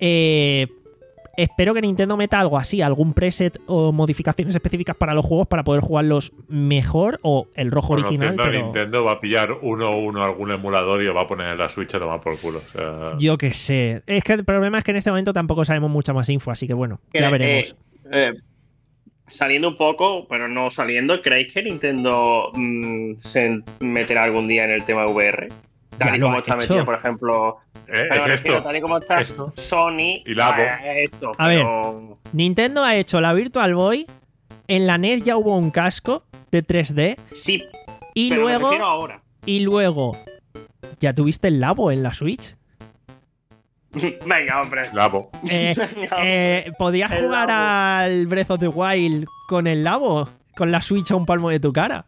Eh, espero que Nintendo meta algo así, algún preset o modificaciones específicas para los juegos para poder jugarlos mejor o el rojo original. Conociendo a Pero Nintendo va a pillar uno a uno algún emulador y lo va a poner en la Switch a tomar por culo. O sea, yo qué sé. Es que el problema es que en este momento tampoco sabemos mucha más info, así que bueno, ya Que, veremos. eh, eh, saliendo un poco, pero no saliendo, ¿creéis que Nintendo mmm, se meterá algún día en el tema V R? Tal Ya y lo como ha está hecho. metido, por ejemplo, eh, pero es me refiero, esto. tal y como está esto. Sony Y Labo. eh, esto, A pero... Nintendo ha hecho la Virtual Boy. En la N E S ya hubo un casco de tres D. Sí, Y pero me luego. refiero ahora. Y luego. ¿Ya tuviste el Labo en la Switch? Venga, hombre. Labo. Eh, eh, ¿Podías El jugar Labo. al Breath of the Wild con el Labo? Con la Switch a un palmo de tu cara.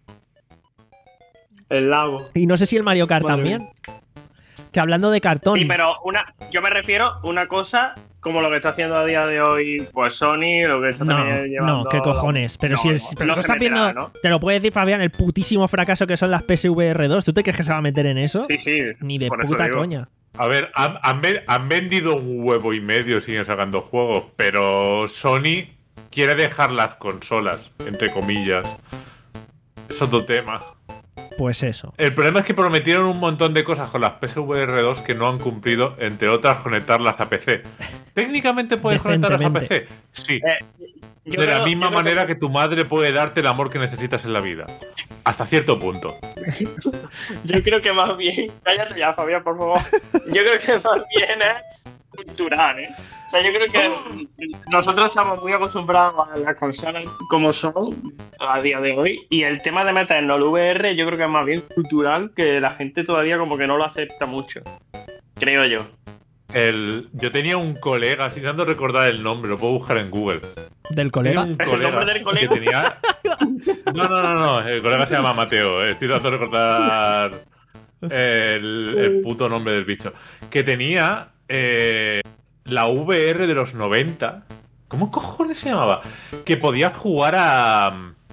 El Labo. Y no sé si el Mario Kart Madre también. Que hablando de cartón. Sí, pero una, yo me refiero a una cosa como lo que está haciendo a día de hoy pues Sony, lo que está No, también llevando... no, qué cojones. Pero No, si es, no, pero no tú se estás meterá, viendo, ¿no? te lo puede decir Fabián, el putísimo fracaso que son las P S V R dos. ¿Tú te crees que se va a meter en eso? Sí, sí. Ni de por eso puta digo. coña. A ver, han, han ven- han vendido un huevo y medio, siguen sacando juegos, pero Sony quiere dejar las consolas, entre comillas. Es otro tema. Pues eso. El problema es que prometieron un montón de cosas con las P S V R dos que no han cumplido, entre otras conectarlas a P C. ¿Técnicamente puedes conectarlas a P C? Sí. Eh, yo de la creo- misma yo creo manera que... tu madre puede darte el amor que necesitas en la vida. Hasta cierto punto. Yo creo que más bien. Cállate ya, Fabián, por favor. Yo creo que más bien es cultural, ¿eh? O sea, yo creo que nosotros estamos muy acostumbrados a las consolas como son a día de hoy. Y el tema de meternos el V R, yo creo que es más bien cultural, que la gente todavía como que no lo acepta mucho. Creo yo. El, yo tenía un colega, sin dando recordar el nombre, lo puedo buscar en Google. Del Tenía colega. un ¿El colega, nombre del que colega? tenía. No, no, no, no. El colega se llama Mateo. Estoy tratando de recordar el, el puto nombre del bicho. Que tenía eh, la V R de los noventa. ¿Cómo cojones se llamaba? Que podías jugar a.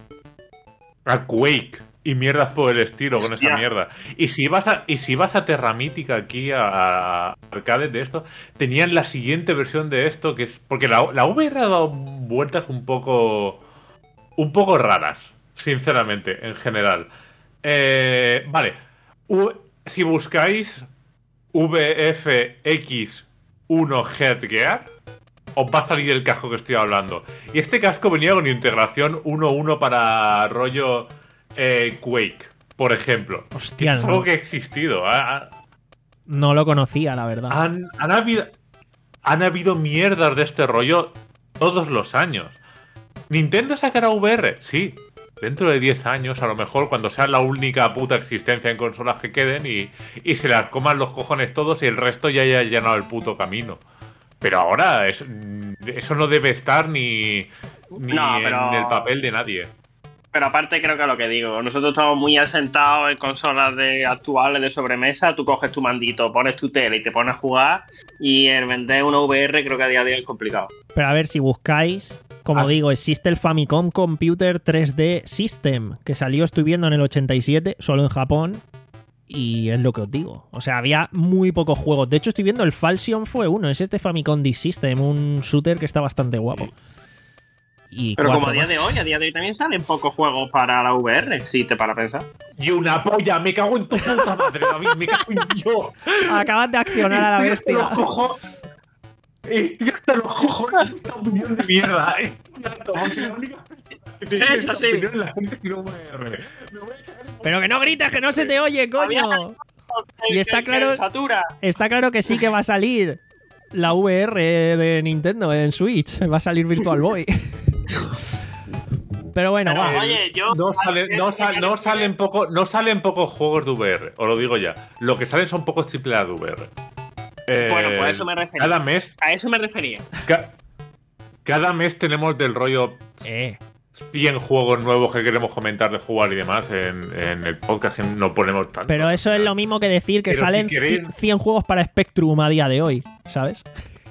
a Quake y mierdas por el estilo con Hostia. esa mierda. Y si ibas a, y si ibas a Terra Mítica aquí a, a arcades de esto, tenían la siguiente versión de esto, que es. Porque la, la V R ha dado vueltas un poco. un poco raras, sinceramente, en general. Eh, vale. U- si buscáis V F X uno Headgear, os va a salir el casco que estoy hablando. Y este casco venía con integración uno a uno para rollo eh, Quake, por ejemplo. Hostia, es no. algo que ha existido. Ha- ha- No lo conocía, la verdad. han, han habido, han habido mierdas de este rollo todos los años. ¿Nintendo sacará V R? Sí. Dentro de diez años, a lo mejor, cuando sea la única puta existencia en consolas que queden y, y se las coman los cojones todos y el resto ya haya llenado el puto camino. Pero ahora es- eso no debe estar ni, ni No, pero- en el papel de nadie. Pero aparte creo que lo que digo, nosotros estamos muy asentados en consolas de actuales de sobremesa, tú coges tu mandito, pones tu tele y te pones a jugar, y el vender una V R creo que a día de hoy es complicado. Pero a ver, si buscáis como Ah. digo, existe el Famicom Computer tres D System, que salió, estoy viendo, en el ochenta y siete, solo en Japón, y es lo que os digo. O sea, había muy pocos juegos. De hecho, estoy viendo el Falsion fue uno, es este Famicom Disk System, un shooter que está bastante guapo. Y Pero como cuatro a día más. de hoy, a día de hoy también salen pocos juegos para la V R, si te para pensar. Y una polla, me cago en tu puta madre, David, me cago en yo. Acabas de accionar a la bestia. Los cojo. Eh, ya hasta los cojones de esta opinión de mierda. Eh. Es así. La gente que no V R. Me voy a cagar en- Pero que no grites, que no se te oye, coño. Y está Que- que claro- Satura. Está claro que sí que va a salir la V R de Nintendo en Switch. Va a salir Virtual Boy. Pero bueno, Pero, va. oye, yo. No salen, no, sal- no salen poco, no salen pocos juegos de V R, os lo digo ya. Lo que salen son pocos triple A de V R. Eh, Bueno, pues a eso me refería. Cada mes, A eso me refería. ca- cada mes tenemos del rollo Eh, cien juegos nuevos que queremos comentar de jugar y demás en, en el podcast, que no ponemos tanto. pero eso es lo mismo que decir que Pero si salen queréis- cien juegos para Spectrum a día de hoy, ¿sabes?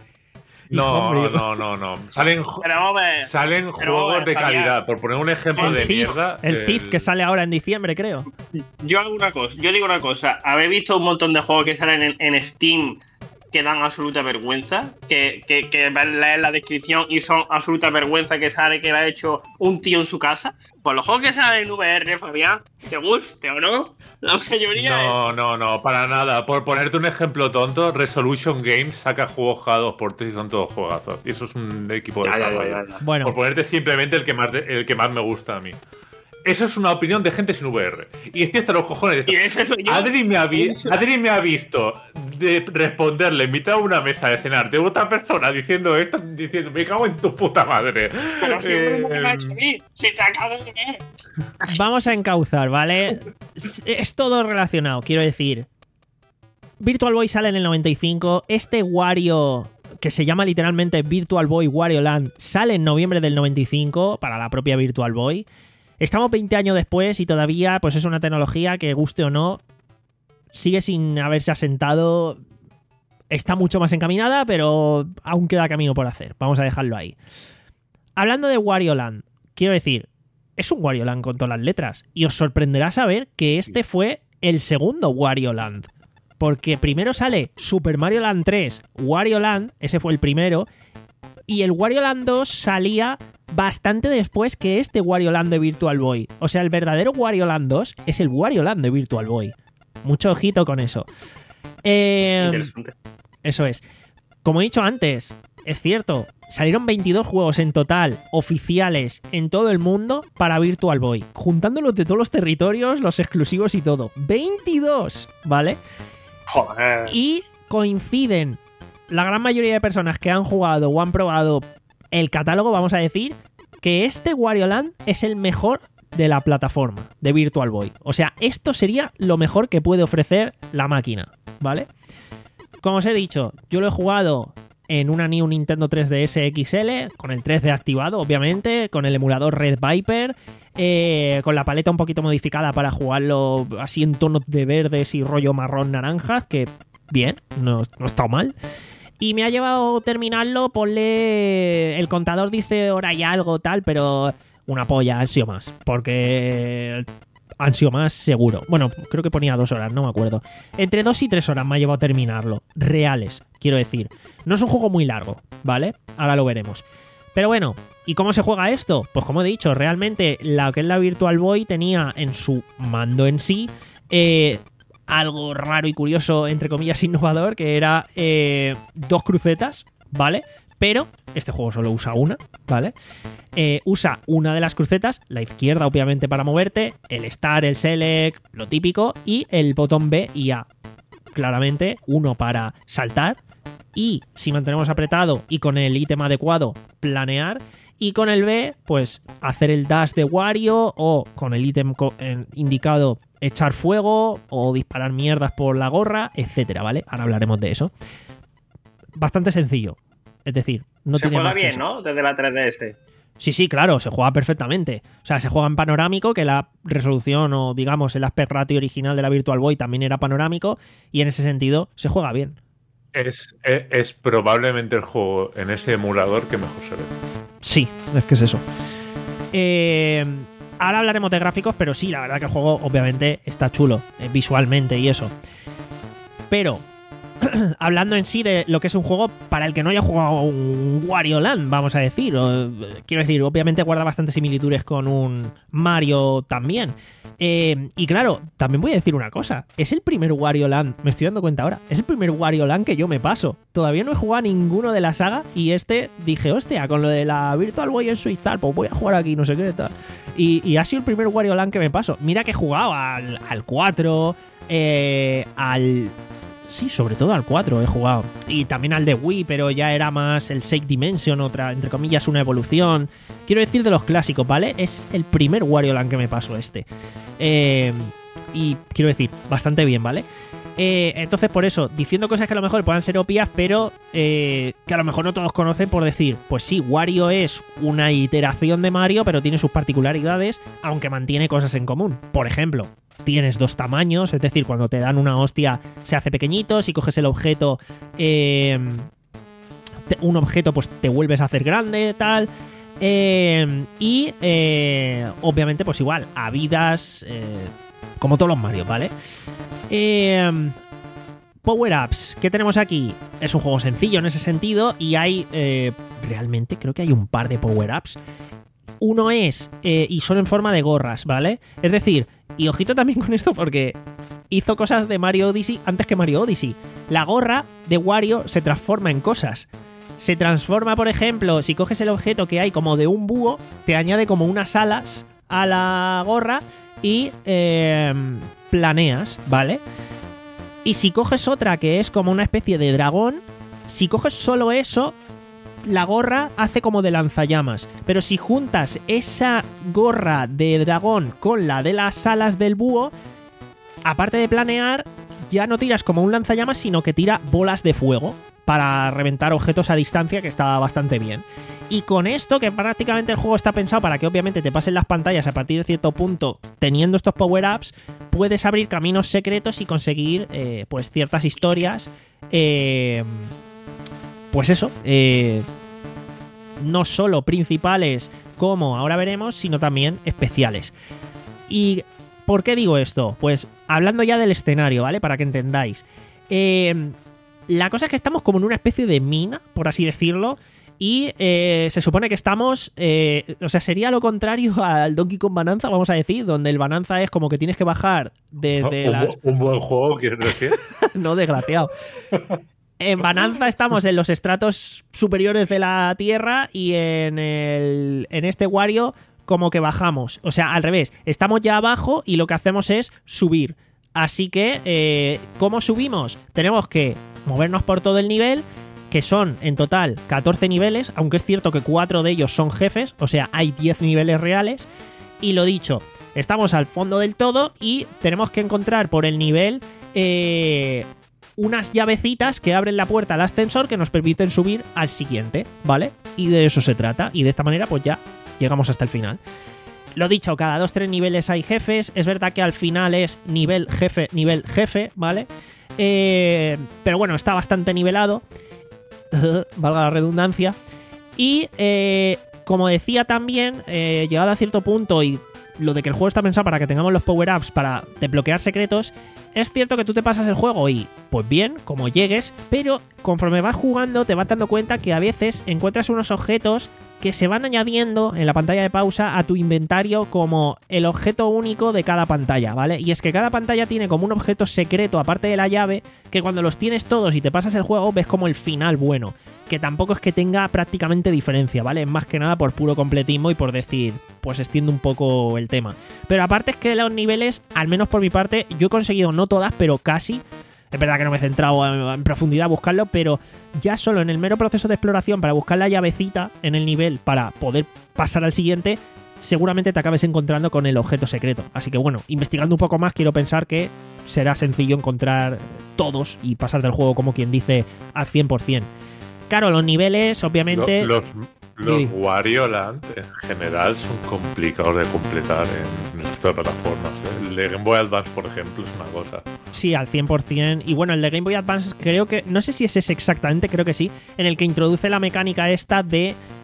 Y No, Homebrew. no, no, no. Salen, ju- Pero vamos a ver. salen pero, juegos de Fabián, calidad. Por poner un ejemplo El de Thief, mierda. el Thief que sale ahora en diciembre, creo. Yo hago una cosa, yo digo una cosa. Habéis visto un montón de juegos que salen en, en Steam que dan absoluta vergüenza, que, que, que leer la descripción y son absoluta vergüenza, que sale que lo ha hecho un tío en su casa. Pues los juegos que salen en V R, Fabián, te guste o no, la mayoría No, no, no, para nada. Por ponerte un ejemplo tonto, Resolution Games saca juegos cada dos por tres y son todos juegazos. Y eso es un equipo de Ya, ya, desarrollo. ya, ya, ya. Bueno, Por ponerte simplemente el que más de- el que más me gusta a mí. Eso es una opinión de gente sin V R. Y estoy hasta los cojones de Y esto. ese soy yo. Adri me, ha vi- Eso. Adri me ha visto de responderle invitado a una mesa de cenar de otra persona diciendo esto, diciendo me cago en tu puta madre. Pero si Eh, no me lo has hecho a mí, si te acabo de leer. vamos a encauzar, ¿vale? Es, es todo relacionado, quiero decir. Virtual Boy sale en el noventa y cinco. Este Wario, que se llama literalmente Virtual Boy Wario Land, sale en noviembre del noventa y cinco para la propia Virtual Boy. Estamos veinte años después y todavía pues es una tecnología que, guste o no, sigue sin haberse asentado. Está mucho más encaminada, pero aún queda camino por hacer. Vamos a dejarlo ahí. Hablando de Wario Land, quiero decir, es un Wario Land con todas las letras. Y os sorprenderá saber que este fue el segundo Wario Land. Porque primero sale Super Mario Land tres, Wario Land, ese fue el primero. Y el Wario Land dos salía bastante después que este Wario Land de Virtual Boy. O sea, el verdadero Wario Land dos es el Wario Land de Virtual Boy. Mucho ojito con eso. Eh, Interesante. eso es. Como he dicho antes, es cierto, salieron veintidós juegos en total oficiales en todo el mundo para Virtual Boy, juntándolos de todos los territorios, los exclusivos y todo. veintidós, ¿vale? Joder. Y coinciden la gran mayoría de personas que han jugado o han probado el catálogo, vamos a decir, que este Wario Land es el mejor de la plataforma de Virtual Boy. O sea, esto sería lo mejor que puede ofrecer la máquina, ¿vale? Como os he dicho, yo lo he jugado en una New Nintendo tres D S X L, con el tres D activado, obviamente, con el emulador Red Viper, eh, con la paleta un poquito modificada para jugarlo así en tonos de verdes y rollo marrón naranjas, que bien, no, no está mal. Y me ha llevado terminarlo, ponle... El contador dice hora y algo tal, pero una polla, han sido más. Porque han sido más seguro. Bueno, creo que ponía dos horas, no me acuerdo. Entre dos y tres horas me ha llevado terminarlo. Reales, quiero decir. No es un juego muy largo, ¿vale? Ahora lo veremos. Pero bueno, ¿y cómo se juega esto? Pues como he dicho, realmente la que es la Virtual Boy tenía en su mando en sí... Eh, algo raro y curioso, entre comillas, innovador, que era eh, dos crucetas, ¿vale? Pero este juego solo usa una, ¿vale? Eh, usa una de las crucetas, la izquierda obviamente para moverte, el Start, el Select, lo típico, y el botón B y A. Claramente, uno para saltar, y si mantenemos apretado y con el ítem adecuado, planear, y con el B, pues hacer el dash de Wario, o con el ítem co- eh, indicado, echar fuego o disparar mierdas por la gorra, etcétera, ¿vale? Ahora hablaremos de eso. Bastante sencillo. Es decir, no Se tiene juega más que bien, eso. ¿no? Desde la tres D S. Sí, sí, claro, se juega perfectamente. O sea, se juega en panorámico, que la resolución o, digamos, el aspect ratio original de la Virtual Boy también era panorámico, y en ese sentido se juega bien. Es, es, es probablemente el juego en ese emulador que mejor se ve. Sí, es que es eso. Eh, ahora hablaremos de gráficos, pero sí, la verdad que el juego obviamente está chulo, eh, visualmente y eso. Pero, hablando en sí de lo que es un juego para el que no haya jugado un Wario Land, vamos a decir. O, quiero decir, obviamente guarda bastantes similitudes con un Mario también. Eh, y claro, también voy a decir una cosa. Es el primer Wario Land, me estoy dando cuenta ahora, es el primer Wario Land que yo me paso. Todavía no he jugado a ninguno de la saga y este dije, hostia, con lo de la Virtual Boy en Switch tal, pues voy a jugar aquí, no sé qué tal. Y, y ha sido el primer Wario Land que me paso. Mira que he jugado al, al cuatro, eh, al... Sí, sobre todo al cuatro he jugado. Y también al de Wii, pero ya era más el Shake Dimension, otra, entre comillas, una evolución. Quiero decir de los clásicos, ¿vale? Es el primer Wario Land que me paso este. Eh, y quiero decir, bastante bien, ¿vale? Eh, entonces, por eso, diciendo cosas que a lo mejor puedan ser obvias, pero eh, que a lo mejor no todos conocen, por decir, pues sí, Wario es una iteración de Mario, pero tiene sus particularidades, aunque mantiene cosas en común. Por ejemplo, tienes dos tamaños, es decir, cuando te dan una hostia se hace pequeñito, si coges el objeto, eh, te, un objeto pues te vuelves a hacer grande, tal. Eh, y eh, obviamente pues igual, a vidas, eh, como todos los Mario, ¿vale? Eh, Power-ups, ¿qué tenemos aquí? Es un juego sencillo en ese sentido y hay, eh, realmente creo que hay un par de Power-ups. Uno es, eh, y son en forma de gorras, ¿vale? Es decir, y ojito también con esto porque hizo cosas de Mario Odyssey antes que Mario Odyssey. La gorra de Wario se transforma en cosas. Se transforma, por ejemplo, si coges el objeto que hay como de un búho, te añade como unas alas a la gorra y eh, planeas, ¿vale? Y si coges otra que es como una especie de dragón, si coges solo eso, la gorra hace como de lanzallamas. Pero si juntas esa gorra de dragón con la de las alas del búho, aparte de planear, ya no tiras como un lanzallamas, sino que tira bolas de fuego para reventar objetos a distancia, que está bastante bien. Y con esto, que prácticamente el juego está pensado para que obviamente te pasen las pantallas a partir de cierto punto, teniendo estos power-ups, puedes abrir caminos secretos y conseguir eh, pues ciertas historias. Eh, pues eso, eh, no solo principales, como ahora veremos, sino también especiales. ¿Y por qué digo esto? Pues hablando ya del escenario, ¿vale? Para que entendáis. Eh, la cosa es que estamos como en una especie de mina, por así decirlo. Y eh, se supone que estamos, eh, o sea, sería lo contrario al Donkey Kong Bonanza, vamos a decir, donde el Bonanza es como que tienes que bajar desde un, las... un buen juego, ¿quieres decir? No, desgraciado. En Bonanza estamos en los estratos superiores de la Tierra y en, el, en este Wario como que bajamos. O sea, al revés, estamos ya abajo y lo que hacemos es subir. Así que, eh, ¿cómo subimos? Tenemos que movernos por todo el nivel, que son en total catorce niveles, aunque es cierto que cuatro de ellos son jefes, o sea, hay diez niveles reales. Y lo dicho, estamos al fondo del todo y tenemos que encontrar por el nivel eh, unas llavecitas que abren la puerta al ascensor que nos permiten subir al siguiente, ¿vale? Y de eso se trata, y de esta manera pues ya llegamos hasta el final. Lo dicho, cada dos tres niveles hay jefes, es verdad que al final es nivel jefe, nivel jefe, ¿vale? Eh, pero bueno, está bastante nivelado. Valga la redundancia. Y eh, como decía también, eh, llegado a cierto punto, y lo de que el juego está pensado para que tengamos los power-ups para desbloquear secretos, es cierto que tú te pasas el juego y, pues bien, como llegues, pero conforme vas jugando te vas dando cuenta que a veces encuentras unos objetos que se van añadiendo en la pantalla de pausa a tu inventario como el objeto único de cada pantalla, ¿vale? Y es que cada pantalla tiene como un objeto secreto aparte de la llave, que cuando los tienes todos y te pasas el juego ves como el final bueno, que tampoco es que tenga prácticamente diferencia, ¿vale? Es más que nada por puro completismo y por decir, pues extiendo un poco el tema. Pero aparte es que los niveles, al menos por mi parte, yo he conseguido no todas, pero casi. Es verdad que no me he centrado en, en profundidad a buscarlo, pero ya solo en el mero proceso de exploración para buscar la llavecita en el nivel para poder pasar al siguiente, seguramente te acabes encontrando con el objeto secreto. Así que bueno, investigando un poco más, quiero pensar que será sencillo encontrar todos y pasar del juego, como quien dice, al cien por ciento. Claro, los niveles, obviamente... Los, los, los Wario Land en general son complicados de completar en este tipo de plataformas. El de Game Boy Advance, por ejemplo, es una cosa. Sí, al cien por ciento. Y bueno, el de Game Boy Advance creo que... No sé si es ese exactamente, creo que sí. En el que introduce la mecánica esta de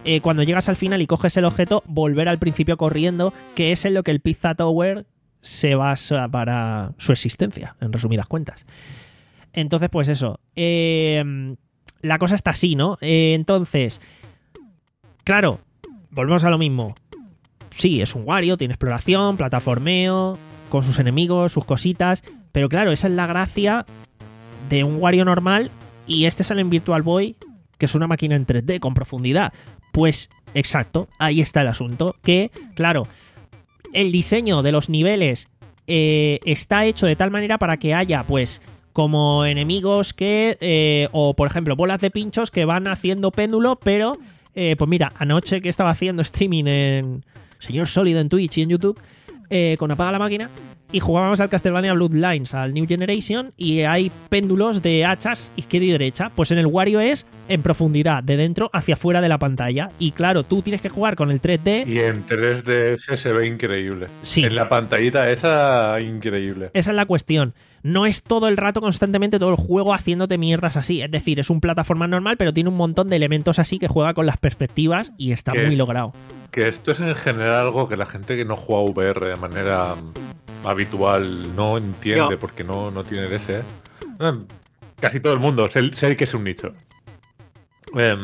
eh, cuando llegas al final y coges el objeto, volver al principio corriendo, que es en lo que el Pizza Tower se basa para su existencia, en resumidas cuentas. Entonces, pues eso. Eh, la cosa está así, ¿no? Eh, entonces, claro, volvemos a lo mismo. Sí, es un Wario, tiene exploración, plataformeo, con sus enemigos, sus cositas, pero claro, esa es la gracia de un Wario normal y este sale en Virtual Boy, que es una máquina en tres D con profundidad. Pues, exacto, ahí está el asunto, que, claro, el diseño de los niveles eh, está hecho de tal manera para que haya, pues, como enemigos que, eh, o por ejemplo, bolas de pinchos que van haciendo péndulo, pero, eh, pues mira, anoche que estaba haciendo streaming en Señor Sólido en Twitch y en YouTube, eh, con Apaga la Máquina, y jugábamos al Castlevania Bloodlines, al New Generation, y hay péndulos de hachas izquierda y derecha. Pues en el Wario es en profundidad, de dentro hacia afuera de la pantalla. Y claro, tú tienes que jugar con el tres D. Y en tres D S se ve increíble. Sí. En la pantallita esa, increíble. Esa es la cuestión. No es todo el rato, constantemente, todo el juego haciéndote mierdas así. Es decir, es un plataforma normal, pero tiene un montón de elementos así que juega con las perspectivas y está muy es, logrado. Que esto es en general algo que la gente que no juega V R de manera habitual no entiende, Yo. porque no, no tiene ese. ¿eh? Casi todo el mundo, sé, sé que es un nicho. Eh,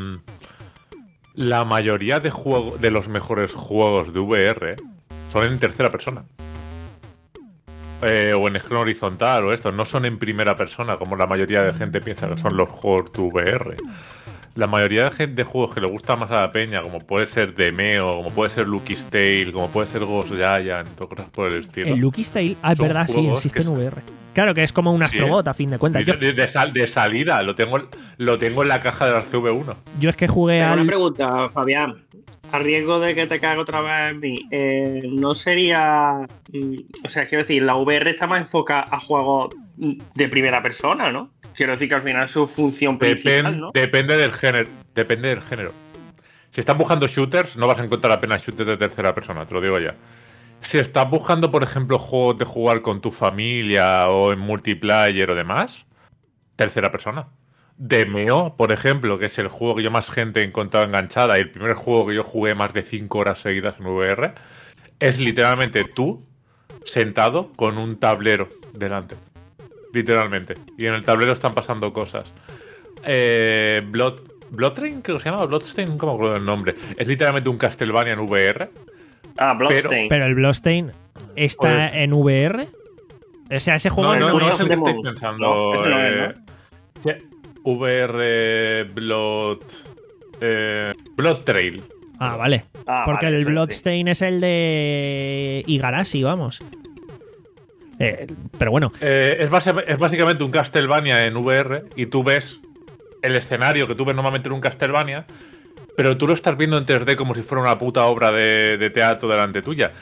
la mayoría de, juego, de los mejores juegos de V R son en tercera persona. Eh, o en escena horizontal o esto, no son en primera persona como la mayoría de gente piensa que son los juegos de V R. La mayoría de gente de juegos que le gusta más a la peña, como puede ser Demeo, como puede ser Lucky's Tale, como puede ser Ghost Giant, o cosas por el estilo. El Lucky's Tale, ah, es Son verdad, sí, juegos existe que en V R. Claro que es como un Astrobot, Sí. a fin de cuentas. Yo, De, de, sal- de salida, lo tengo, lo tengo en la caja de la C V uno. yo es que jugué Tengo una al... pregunta, Fabián. A riesgo de que te cague otra vez en mí, eh, ¿no sería... mm, o sea, quiero decir, la V R está más enfocada a juegos mm, de primera persona, ¿no? Quiero decir que al final su función principal, Depen- ¿no? Depende del género. Depende del género. Si estás buscando shooters, no vas a encontrar apenas shooters de tercera persona, te lo digo ya. Si estás buscando, por ejemplo, juegos de jugar con tu familia o en multiplayer o demás, tercera persona. Demeo, por ejemplo, que es el juego que yo más gente he encontrado enganchada y el primer juego que yo jugué más de cinco horas seguidas en V R, es literalmente tú sentado con un tablero delante. Literalmente. Y en el tablero están pasando cosas. Eh, Blood, Bloodtrain, creo que se llama Bloodstain, ¿cómo me acuerdo del nombre? Es literalmente un Castlevania en V R. Ah, Bloodstain. Pero el Bloodstain está Pues- en V R. O sea, ese juego No, no, no no es- es el que Demon. estoy pensando. No, ese no es, eh, sí, V R Blood. Eh, Blood Trail. Ah, vale. Ah, Porque vale, el eso sí. Bloodstain es el de Igarashi, vamos. Eh, pero bueno, Eh, es, basi- es básicamente un Castlevania en V R y tú ves el escenario que tú ves normalmente en un Castlevania, pero tú lo estás viendo en tres D como si fuera una puta obra de, de teatro delante tuya.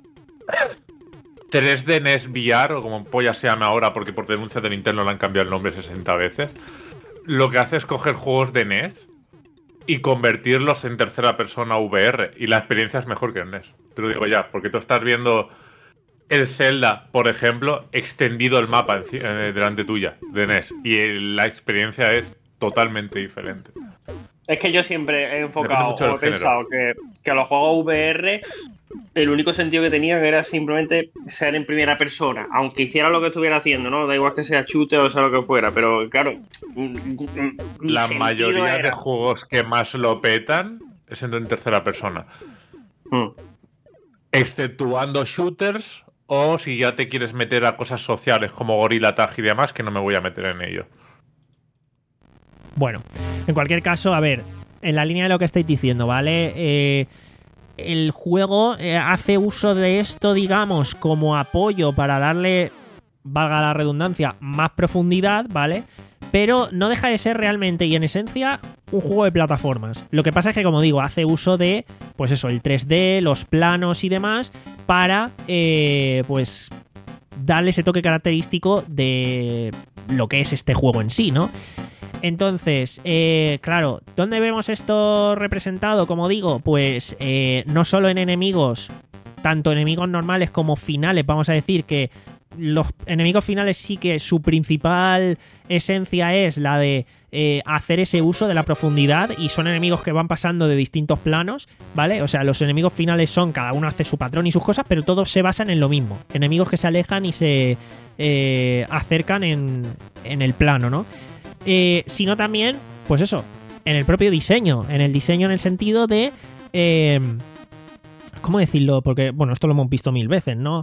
tres D N E S V R, o como pollas se llama ahora, porque por denuncia de Nintendo le han cambiado el nombre sesenta veces, lo que hace es coger juegos de N E S y convertirlos en tercera persona V R, y la experiencia es mejor que en N E S. Te lo digo ya, porque tú estás viendo el Zelda, por ejemplo, extendido el mapa enci- eh, delante tuya de N E S, y el- la experiencia es totalmente diferente. Es que yo siempre he Depende enfocado mucho o del he pensado que, que los juegos V R el único sentido que tenían era simplemente ser en primera persona, aunque hiciera lo que estuviera haciendo, ¿no? Da igual que sea shooter o sea lo que fuera, pero claro, mi La sentido mayoría era- de juegos que más lo petan es en tercera persona, Mm. exceptuando shooters o si ya te quieres meter a cosas sociales como Gorilla Tag y demás, que no me voy a meter en ello. bueno. En cualquier caso, a ver, en la línea de lo que estáis diciendo, ¿vale? Eh, el juego eh, hace uso de esto, digamos, como apoyo para darle, valga la redundancia, más profundidad, ¿vale? Pero no deja de ser realmente y en esencia un juego de plataformas. Lo que pasa es que, como digo, hace uso de, pues eso, el tres D, los planos y demás, para, eh, pues, darle ese toque característico de lo que es este juego en sí, ¿no? Entonces, eh, claro, ¿dónde vemos esto representado? Como digo, pues eh, no solo en enemigos, tanto enemigos normales como finales, vamos a decir que los enemigos finales sí que su principal esencia es la de eh, hacer ese uso de la profundidad, y son enemigos que van pasando de distintos planos, ¿vale? O sea, los enemigos finales son, cada uno hace su patrón y sus cosas, pero todos se basan en lo mismo. Enemigos que se alejan y se eh, acercan en, en el plano, ¿no? Eh, sino también, pues eso, en el propio diseño. En el diseño en el sentido de... Eh, ¿cómo decirlo? Porque, bueno, esto lo hemos visto mil veces, ¿no?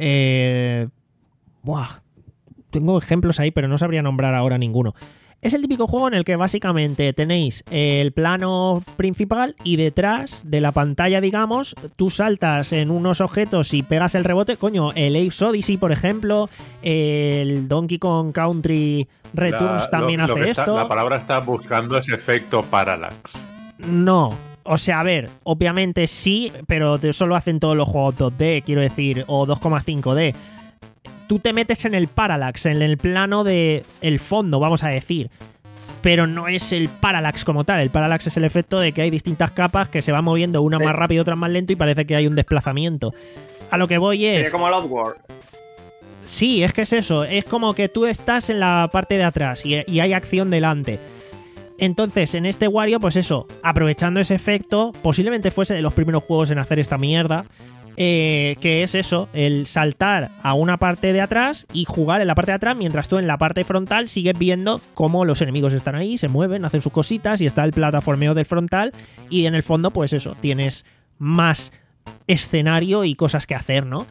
Eh, buah, tengo ejemplos ahí, pero no sabría nombrar ahora ninguno. Es el típico juego en el que básicamente tenéis el plano principal y detrás de la pantalla, digamos, tú saltas en unos objetos y pegas el rebote. Coño, el Apes Odyssey, por ejemplo, el Donkey Kong Country Returns La- también lo- lo hace que esto. está- la palabra está buscando ese efecto parallax. No. O sea, a ver, obviamente sí, pero eso lo hacen todos los juegos dos D, quiero decir, o dos coma cinco D. Tú te metes en el parallax, en el plano de el fondo, vamos a decir, pero no es el parallax como tal. El parallax es el efecto de que hay distintas capas que se van moviendo, una Sí. más rápido, otra más lento, y parece que hay un desplazamiento. A lo que voy es... Sería como el Outward. Sí, es que es eso. Es como que tú estás en la parte de atrás y, y hay acción delante. Entonces, en este Wario, pues eso, aprovechando ese efecto, posiblemente fuese de los primeros juegos en hacer esta mierda, eh, que es eso, el saltar a una parte de atrás y jugar en la parte de atrás, mientras tú en la parte frontal sigues viendo cómo los enemigos están ahí, se mueven, hacen sus cositas, y está el plataformeo del frontal, y en el fondo, pues eso, tienes más escenario y cosas que hacer, ¿no?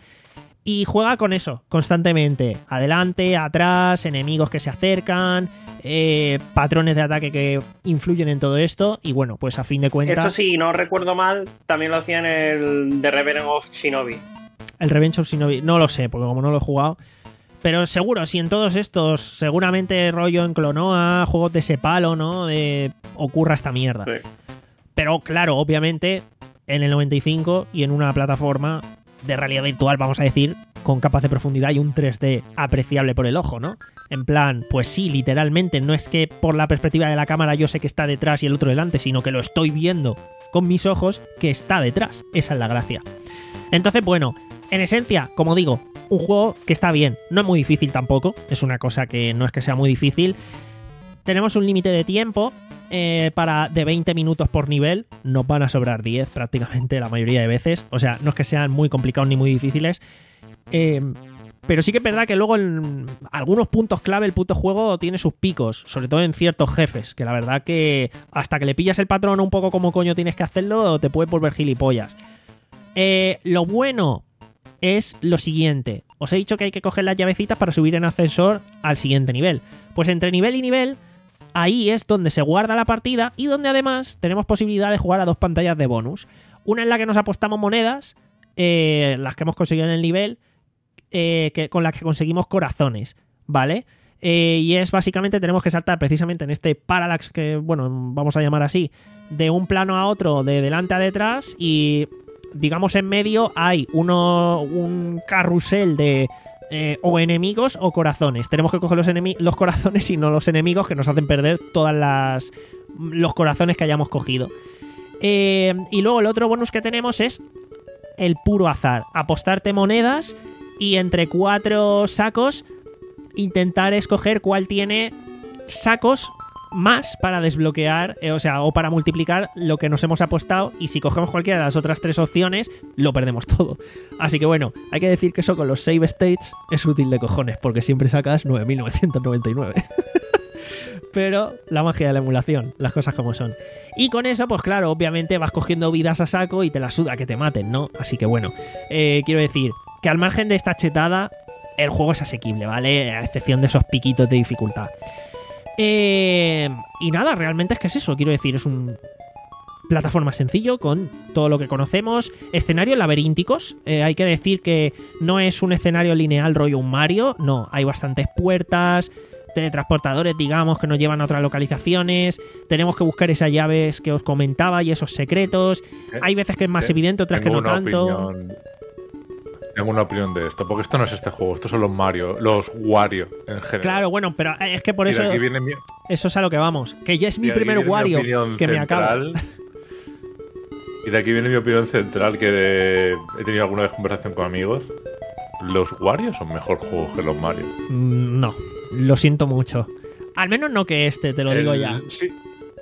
Y juega con eso, constantemente. Adelante, atrás, enemigos que se acercan, eh, patrones de ataque que influyen en todo esto. Y bueno, pues a fin de cuentas... Eso sí, no recuerdo mal, también lo hacía en el The Revenant of Shinobi. El Revenge of Shinobi, no lo sé, porque como no lo he jugado. Pero seguro, si en todos estos, seguramente rollo en Clonoa, juegos de ese palo, ¿no? De, ocurra esta mierda. Sí. Pero claro, obviamente, en el noventa y cinco y en una plataforma de realidad virtual, vamos a decir, con capas de profundidad y un tres D apreciable por el ojo, ¿no? En plan, pues sí, literalmente, no es que por la perspectiva de la cámara yo sé que está detrás y el otro delante, sino que lo estoy viendo con mis ojos que está detrás. Esa es la gracia. Entonces, bueno, en esencia, como digo, un juego que está bien, no es muy difícil tampoco, es una cosa que no es que sea muy difícil. Tenemos un límite de tiempo eh, para de veinte minutos por nivel, nos van a sobrar diez prácticamente la mayoría de veces, o sea, no es que sean muy complicados ni muy difíciles, eh, pero sí que es verdad que luego en algunos puntos clave el puto juego tiene sus picos, sobre todo en ciertos jefes, que la verdad que hasta que le pillas el patrón un poco como coño tienes que hacerlo, te puedes volver gilipollas. Eh, lo bueno es lo siguiente. Os he dicho que hay que coger las llavecitas para subir en ascensor al siguiente nivel. Pues entre nivel y nivel, ahí es donde se guarda la partida y donde además tenemos posibilidad de jugar a dos pantallas de bonus. Una en la que nos apostamos monedas, eh, las que hemos conseguido en el nivel, eh, que, con las que conseguimos corazones, ¿vale? Eh, y es básicamente, tenemos que saltar precisamente en este parallax que, bueno, vamos a llamar así, de un plano a otro, de delante a detrás, y digamos en medio hay uno, un carrusel de eh, o enemigos o corazones. Tenemos que coger los, enemi- los corazones y no los enemigos, que nos hacen perder todas las los corazones que hayamos cogido. Eh, y luego el otro bonus que tenemos es el puro azar. Apostarte monedas y entre cuatro sacos intentar escoger cuál tiene sacos más para desbloquear, eh, o sea, o para multiplicar lo que nos hemos apostado, y si cogemos cualquiera de las otras tres opciones, lo perdemos todo. Así que bueno, hay que decir que eso con los save states es útil de cojones, porque siempre sacas nueve mil novecientos noventa y nueve. Pero la magia de la emulación, las cosas como son. Y con eso, pues claro, obviamente vas cogiendo vidas a saco y te la suda que te maten, ¿no? Así que bueno, eh, quiero decir que al margen de esta chetada, el juego es asequible, ¿vale? A excepción de esos piquitos de dificultad. Eh, y nada, realmente es que es eso, quiero decir, es un plataforma sencillo con todo lo que conocemos, escenarios laberínticos, eh, hay que decir que no es un escenario lineal rollo un Mario, no, hay bastantes puertas, teletransportadores, digamos, que nos llevan a otras localizaciones, tenemos que buscar esas llaves que os comentaba y esos secretos, hay veces que es más Eh, evidente, otras que Tengo no una tanto. opinión- Tengo una opinión de esto, porque esto no es este juego, estos son los Mario, los Wario en general. Claro, bueno, pero es que por Y de eso aquí viene mi, eso es a lo que vamos, que ya es y mi de aquí primer viene mi Wario opinión que me acaba. central. Y de aquí viene mi opinión central, que de- he tenido alguna vez conversación con amigos. ¿Los Wario son mejor juegos que los Mario? Mm, No, lo siento mucho. Al menos no que este, te lo digo El- ya. sí.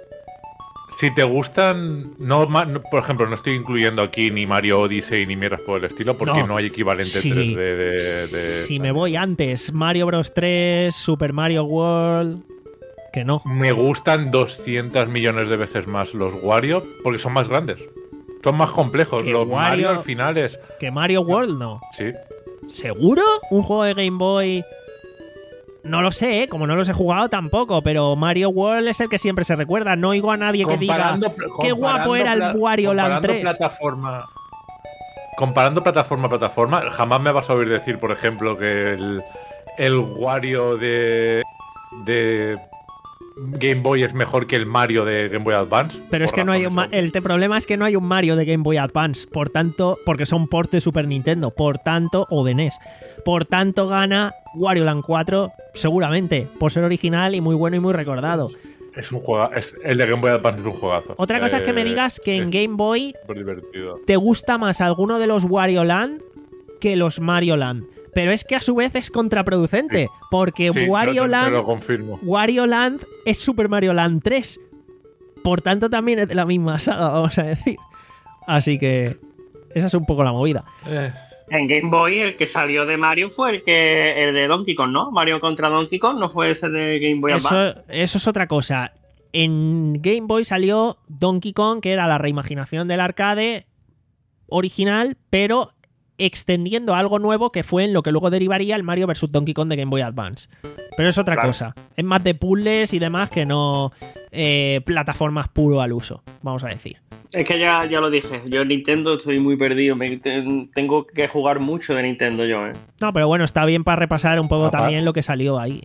Si te gustan, no, ma- no, por ejemplo, no estoy incluyendo aquí ni Mario Odyssey ni mierdas por el estilo, porque No. no, hay equivalente Sí. tres D de, de- Si me voy antes, Mario Bros tres, Super Mario World... Que no. Me gustan doscientos millones de veces más los Wario, porque son más grandes. Son más complejos. Que Los Wario- Mario al final es... Que Mario World no. Sí. ¿Seguro? ¿Un juego de Game Boy? No lo sé, ¿eh? Como no los he jugado tampoco, pero Mario World es el que siempre se recuerda. No oigo a nadie que diga Comparando- qué guapo comparando era el pla- Wario Land comparando tres. plataforma comparando plataforma a plataforma, jamás me vas a oír decir, por ejemplo, que el, el Wario de de Game Boy es mejor que el Mario de Game Boy Advance. Pero es por que no hay un razones ma- el te- problema es que no hay un Mario de Game Boy Advance, por tanto, porque son ports de Super Nintendo, por tanto, o de N E S. Por tanto, gana Wario Land cuatro, seguramente, por ser original y muy bueno y muy recordado. Es un juego, es, el de Game Boy Advance es un juegazo. Otra cosa es que me Eh, digas que en es Game Boy súper divertido. te gusta más alguno de los Wario Land que los Mario Land. Pero es que a su vez es contraproducente, Sí. porque Sí, Wario te- te Land lo confirmo. Wario Land es Super Mario Land tres. Por tanto, también es de la misma saga, vamos a decir. Así que esa es un poco la movida. Eh, En Game Boy el que salió de Mario fue el que el de Donkey Kong, ¿no? Mario contra Donkey Kong, no fue ese de Game Boy Advance. Eso, eso es otra cosa. En Game Boy salió Donkey Kong, que era la reimaginación del arcade original, pero extendiendo a algo nuevo que fue en lo que luego derivaría el Mario versus. Donkey Kong de Game Boy Advance. Pero es otra Claro. cosa. Es más de puzzles y demás que no eh, plataformas puro al uso, vamos a decir. Es que ya, ya lo dije, yo en Nintendo estoy muy perdido, me, te- tengo que jugar mucho de Nintendo yo, ¿eh? No, pero bueno, está bien para repasar un poco Aparte- también lo que salió ahí.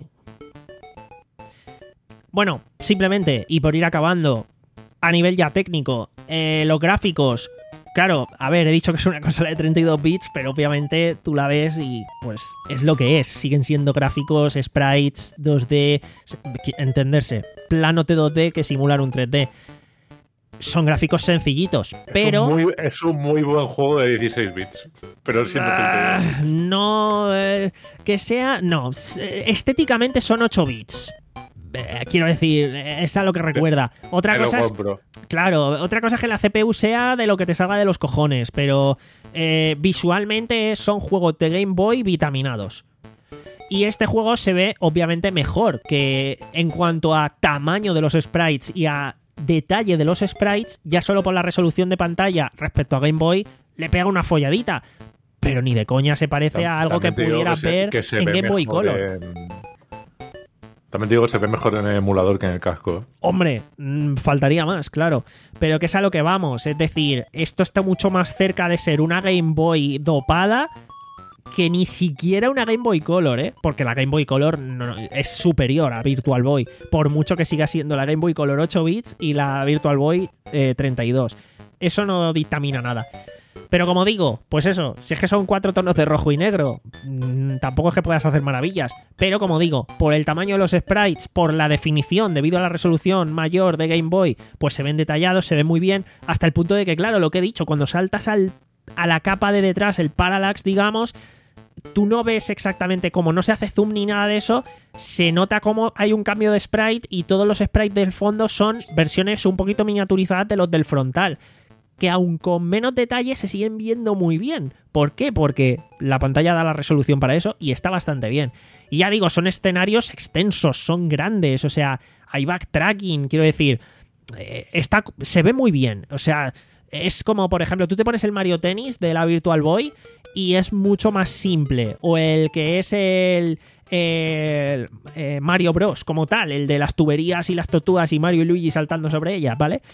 Bueno, simplemente, y por ir acabando, a nivel ya técnico, eh, los gráficos, claro, a ver, he dicho que es una consola de treinta y dos bits, pero obviamente tú la ves y pues es lo que es. Siguen siendo gráficos, sprites, dos D, entenderse, plano T dos D que simular un tres D. Son gráficos sencillitos, pero... es, un muy, es un muy buen juego de dieciséis bits. Pero siendo Ah, treinta y dos bits. no, eh, que sea... No, s- estéticamente son ocho bits. Eh, quiero decir, eh, es a lo que recuerda. Otra Te lo cosa es... compro. Claro, otra cosa es que la C P U sea de lo que te salga de los cojones, pero eh, visualmente son juegos de Game Boy vitaminados. Y este juego se ve obviamente mejor que en cuanto a tamaño de los sprites y a detalle de los sprites, ya solo por la resolución de pantalla respecto a Game Boy, le pega una folladita. Pero ni de coña se parece a algo que También te digo pudieras que se- ver que se en ve Game Boy mejor Color. en- También te digo que se ve mejor en el emulador que en el casco. Hombre, mm, faltaría más, claro. Pero que es a lo que vamos. Es decir, esto está mucho más cerca de ser una Game Boy dopada que ni siquiera una Game Boy Color, ¿eh? Porque la Game Boy Color no- es superior a Virtual Boy. Por mucho que siga siendo la Game Boy Color ocho bits y la Virtual Boy eh, treinta y dos. Eso no dictamina nada. Pero como digo, pues eso, si es que son cuatro tonos de rojo y negro, mmm, tampoco es que puedas hacer maravillas. Pero como digo, por el tamaño de los sprites, por la definición, debido a la resolución mayor de Game Boy, pues se ven detallados, se ven muy bien, hasta el punto de que, claro, lo que he dicho, cuando saltas al, a la capa de detrás, el parallax, digamos, tú no ves exactamente cómo, no se hace zoom ni nada de eso, se nota como hay un cambio de sprite y todos los sprites del fondo son versiones un poquito miniaturizadas de los del frontal, que aun con menos detalle se siguen viendo muy bien. ¿Por qué? Porque la pantalla da la resolución para eso y está bastante bien. Y ya digo, son escenarios extensos, son grandes, o sea, hay backtracking, quiero decir, eh, está, se ve muy bien, o sea, es como, por ejemplo, tú te pones el Mario Tennis de la Virtual Boy y es mucho más simple, o el que es el... el eh, Mario Bros. Como tal, el de las tuberías y las tortugas y Mario y Luigi saltando sobre ellas, ¿vale?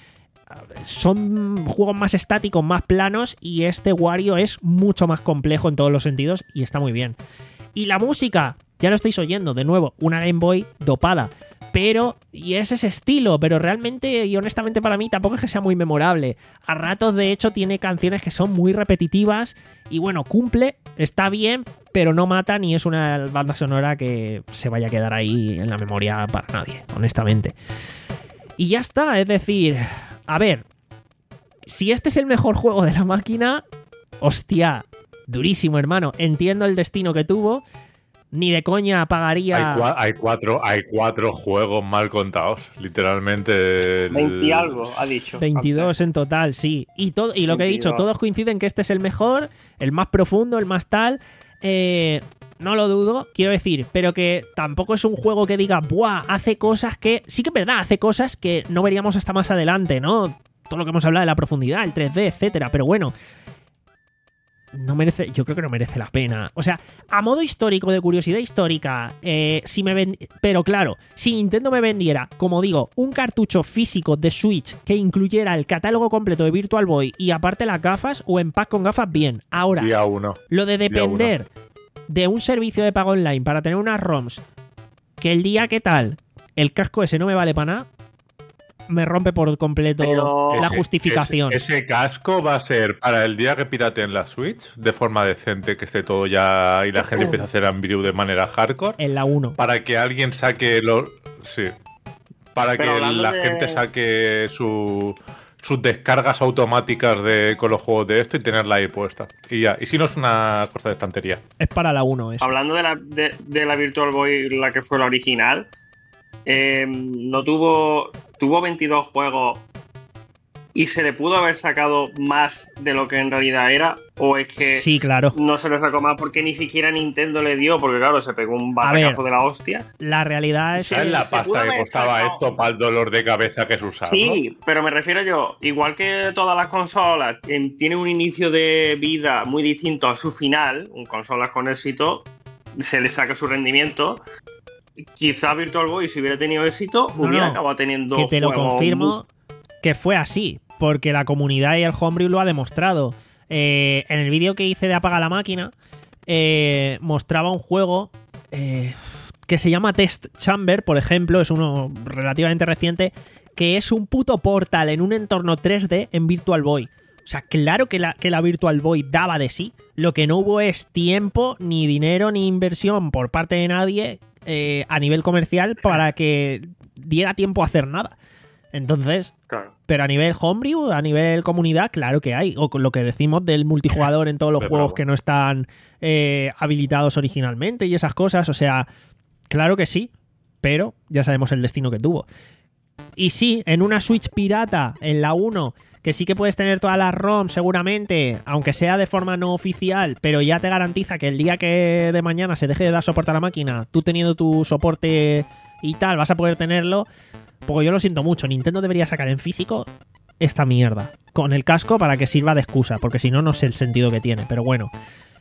Son juegos más estáticos, más planos, y este Wario es mucho más complejo en todos los sentidos y está muy bien. Y la música, ya lo estáis oyendo, de nuevo, una Game Boy dopada. Pero, y es ese estilo, pero realmente y honestamente para mí tampoco es que sea muy memorable. A ratos, de hecho, tiene canciones que son muy repetitivas y bueno, cumple, está bien, pero no mata ni es una banda sonora que se vaya a quedar ahí en la memoria para nadie, honestamente. Y ya está, es decir, a ver, si este es el mejor juego de la máquina, hostia, durísimo, hermano. Entiendo el destino que tuvo. Ni de coña pagaría... Hay, cua- hay, cuatro, hay cuatro juegos mal contados, literalmente. el- veinte y algo, ha dicho. veintidós en total, sí. Y, todo, y lo que he dicho, veintidós. todos coinciden que este es el mejor, el más profundo, el más tal. Eh, no lo dudo, quiero decir, pero que tampoco es un juego que diga, ¡buah! Hace cosas que... Sí que es verdad, hace cosas que no veríamos hasta más adelante, ¿no? Todo lo que hemos hablado de la profundidad, el tres D, etcétera. Pero bueno, no merece, yo creo que no merece la pena. O sea, a modo histórico, de curiosidad histórica, eh, si me vend... pero claro, si Nintendo me vendiera, como digo, un cartucho físico de Switch que incluyera el catálogo completo de Virtual Boy y aparte las gafas o en pack con gafas, bien. Ahora, Día uno. lo de Día depender de un servicio de pago online para tener unas ROMs que el día que tal, el casco ese no me vale para nada, me rompe por completo Pero- la Ese- justificación. Ese, ese casco va a ser para el día que pirateen la Switch de forma decente, que esté todo ya y la gente empiece a hacer Ambriu de manera hardcore, En la uno. para que alguien saque los. Sí. Para Pero que hablando la de- gente saque su, sus descargas automáticas de, con los juegos de esto y tenerla ahí puesta. Y ya. Y si no es una cosa de estantería. Es para la uno eso. Hablando de la, de, de la Virtual Boy, la que fue la original, eh, no tuvo, tuvo veintidós juegos y se le pudo haber sacado más de lo que en realidad era, o es que Sí, claro. no se le sacó más porque ni siquiera Nintendo le dio, porque claro, se pegó un A ver. batacazo de la hostia. La realidad es Sí, que... ¿Sabes la se pudo pasta que haber costaba sacado- esto para el dolor de cabeza que es usarlo? Sí, pero me refiero yo, igual que todas las consolas eh, tienen un inicio de vida muy distinto a su final, un consolas con éxito se le saca su rendimiento. Quizá Virtual Boy, si hubiera tenido éxito, No, hubiera no, acabado teniendo que te lo juegos confirmo que fue así, porque la comunidad y el homebrew lo ha demostrado. Eh, en el vídeo que hice de Apaga la Máquina, eh, mostraba un juego eh, que se llama Test Chamber, por ejemplo, es uno relativamente reciente, que es un puto Portal en un entorno tres D en Virtual Boy. O sea, claro que la, que la Virtual Boy daba de sí. Lo que no hubo es tiempo, ni dinero, ni inversión por parte de nadie eh, a nivel comercial para que diera tiempo a hacer nada. Entonces, Claro. pero a nivel homebrew, a nivel comunidad, claro que hay. O con lo que decimos del multijugador en todos los De juegos bravo. que no están eh, habilitados originalmente y esas cosas. O sea, claro que sí, pero ya sabemos el destino que tuvo. Y sí, en una Switch pirata, en la uno, que sí que puedes tener todas las ROMs seguramente, aunque sea de forma no oficial, pero ya te garantiza que el día que de mañana se deje de dar soporte a la máquina, tú teniendo tu soporte y tal, vas a poder tenerlo. Porque yo lo siento mucho, Nintendo debería sacar en físico esta mierda con el casco para que sirva de excusa, porque si no, no sé el sentido que tiene, pero bueno.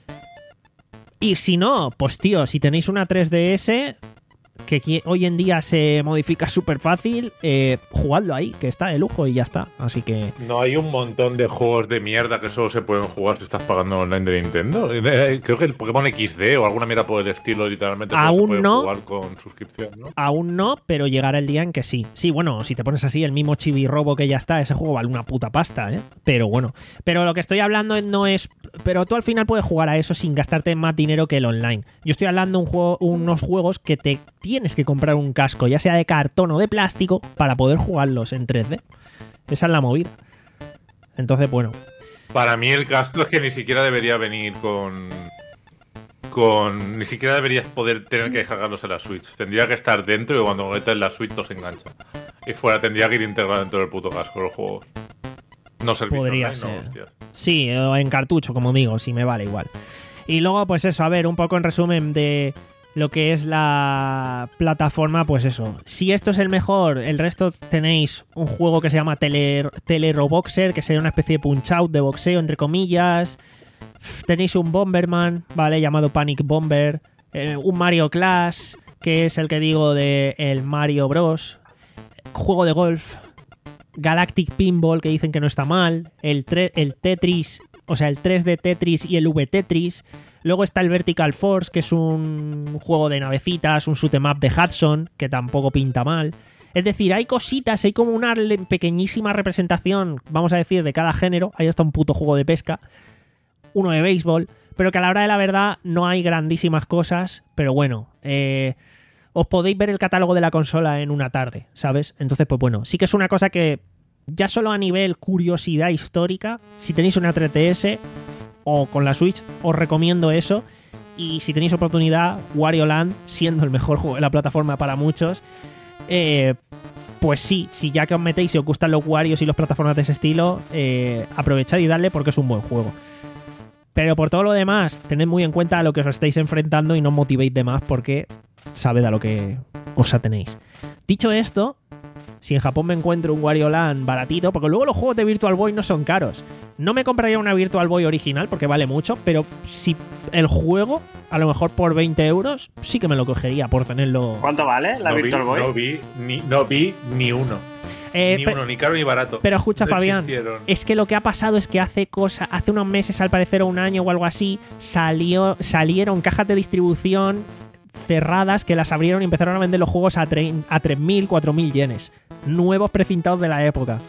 Y si no, pues tío, si tenéis una tres D S que qui- hoy en día se modifica súper fácil, eh, jugadlo ahí, que está de lujo y ya está. Así que No hay un montón de juegos de mierda que solo se pueden jugar si estás pagando online de Nintendo. Eh, Creo que el Pokémon equis de o alguna mierda por el estilo, literalmente solo Aún se puede no. jugar con suscripción, ¿no? aún no, pero llegará el día en que sí. Sí, bueno, si te pones así, el mismo Chibi Robo que ya está, ese juego vale una puta pasta, ¿eh? Pero bueno. Pero lo que estoy hablando no es... Pero tú al final puedes jugar a eso sin gastarte más dinero que el online. Yo estoy hablando de un juego, unos juegos que te tienes que comprar un casco, ya sea de cartón o de plástico, para poder jugarlos en tres D. Esa es la movida. Entonces, bueno. Para mí el casco es que ni siquiera debería venir con... con... Ni siquiera deberías poder tener que descargarlos en la Switch. Tendría que estar dentro y cuando metas en la Switch los engancha. Y fuera tendría que ir integrado dentro del puto casco los juegos. No servicio Podría online, ser. no, hostia. Sí, o en cartucho, como digo, si me vale igual. Y luego, pues eso, a ver, un poco en resumen de lo que es la plataforma, pues eso. Si esto es el mejor, el resto tenéis un juego que se llama Tele, Teleroboxer, que sería una especie de punch-out de boxeo, entre comillas. Tenéis un Bomberman, ¿vale? Llamado Panic Bomber. Eh, un Mario Clash, que es el que digo de el Mario Bros. Juego de golf. Galactic Pinball, que dicen que no está mal. El, tre- el Tetris, o sea, el tres D Tetris y el V Tetris. Luego está el Vertical Force, que es un juego de navecitas, un shoot 'em up de Hudson, que tampoco pinta mal. Es decir, hay cositas, hay como una le- pequeñísima representación, vamos a decir, de cada género. Ahí está un puto juego de pesca, uno de béisbol, pero que a la hora de la verdad no hay grandísimas cosas. Pero bueno, eh, os podéis ver el catálogo de la consola en una tarde, ¿sabes? Entonces, pues bueno, sí que es una cosa que ya solo a nivel curiosidad histórica, si tenéis una tres D S, o con la Switch, os recomiendo eso. Y si tenéis oportunidad, Wario Land, siendo el mejor juego de la plataforma para muchos, eh, pues sí, si ya que os metéis y os gustan los Warios y las plataformas de ese estilo, eh, aprovechad y darle porque es un buen juego. Pero por todo lo demás, tened muy en cuenta a lo que os estáis enfrentando y no os motivéis de más porque sabed a lo que os atenéis. Dicho esto, si en Japón me encuentro un Wario Land baratito, porque luego los juegos de Virtual Boy no son caros. No me compraría una Virtual Boy original porque vale mucho, pero si el juego, a lo mejor por veinte euros, sí que me lo cogería por tenerlo. ¿Cuánto vale la no Virtual vi, Boy? No vi, ni, no vi ni uno. Eh, ni pe- uno, ni caro ni barato. Pero escucha, No Fabián, existieron. es que lo que ha pasado es que hace cosa, hace unos meses, al parecer, o un año o algo así, salió, salieron cajas de distribución cerradas que las abrieron y empezaron a vender los juegos a, tre- a tres mil, cuatro mil yenes. Nuevos precintados de la época.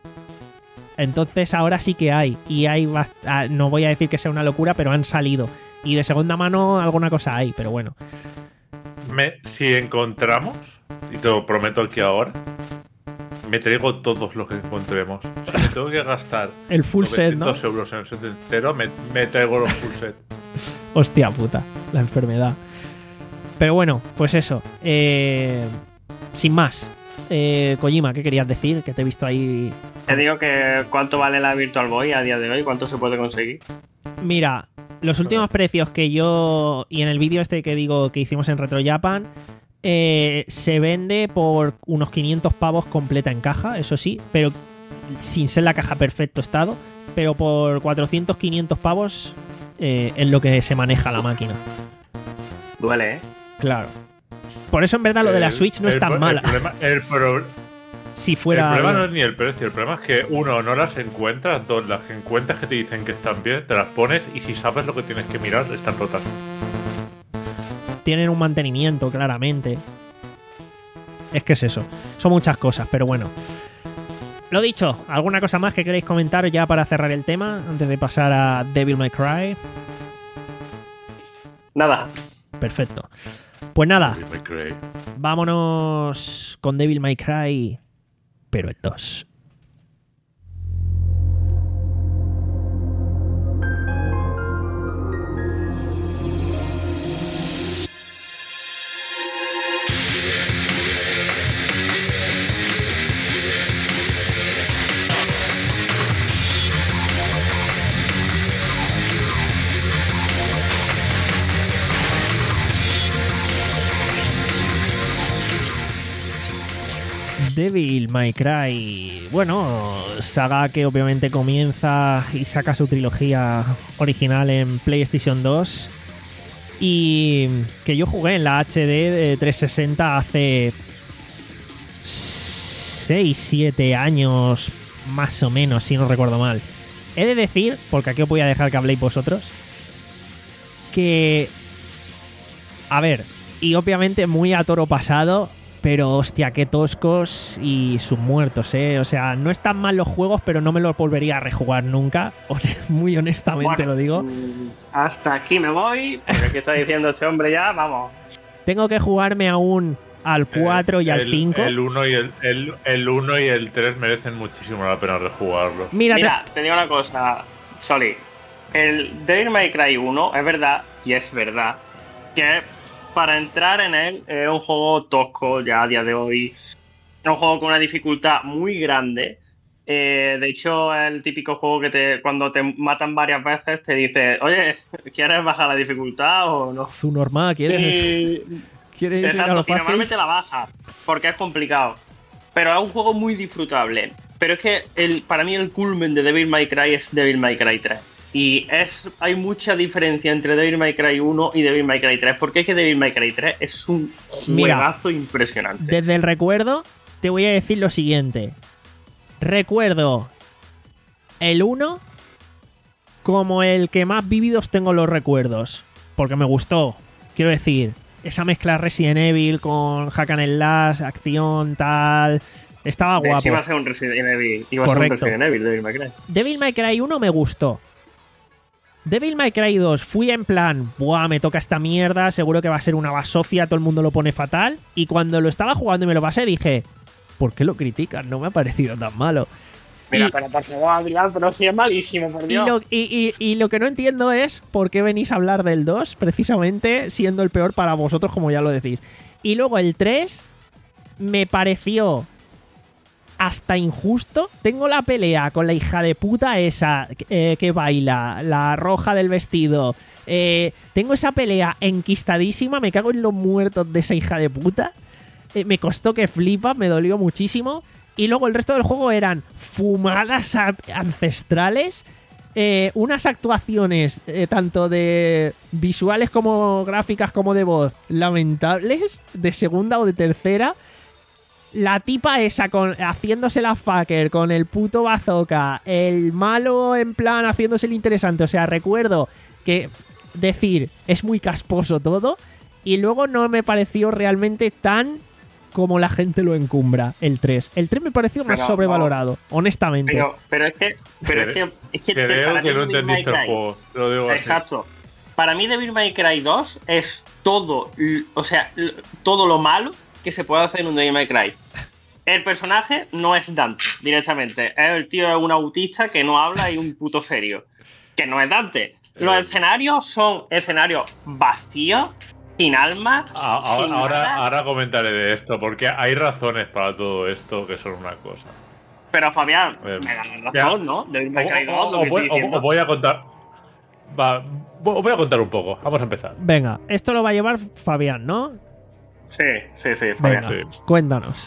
Entonces ahora sí que hay. Y hay bast- ah, no voy a decir que sea una locura, pero han salido. Y de segunda mano alguna cosa hay, pero bueno. Me- si encontramos, y te lo prometo aquí ahora, me traigo todos los que encontremos. Si me tengo que gastar El full set, ¿no? novecientos euros en el set entero, me, me traigo los full set. Hostia puta, la enfermedad. Pero bueno, pues eso. Eh, sin más. Eh, Kojima, ¿qué querías decir? Que te he visto ahí. Te digo que cuánto vale la Virtual Boy a día de hoy, cuánto se puede conseguir. Mira, los últimos precios que yo. Y en el vídeo este que digo que hicimos en Retro Japan. Eh, se vende por unos quinientos pavos completa en caja, eso sí, pero sin ser la caja perfecto estado. Pero por cuatrocientos, quinientos pavos eh, es lo que se maneja la máquina. Duele, ¿eh? Claro. Por eso en verdad lo de la El- Switch no es el tan pro- mala. El problema, el pro- Si fuera. el problema no es ni el precio, el problema es que uno, no las encuentras, dos, las que encuentras que te dicen que están bien, te las pones y si sabes lo que tienes que mirar, están rotas. Tienen un mantenimiento, claramente. Es que es eso. Son muchas cosas, pero bueno. Lo dicho, ¿alguna cosa más que queréis comentar ya para cerrar el tema? Antes de pasar a Devil May Cry. Nada. Perfecto. Pues nada, Me creí. vámonos con Devil May Cry, pero el dos. Devil May Cry, bueno, saga que obviamente comienza y saca su trilogía original en PlayStation dos y que yo jugué en la H D de trescientos sesenta hace seis siete años más o menos, si no recuerdo mal. He de decir, porque aquí os voy a dejar que habléis vosotros, que, a ver, y obviamente muy a toro pasado, pero hostia, qué toscos y sus muertos, ¿eh? O sea, no están mal los juegos, pero no me los volvería a rejugar nunca. Muy honestamente Bueno, lo digo. mm, Hasta aquí me voy, porque aquí está diciendo este hombre ya, vamos. Tengo que jugarme aún al cuatro y al El- cinco. El uno y el, el, el uno y el tres merecen muchísimo la pena rejugarlo. Mira, te- Mira, te digo una cosa, Soli. El Devil May Cry uno es verdad, y es verdad, que para entrar en él es un juego tosco ya a día de hoy. Es un juego con una dificultad muy grande. Eh, de hecho, es el típico juego que te, cuando te matan varias veces te dice, oye, ¿quieres bajar la dificultad o no? Zu normal, ¿quieres, Y- ¿quieres ir a Exacto, lo y fácil? normalmente la baja, porque es complicado. Pero es un juego muy disfrutable. Pero es que el, para mí el culmen de Devil May Cry es Devil May Cry tres. Y es hay mucha diferencia entre Devil May Cry uno y Devil May Cry tres, porque es que Devil May Cry tres es un Mira, juegazo impresionante. Desde el recuerdo, te voy a decir lo siguiente. Recuerdo el uno como el que más vívidos tengo los recuerdos. Porque me gustó. Quiero decir, esa mezcla Resident Evil con Hack and Slash, acción, tal. Estaba De guapo. hecho, iba a ser un Resident Evil. Iba Correcto. a ser un Resident Evil, Devil May Cry. Devil May Cry uno me gustó. Devil May Cry dos fui en plan, buah, me toca esta mierda, seguro que va a ser una basofia, todo el mundo lo pone fatal. Y cuando lo estaba jugando y me lo pasé dije, ¿por qué lo critican? No me ha parecido tan malo. Mira, Y- pero por favor, Adrián, pero sí es malísimo, por Y Dios. lo, y, y- y lo que no entiendo es por qué venís a hablar del dos, precisamente siendo el peor para vosotros, como ya lo decís. Y luego el tres me pareció hasta injusto. Tengo la pelea con la hija de puta esa eh, que baila, la roja del vestido. Eh, tengo esa pelea enquistadísima, me cago en los muertos de esa hija de puta. Eh, me costó que flipa, me dolió muchísimo. Y luego el resto del juego eran fumadas a- ancestrales, eh, unas actuaciones eh, tanto de visuales como gráficas como de voz lamentables, de segunda o de tercera. La tipa esa con, haciéndose la fucker con el puto bazooka, el malo en plan haciéndose el interesante. O sea, recuerdo que decir es muy casposo todo y luego no me pareció realmente tan como la gente lo encumbra, el tres. El tres me pareció más Pero, sobrevalorado, honestamente. Pero, pero es que, pero es que, es que Creo para que mí no Devil May entendiste el Cry- juego. Te lo digo así. Exacto. Para mí Devil May Cry dos es todo, l- o sea, l- todo lo malo que se puede hacer en un Devil May Cry. El personaje no es Dante, directamente. Es el tío es un autista que no habla y un puto serio. Que no es Dante. Los Eh. escenarios son escenarios vacíos, sin alma, A- Ahora, sin ahora, nada. ahora comentaré de esto, porque hay razones para todo esto que son una cosa. Pero Fabián, Eh, me das ya. razón, ¿no? Devil May Cry O- dos, o- lo o que voy- estoy o- diciendo. os voy a contar. Va, vo- os voy a contar un poco. Vamos a empezar. Venga, esto lo va a llevar Fabián, ¿no? Sí, sí, sí, Fabián. Venga, Sí. cuéntanos.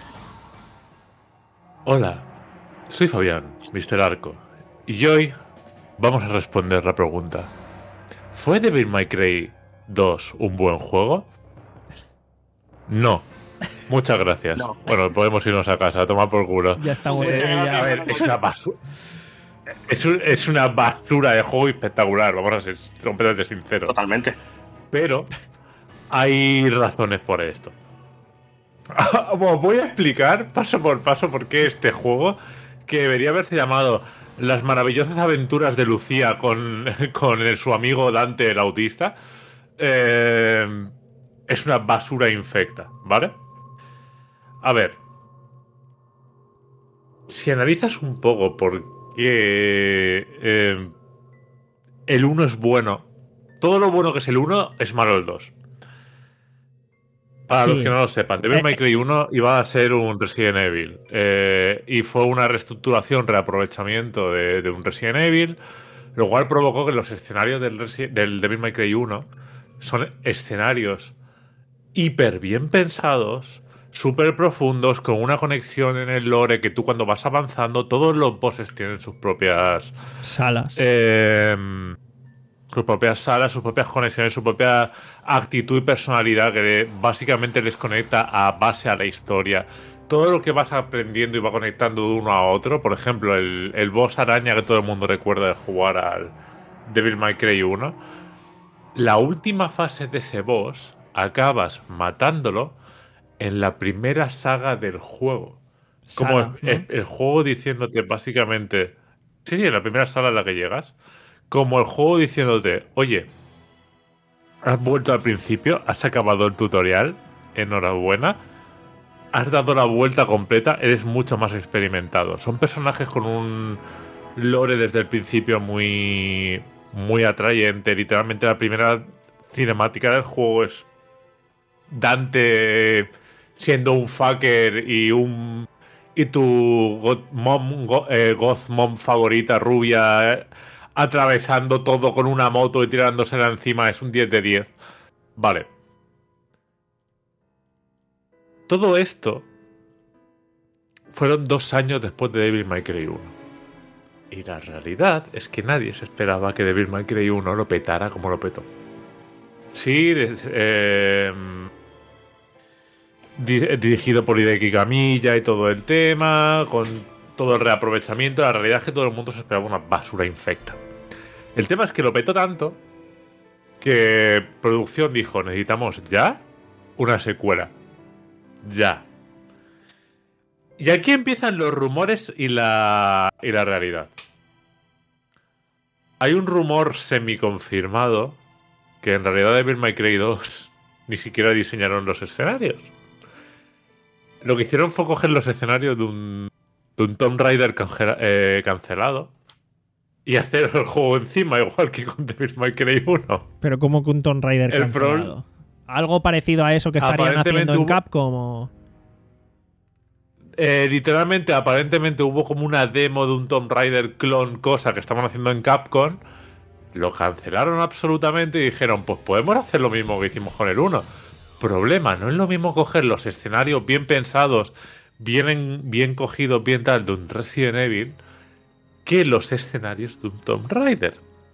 Hola, soy Fabián, mister Arco, y hoy vamos a responder la pregunta: ¿fue Devil May Cry dos un buen juego? No. Muchas gracias. No. Bueno, podemos irnos a casa, a tomar por culo. Ya estamos Muchas en gracias. A ver, es una basura. Es, un- es una basura de juego espectacular, vamos a ser completamente sinceros. Totalmente. Pero hay razones por esto. Os voy a explicar paso por paso por qué este juego, que debería haberse llamado Las maravillosas aventuras de Lucía con, con el- su amigo Dante el autista, eh, es una basura infecta, ¿vale? A ver. Si analizas un poco por qué eh, el uno es bueno, todo lo bueno que es el uno es malo el dos. Para Sí. los que no lo sepan, Devil Eh, May Cry uno iba a ser un Resident Evil. eh, y fue una reestructuración, reaprovechamiento de, de un Resident Evil, lo cual provocó que los escenarios del, Resi- del Devil May Cry uno son escenarios hiper bien pensados, súper profundos, con una conexión en el lore que tú cuando vas avanzando, todos los bosses tienen sus propias salas. eh, sus propias salas, sus propias conexiones, su propia actitud y personalidad que básicamente les conecta a base a la historia. Todo lo que vas aprendiendo y va conectando de uno a otro. Por ejemplo, el, el boss araña que todo el mundo recuerda de jugar al Devil May Cry uno. La última fase de ese boss acabas matándolo en la primera saga del juego. Como Sala, ¿no? el, el juego diciéndote básicamente... Sí, sí, en la primera sala en la que llegas. Como el juego diciéndote, oye, has vuelto al principio, has acabado el tutorial, enhorabuena, has dado la vuelta completa, eres mucho más experimentado. Son personajes con un lore desde el principio muy, muy atrayente. Literalmente la primera cinemática del juego es Dante siendo un fucker y un y tu god mom, go- eh, goth mom favorita rubia eh, atravesando todo con una moto y tirándosela encima. Es un diez de diez. Vale. Todo esto fueron dos años después de Devil May Cry uno. Y la realidad es que nadie se esperaba que Devil May Cry uno lo petara como lo petó. Sí, des- eh, di- dirigido por Hideki Kamiya y todo el tema, con todo el reaprovechamiento. La realidad es que todo el mundo se esperaba una basura infecta. El tema es que lo petó tanto que producción dijo, necesitamos ya una secuela. Ya. Y aquí empiezan los rumores y la, y la realidad. Hay un rumor semi-confirmado que en realidad Devil May Cry dos ni siquiera diseñaron los escenarios. Lo que hicieron fue coger los escenarios de un de un Tomb Raider cangela- eh, cancelado y hacer el juego encima, igual que con Devil May Cry uno. Pero como que un Tomb Raider El cancelado. Algo parecido a eso que estarían Aparentemente haciendo en hubo- Capcom. o- Eh, literalmente, aparentemente hubo como una demo de un Tomb Raider clon, cosa que estaban haciendo en Capcom. Lo cancelaron absolutamente y dijeron, pues podemos hacer lo mismo que hicimos con el uno. Problema, no es lo mismo coger los escenarios bien pensados, bien, bien cogidos, bien tal, de un Resident Evil, que los escenarios de un Tomb Raider.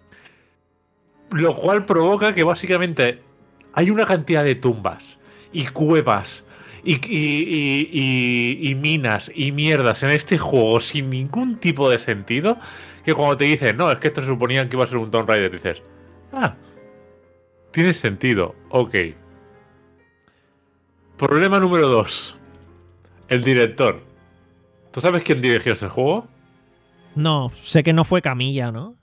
Lo cual provoca que básicamente hay una cantidad de tumbas y cuevas y, y, y, y, y minas y mierdas en este juego sin ningún tipo de sentido, que cuando te dicen, no, es que esto se suponía que iba a ser un Tomb Raider, dices, ah, tiene sentido, ok. Problema número dos. El director. ¿Tú sabes quién dirigió ese juego? No, sé que no fue Camilla, ¿no?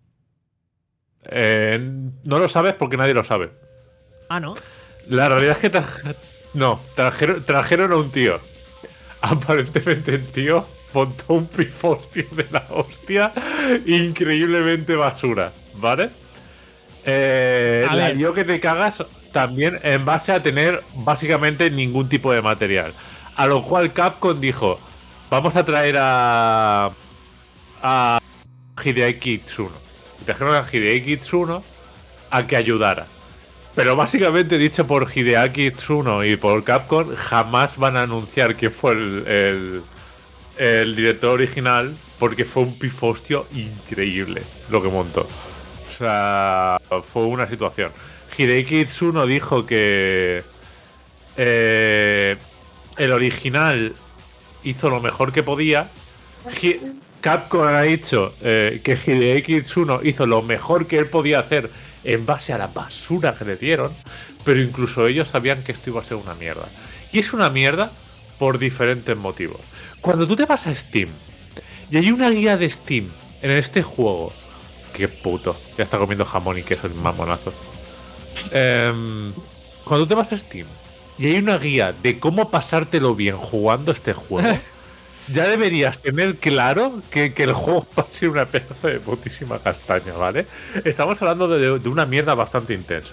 Eh, no lo sabes porque nadie lo sabe. Ah, ¿no? La realidad es que tra- no, trajeron, trajeron a un tío. Aparentemente el tío montó un pifostio de la hostia increíblemente basura, ¿vale? Eh, A la ver. lió que te cagas también en base a tener básicamente ningún tipo de material. A lo cual Capcom dijo, vamos a traer a a Hideaki Tsuno. Y trajeron a Hideaki Tsuno a que ayudara. Pero básicamente dicho por Hideaki Tsuno y por Capcom, jamás van a anunciar que fue el, el, el director original, porque fue un pifostio increíble lo que montó. O sea, fue una situación. Hideaki Tsuno dijo que eh, el original hizo lo mejor que podía. Hi- Capcom ha dicho eh, que Hideaki Tsuno hizo lo mejor que él podía hacer en base a la basura que le dieron, pero incluso ellos sabían que esto iba a ser una mierda. Y es una mierda por diferentes motivos. Cuando tú te vas a Steam y hay una guía de Steam en este juego, qué puto, ya está comiendo jamón y queso el mamonazo. Em, cuando te vas a Steam y hay una guía de cómo pasártelo bien jugando este juego, ya deberías tener claro que, que el juego va a ser una pedazo de putísima castaña, ¿vale? Estamos hablando de, de una mierda bastante intensa.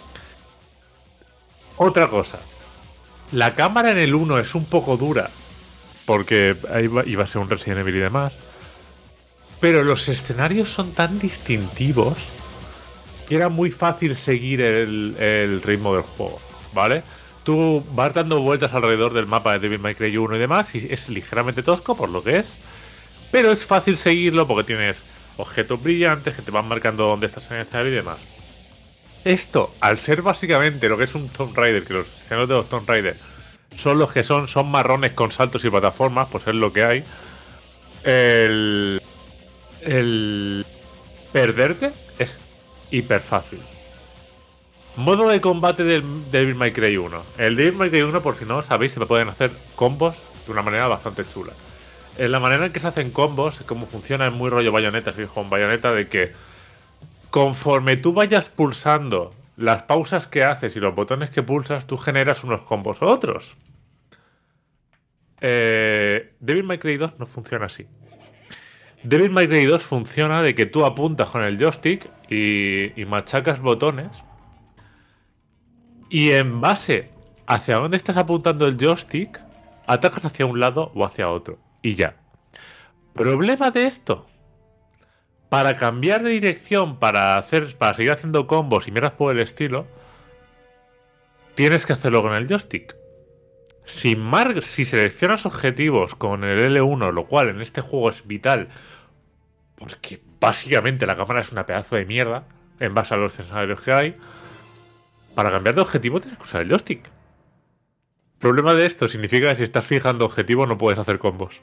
Otra cosa. La cámara en el uno es un poco dura, porque ahí iba, iba a ser un Resident Evil y demás. Pero los escenarios son tan distintivos que era muy fácil seguir el, el ritmo del juego, ¿vale? Tú vas dando vueltas alrededor del mapa de Devil May Cry uno y demás, y es ligeramente tosco por lo que es, pero es fácil seguirlo porque tienes objetos brillantes que te van marcando dónde estás en el escenario y demás. Esto, al ser básicamente lo que es un Tomb Raider, que los escenarios de los Tomb Raider son los que son, son marrones con saltos y plataformas, pues es lo que hay. El, el perderte es hiper fácil. Modo de combate del Devil May Cry uno. El Devil May Cry uno, por si no lo sabéis, se me pueden hacer combos de una manera bastante chula. En la manera en que se hacen combos, como funciona es muy rollo bayoneta, si con bayoneta, de que conforme tú vayas pulsando las pausas que haces y los botones que pulsas, tú generas unos combos u otros. Eh, Devil May Cry dos no funciona así. Devil May Cry dos funciona de que tú apuntas con el joystick y, y machacas botones. Y en base hacia dónde estás apuntando el joystick, atacas hacia un lado o hacia otro. Y ya. Problema de esto. Para cambiar de dirección, para hacer, para seguir haciendo combos y mierdas por el estilo, tienes que hacerlo con el joystick. Si, mar si seleccionas objetivos con el L uno, lo cual en este juego es vital, porque básicamente la cámara es una pedazo de mierda en base a los escenarios que hay, para cambiar de objetivo tienes que usar el joystick. Problema de esto significa que si estás fijando objetivo no puedes hacer combos.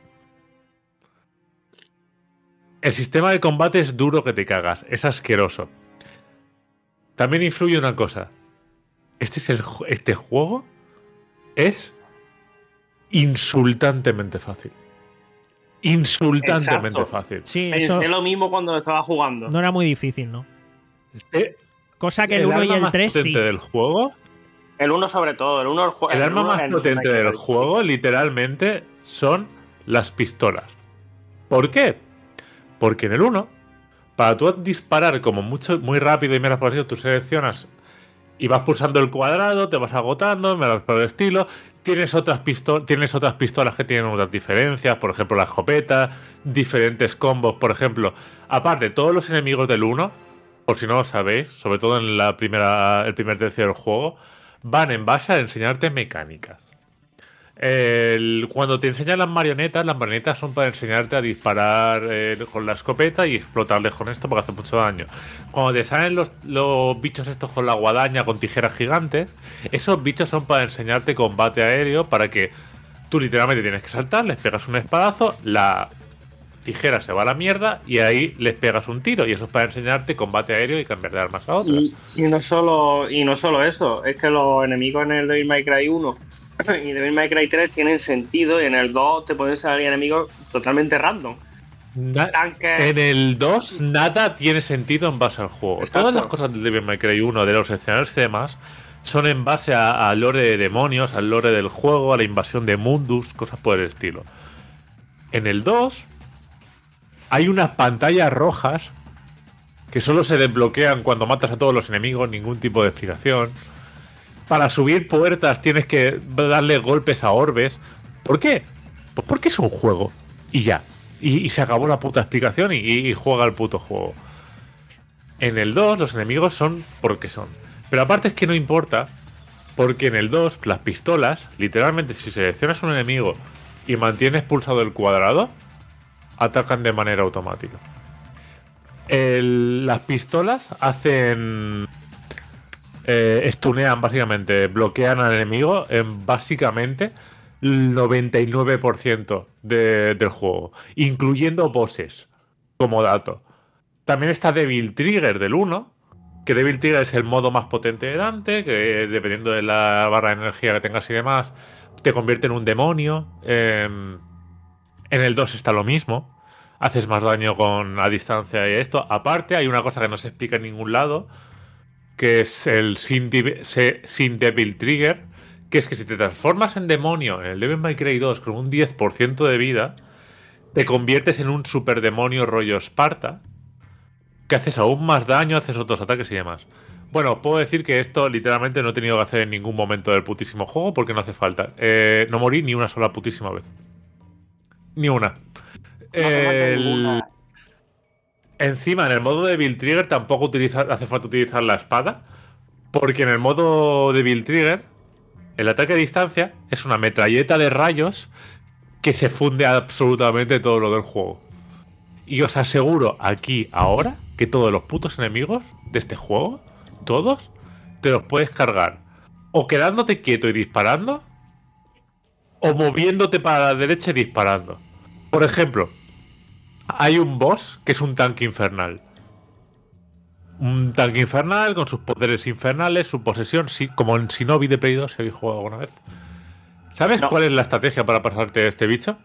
El sistema de combate es duro que te cagas, es asqueroso. También influye una cosa. Este, es el, este juego es insultantemente fácil. Insultantemente Exacto. fácil. Sí, eso Pensé lo mismo cuando lo estaba jugando. no era muy difícil, ¿no? Eh, Cosa que el uno y arma el más tres sí. potente del juego, El uno sobre todo. El uno el, el arma uno, más el- potente el- del juego, literalmente, son las pistolas. ¿Por qué? Porque en el uno, para tú disparar como mucho, muy rápido y menos parecido, tú seleccionas y vas pulsando el cuadrado, te vas agotando, me das por el estilo. Tienes otras, pistolas, tienes otras pistolas que tienen otras diferencias, por ejemplo la escopeta, diferentes combos, por ejemplo. Aparte, todos los enemigos del uno, por si no lo sabéis, sobre todo en la primera, el primer tercio del juego, van en base a enseñarte mecánicas. El, cuando te enseñan las marionetas, las marionetas son para enseñarte a disparar eh, con la escopeta y explotarles con esto porque hace mucho daño. Cuando te salen los, los bichos estos con la guadaña, con tijeras gigantes, esos bichos son para enseñarte combate aéreo, para que tú literalmente tienes que saltar, les pegas un espadazo, la tijera se va a la mierda y ahí les pegas un tiro, y eso es para enseñarte combate aéreo y cambiar de armas a otras. Y, y, no solo, y no solo eso, es que los enemigos en el Devil May Cry uno y Devil May Cry tres tienen sentido, y en el dos te pueden salir enemigos totalmente random. Na en el dos nada tiene sentido en base al juego. Exacto. Todas las cosas del Devil May Cry uno, de los escenarios y demás, son en base a, a lore de demonios, al lore del juego, a la invasión de Mundus, cosas por el estilo. En el dos hay unas pantallas rojas que solo se desbloquean cuando matas a todos los enemigos, ningún tipo de explicación. Para subir puertas tienes que darle golpes a orbes. ¿Por qué? Pues porque es un juego. Y ya. Y, y se acabó la puta explicación y, y juega el puto juego. En el dos los enemigos son porque son. Pero aparte es que no importa, porque en el dos las pistolas, literalmente si seleccionas un enemigo y mantienes pulsado el cuadrado, atacan de manera automática. El, las pistolas hacen... Eh, stunean básicamente, bloquean al enemigo en básicamente el noventa y nueve por ciento de, del juego, incluyendo bosses, como dato. También está Devil Trigger del uno, que Devil Trigger es el modo más potente de Dante, que dependiendo de la barra de energía que tengas y demás, te convierte en un demonio. Eh, en el dos está lo mismo, haces más daño con a distancia y esto. Aparte, hay una cosa que no se explica en ningún lado, que es el Sin, Sin Devil Trigger, que es que si te transformas en demonio en el Devil May Cry dos con un diez por ciento de vida, te conviertes en un super demonio rollo Esparta, que haces aún más daño, haces otros ataques y demás. Bueno, puedo decir que esto literalmente no he tenido que hacer en ningún momento del putísimo juego porque no hace falta. Eh, no morí ni una sola putísima vez. Ni una. No el... Encima, en el modo de Devil Trigger tampoco utiliza, hace falta utilizar la espada, porque en el modo de Devil Trigger el ataque a distancia es una metralleta de rayos que se funde absolutamente todo lo del juego. Y os aseguro aquí, ahora, que todos los putos enemigos de este juego, todos, te los puedes cargar o quedándote quieto y disparando, o moviéndote para la derecha y disparando. Por ejemplo, hay un boss que es un tanque infernal. Un tanque infernal con sus poderes infernales, su posesión, sí, como en Shinobi de Play dos, si habéis jugado alguna vez. ¿Sabes no. cuál es la estrategia para pasarte este bicho?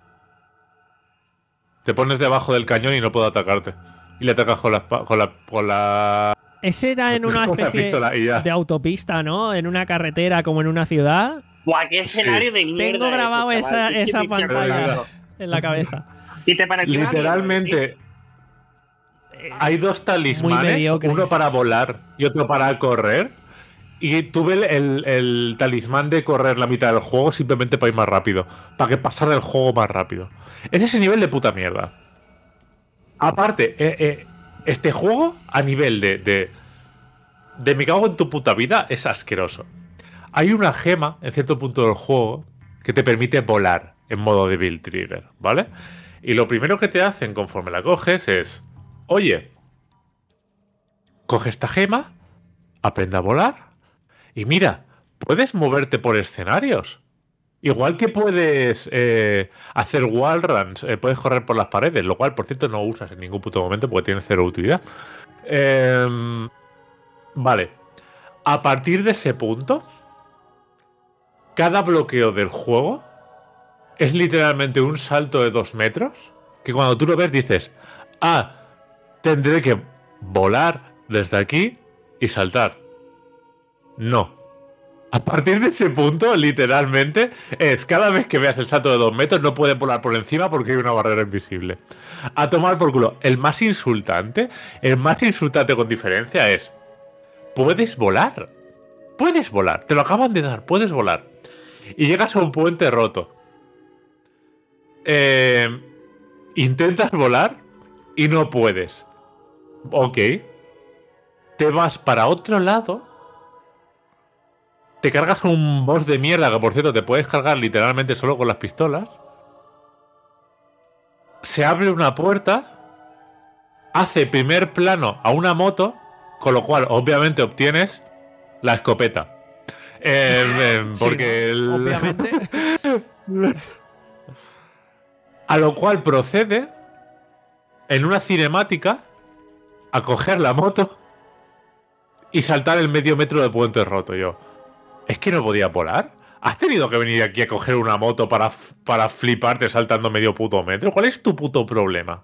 Te pones debajo del cañón y no puedo atacarte. Y le atacas con la... Con la, con la Ese era en una con la especie pistola y ya. de autopista, ¿no? En una carretera como en una ciudad. Buah, qué escenario Sí. de mierda. Tengo grabado ese, esa, chaval. Qué esa chiquitito. pantalla en la cabeza. Y te pareció una mierda, Literalmente, hay dos Muy talismanes, mediocre. uno para volar y otro para correr. Y tuve el, el, el talismán de correr la mitad del juego simplemente para ir más rápido, para que pasara el juego más rápido. Es ese nivel de puta mierda. Aparte, eh, eh, este juego a nivel de, de de me cago en tu puta vida es asqueroso. Hay una gema en cierto punto del juego que te permite volar en modo Devil Trigger, ¿vale? Y lo primero que te hacen conforme la coges es: oye, coge esta gema, aprende a volar y mira, puedes moverte por escenarios. Igual que puedes eh, hacer wall runs, eh, puedes correr por las paredes, lo cual, por cierto, no usas en ningún puto momento porque tiene cero utilidad. Eh, vale. A partir de ese punto, cada bloqueo del juego es literalmente un salto de dos metros que cuando tú lo ves dices: ah, tendré que volar desde aquí y saltar. No. A partir de ese punto, literalmente, es cada vez que veas el salto de dos metros no puedes volar por encima porque hay una barrera invisible. A tomar por culo. El más insultante, el más insultante con diferencia es... Puedes volar. Puedes volar. Te lo acaban de dar. Puedes volar. Y llegas a un puente roto. Eh, intentas volar y no puedes. Ok. Te vas para otro lado... Te cargas un boss de mierda, que por cierto te puedes cargar literalmente solo con las pistolas. Se abre una puerta, hace primer plano a una moto, con lo cual obviamente obtienes la escopeta. Eh, eh, porque sí, ¿no? el... Obviamente. A lo cual procede, en una cinemática, a coger la moto y saltar el medio metro de puente roto. Yo... ¿Es que no podía volar? ¿Has tenido que venir aquí a coger una moto para, para fliparte saltando medio puto metro? ¿Cuál es tu puto problema?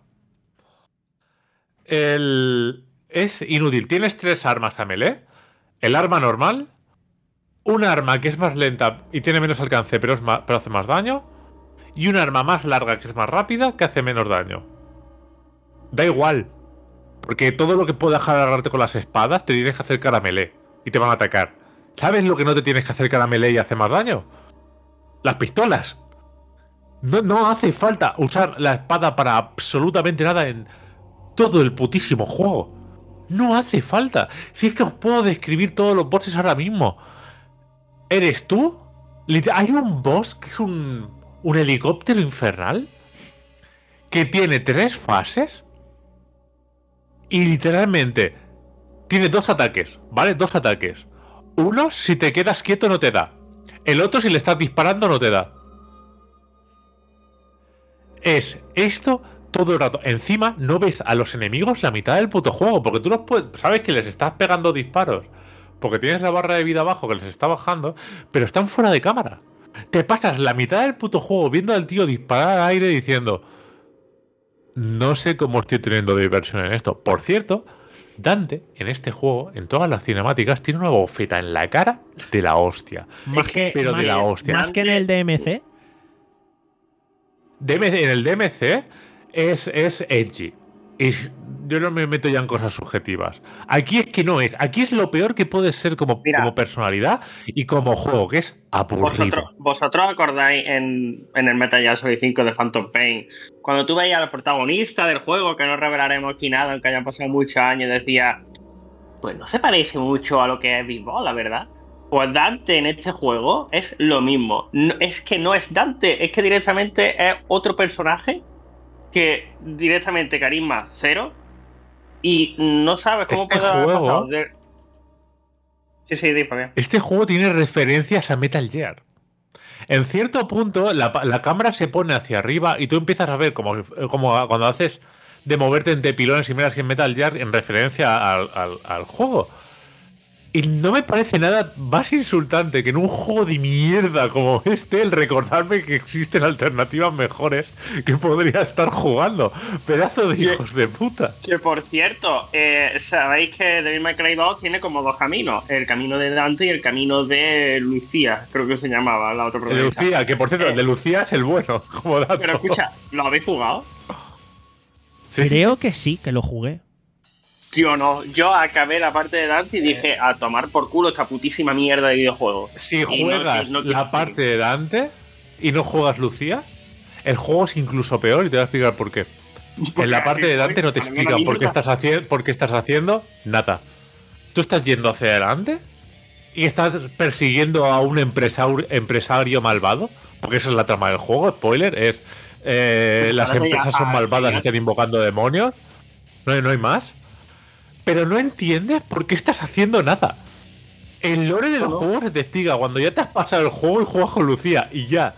El... Es inútil. Tienes tres armas a melee. El arma normal. Un arma que es más lenta y tiene menos alcance, pero, es más, pero hace más daño. Y un arma más larga que es más rápida, que hace menos daño. Da igual. Porque todo lo que puedas agarrarte con las espadas te tienes que acercar a melee. Y te van a atacar. ¿Sabes lo que no te tienes que acercar a melee y hace más daño? Las pistolas. No, no hace falta usar la espada para absolutamente nada en todo el putísimo juego. No hace falta. Si es que os puedo describir todos los bosses ahora mismo. ¿Eres tú? Hay un boss que es un, un helicóptero infernal que tiene tres fases y literalmente tiene dos ataques, ¿vale? Dos ataques. Uno, si te quedas quieto no te da. El otro, si le estás disparando, no te da. Es esto todo el rato. Encima, no ves a los enemigos la mitad del puto juego. Porque tú los puedes... Sabes que les estás pegando disparos. Porque tienes la barra de vida abajo que les está bajando. Pero están fuera de cámara. Te pasas la mitad del puto juego viendo al tío disparar al aire diciendo... No sé cómo estoy teniendo diversión en esto. Por cierto... Dante, en este juego, en todas las cinemáticas, tiene una bofeta en la cara de la hostia. Más que, pero más, de la hostia. Más que en el D M C. D M C en el D M C es, es edgy. Es, yo no me meto ya en cosas subjetivas. Aquí es que no es. Aquí es lo peor que puede ser como, como personalidad y como juego, que es aburrido. Vosotros, vosotros acordáis en, en el Metal Gear Solid cinco de Phantom Pain, cuando tú veías al protagonista del juego, que no revelaremos aquí nada, aunque hayan pasado muchos años, decía, pues no se parece mucho a lo que es Big Boss, la verdad. Pues Dante en este juego es lo mismo. No, es que no es Dante, es que directamente es otro personaje que directamente carisma cero y no sabes cómo este puede haber juego, pasado de... Sí, sí, dispara. Este juego tiene referencias a Metal Gear. En cierto punto, la, la cámara se pone hacia arriba y tú empiezas a ver como, como cuando haces de moverte entre pilones y miras en Metal Gear en referencia al, al, al juego. Y no me parece nada más insultante que en un juego de mierda como este el recordarme que existen alternativas mejores que podría estar jugando. Pedazo de hijos de puta. Que por cierto, eh, sabéis que Devil May Cry dos tiene como dos caminos. El camino de Dante y el camino de Lucía, creo que se llamaba la otra protagonista. Lucía, que por cierto, eh, el de Lucía es el bueno. Como dato. Pero escucha, ¿lo habéis jugado? Sí, Creo sí. que sí, que lo jugué. Yo no, yo acabé la parte de Dante y dije a tomar por culo esta putísima mierda de videojuego. Si y juegas no, no, no la parte de Dante y no juegas Lucía, el juego es incluso peor y te voy a explicar por qué. En la parte de Dante no te explican por qué estás haciendo, por qué estás haciendo nada. Tú estás yendo hacia adelante y estás persiguiendo a un empresario, empresario malvado, porque esa es la trama del juego. Spoiler, es eh, pues las empresas son malvadas y ¿sí? están invocando demonios. No hay, no hay más. Pero no entiendes por qué estás haciendo nada. El lore del ¿Cómo? juego se te explica cuando ya te has pasado el juego y juegas con Lucía y ya.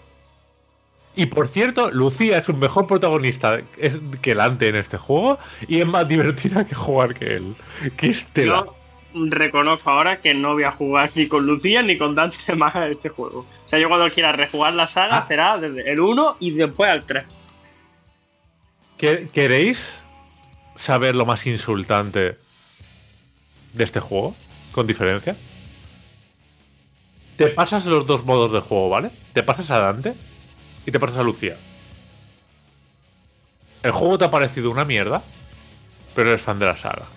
Y por cierto, Lucía es un mejor protagonista que Dante en este juego y es más divertida que jugar que él. Que es tela. Yo reconozco ahora que no voy a jugar ni con Lucía ni con Dante más a este juego. O sea, yo cuando quiera rejugar la saga Ah. será desde el uno y después al tres. ¿Queréis saber lo más insultante de este juego? Con diferencia. te pasas los dos modos de juego, ¿vale? Te pasas a Dante y te pasas a Lucía. El juego te ha parecido una mierda, pero eres fan de la saga.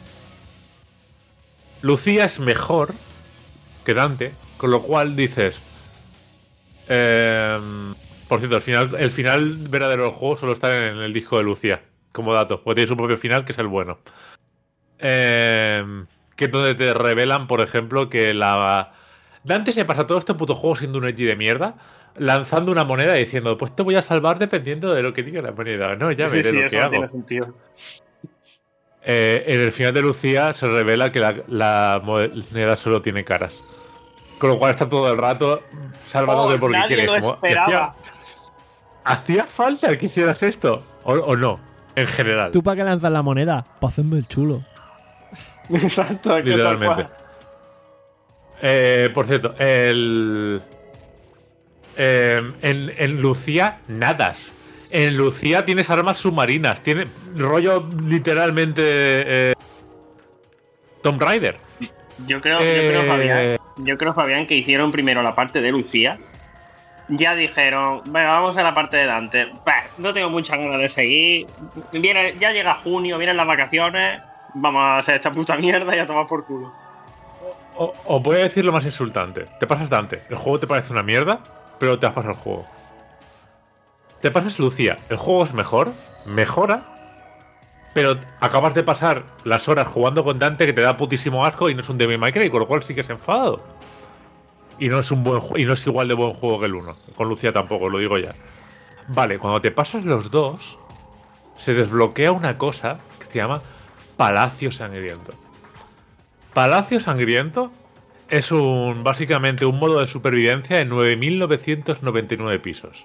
Lucía es mejor que Dante, con lo cual dices... Eh, por cierto, el final, el final verdadero del juego solo está en el disco de Lucía, como dato, porque tiene su propio final, que es el bueno. Eh, que es donde te revelan, por ejemplo, que la... Dante se pasa todo este puto juego siendo un edgy de mierda, lanzando una moneda y diciendo, pues te voy a salvar dependiendo de lo que diga la moneda. No, ya Sí, veré sí, lo eso que no hago. tiene sentido. Eh, en el final de Lucía se revela que la, la moneda solo tiene caras. Con lo cual está todo el rato salvándote Oh, porque nadie quieres. lo Como, esperaba. ¿Hacía, ¿Hacía falta que hicieras esto? ¿O, o no? En general. ¿Tú para qué lanzas la moneda? Para hacerme el chulo. Exacto, es que tal Literalmente. cual. Eh, por cierto, el. eh, en, en Lucía, nadas. En Lucía tienes armas submarinas. Tiene rollo literalmente. Eh, Tomb Raider. Yo creo, yo Eh, creo, Fabián, yo creo, Fabián, que hicieron primero la parte de Lucía. Ya dijeron, venga, vamos a la parte de Dante. Bah, no tengo muchas ganas de seguir. Viene, ya llega junio, vienen las vacaciones. Vamos a hacer esta puta mierda y a tomar por culo. O- Os voy a decir lo más insultante. Te pasas Dante. El juego te parece una mierda, pero te has pasado el juego. Te pasas Lucía. El juego es mejor, mejora, pero acabas de pasar las horas jugando con Dante que te da putísimo asco y no es un Devil May Cry, con lo cual sí que es enfadado. Y no es un buen ju- y no es igual de buen juego que el uno. Con Lucía tampoco, lo digo ya. Vale, cuando te pasas los dos, se desbloquea una cosa que se llama Palacio Sangriento. Palacio Sangriento es un básicamente un modo de supervivencia en nueve mil novecientos noventa y nueve pisos.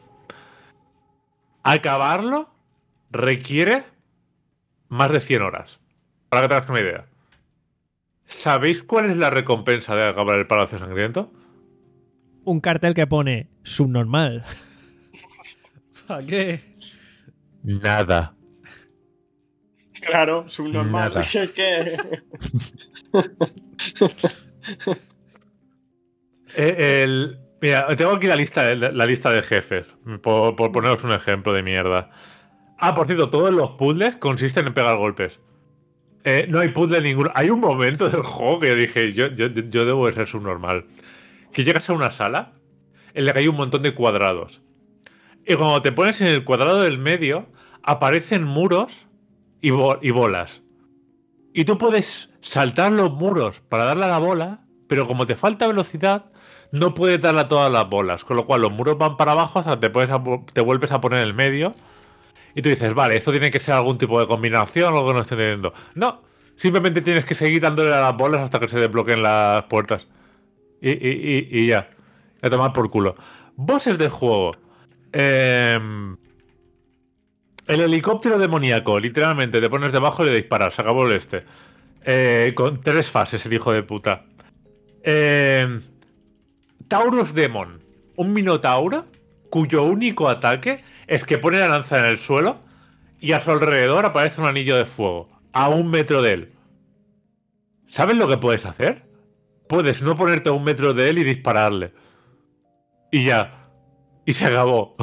Acabarlo requiere más de cien horas. Para que te hagas una idea. ¿Sabéis cuál es la recompensa de acabar el Palacio Sangriento? Un cartel que pone subnormal. ¿Para qué? Nada. Claro, subnormal. Nada. Es que... Eh, el, mira, tengo aquí la lista, la, la lista de jefes, por, por poneros un ejemplo de mierda. Ah, por cierto, todos los puzzles consisten en pegar golpes. Eh, no hay puzzle ninguno. Hay un momento del juego que yo dije, yo, yo, yo debo de ser subnormal. Que llegas a una sala en la que hay un montón de cuadrados. Y cuando te pones en el cuadrado del medio, aparecen muros y, bo- y bolas. Y tú puedes saltar los muros para darle a la bola, pero como te falta velocidad, no puedes darle a todas las bolas. Con lo cual los muros van para abajo hasta que te, puedes a- te vuelves a poner en el medio. Y tú dices, vale, esto tiene que ser algún tipo de combinación o algo que no estoy entendiendo. No, simplemente tienes que seguir dándole a las bolas hasta que se desbloqueen las puertas. Y, y, y, y ya. A tomar por culo. Bosses del juego. Eh, el helicóptero demoníaco. Literalmente, te pones debajo y le disparas. Se acabó el este. Eh, con tres fases, el hijo de puta. Eh, Taurus Demon. Un minotauro cuyo único ataque es que pone la lanza en el suelo y a su alrededor aparece un anillo de fuego. A un metro de él. ¿Sabes lo que puedes hacer? Puedes no ponerte a un metro de él y dispararle. Y ya. Y se acabó.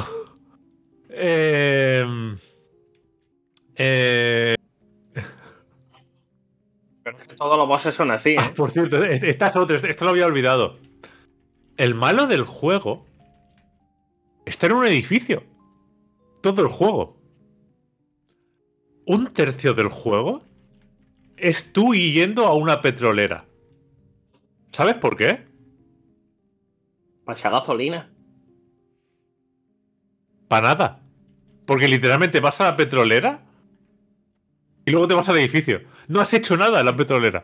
eh, eh, Pero es que todos los bosses son así, ah, ¿eh? por cierto, esta es otra, esto lo había olvidado. El malo del juego está en un edificio. Todo el juego. Un tercio del juego es tú yendo a una petrolera. ¿Sabes por qué? Para echar gasolina. Para nada. Porque literalmente vas a la petrolera y luego te vas al edificio. No has hecho nada en la petrolera.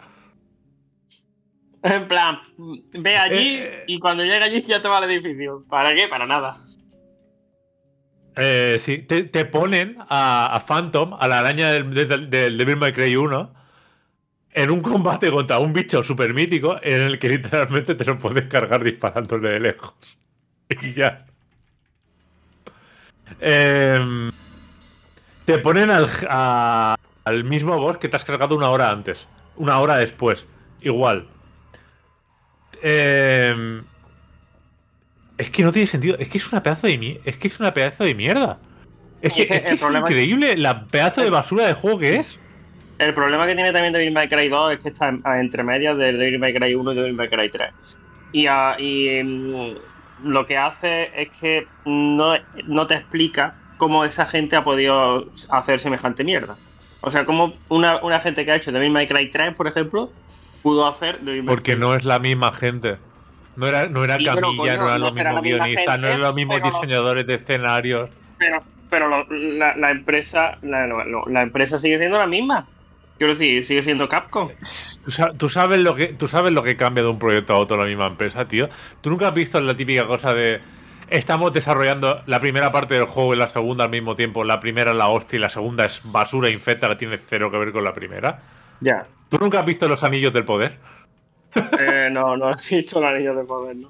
En plan, ve allí Eh, y cuando llegue allí ya te va al edificio. ¿Para qué? Para nada. Eh, sí, te, te ponen a, a Phantom, a la araña del, del, del Devil May Cry uno, en un combate contra un bicho super mítico en el que literalmente te lo puedes cargar disparándole de lejos. Y ya. Eh, te ponen al, a- al mismo boss que te has cargado una hora antes. Una hora después. Igual. Eh, Es que no tiene sentido. Es que es una pedazo de mierda. Es que es una pedazo de mierda. Es que, es, que es, que es increíble es... la pedazo de basura de juego que es. El problema que tiene también Devil May Cry dos es que está entre medias de Devil May Cry uno y Devil May Cry tres. Y, uh, y um, lo que hace es que no, no te explica cómo esa gente ha podido hacer semejante mierda. O sea, cómo una, una gente que ha hecho Devil May Cry tres, por ejemplo, pudo hacer Devil May Porque Cry. no es la misma gente. No era, no era Sí, Camilla, pero, coño, no eran no los será mismos la misma guionistas, gente, no eran los mismos pero diseñadores los- de escenarios. Pero, pero lo- la, la empresa la, lo- la empresa sigue siendo la misma. Quiero decir, sigue siendo Capcom. ¿Tú sa- ¿Tú sabes lo que tú sabes lo que cambia de un proyecto a otro la misma empresa, tío? ¿Tú nunca has visto la típica cosa de estamos desarrollando la primera parte del juego y la segunda al mismo tiempo? La primera es la hostia y la segunda es basura infecta que tiene cero que ver con la primera. Ya. ¿Tú nunca has visto los anillos del poder? Eh, no, no he visto el anillo de poder, ¿no?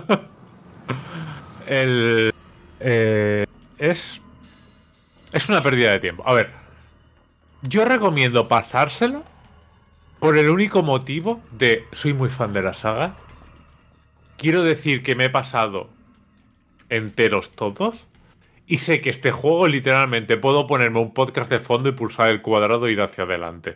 El eh, es es una pérdida de tiempo. A ver, yo recomiendo pasárselo por el único motivo de soy muy fan de la saga. Quiero decir que me he pasado enteros todos y sé que este juego literalmente puedo ponerme un podcast de fondo y pulsar el cuadrado e ir hacia adelante.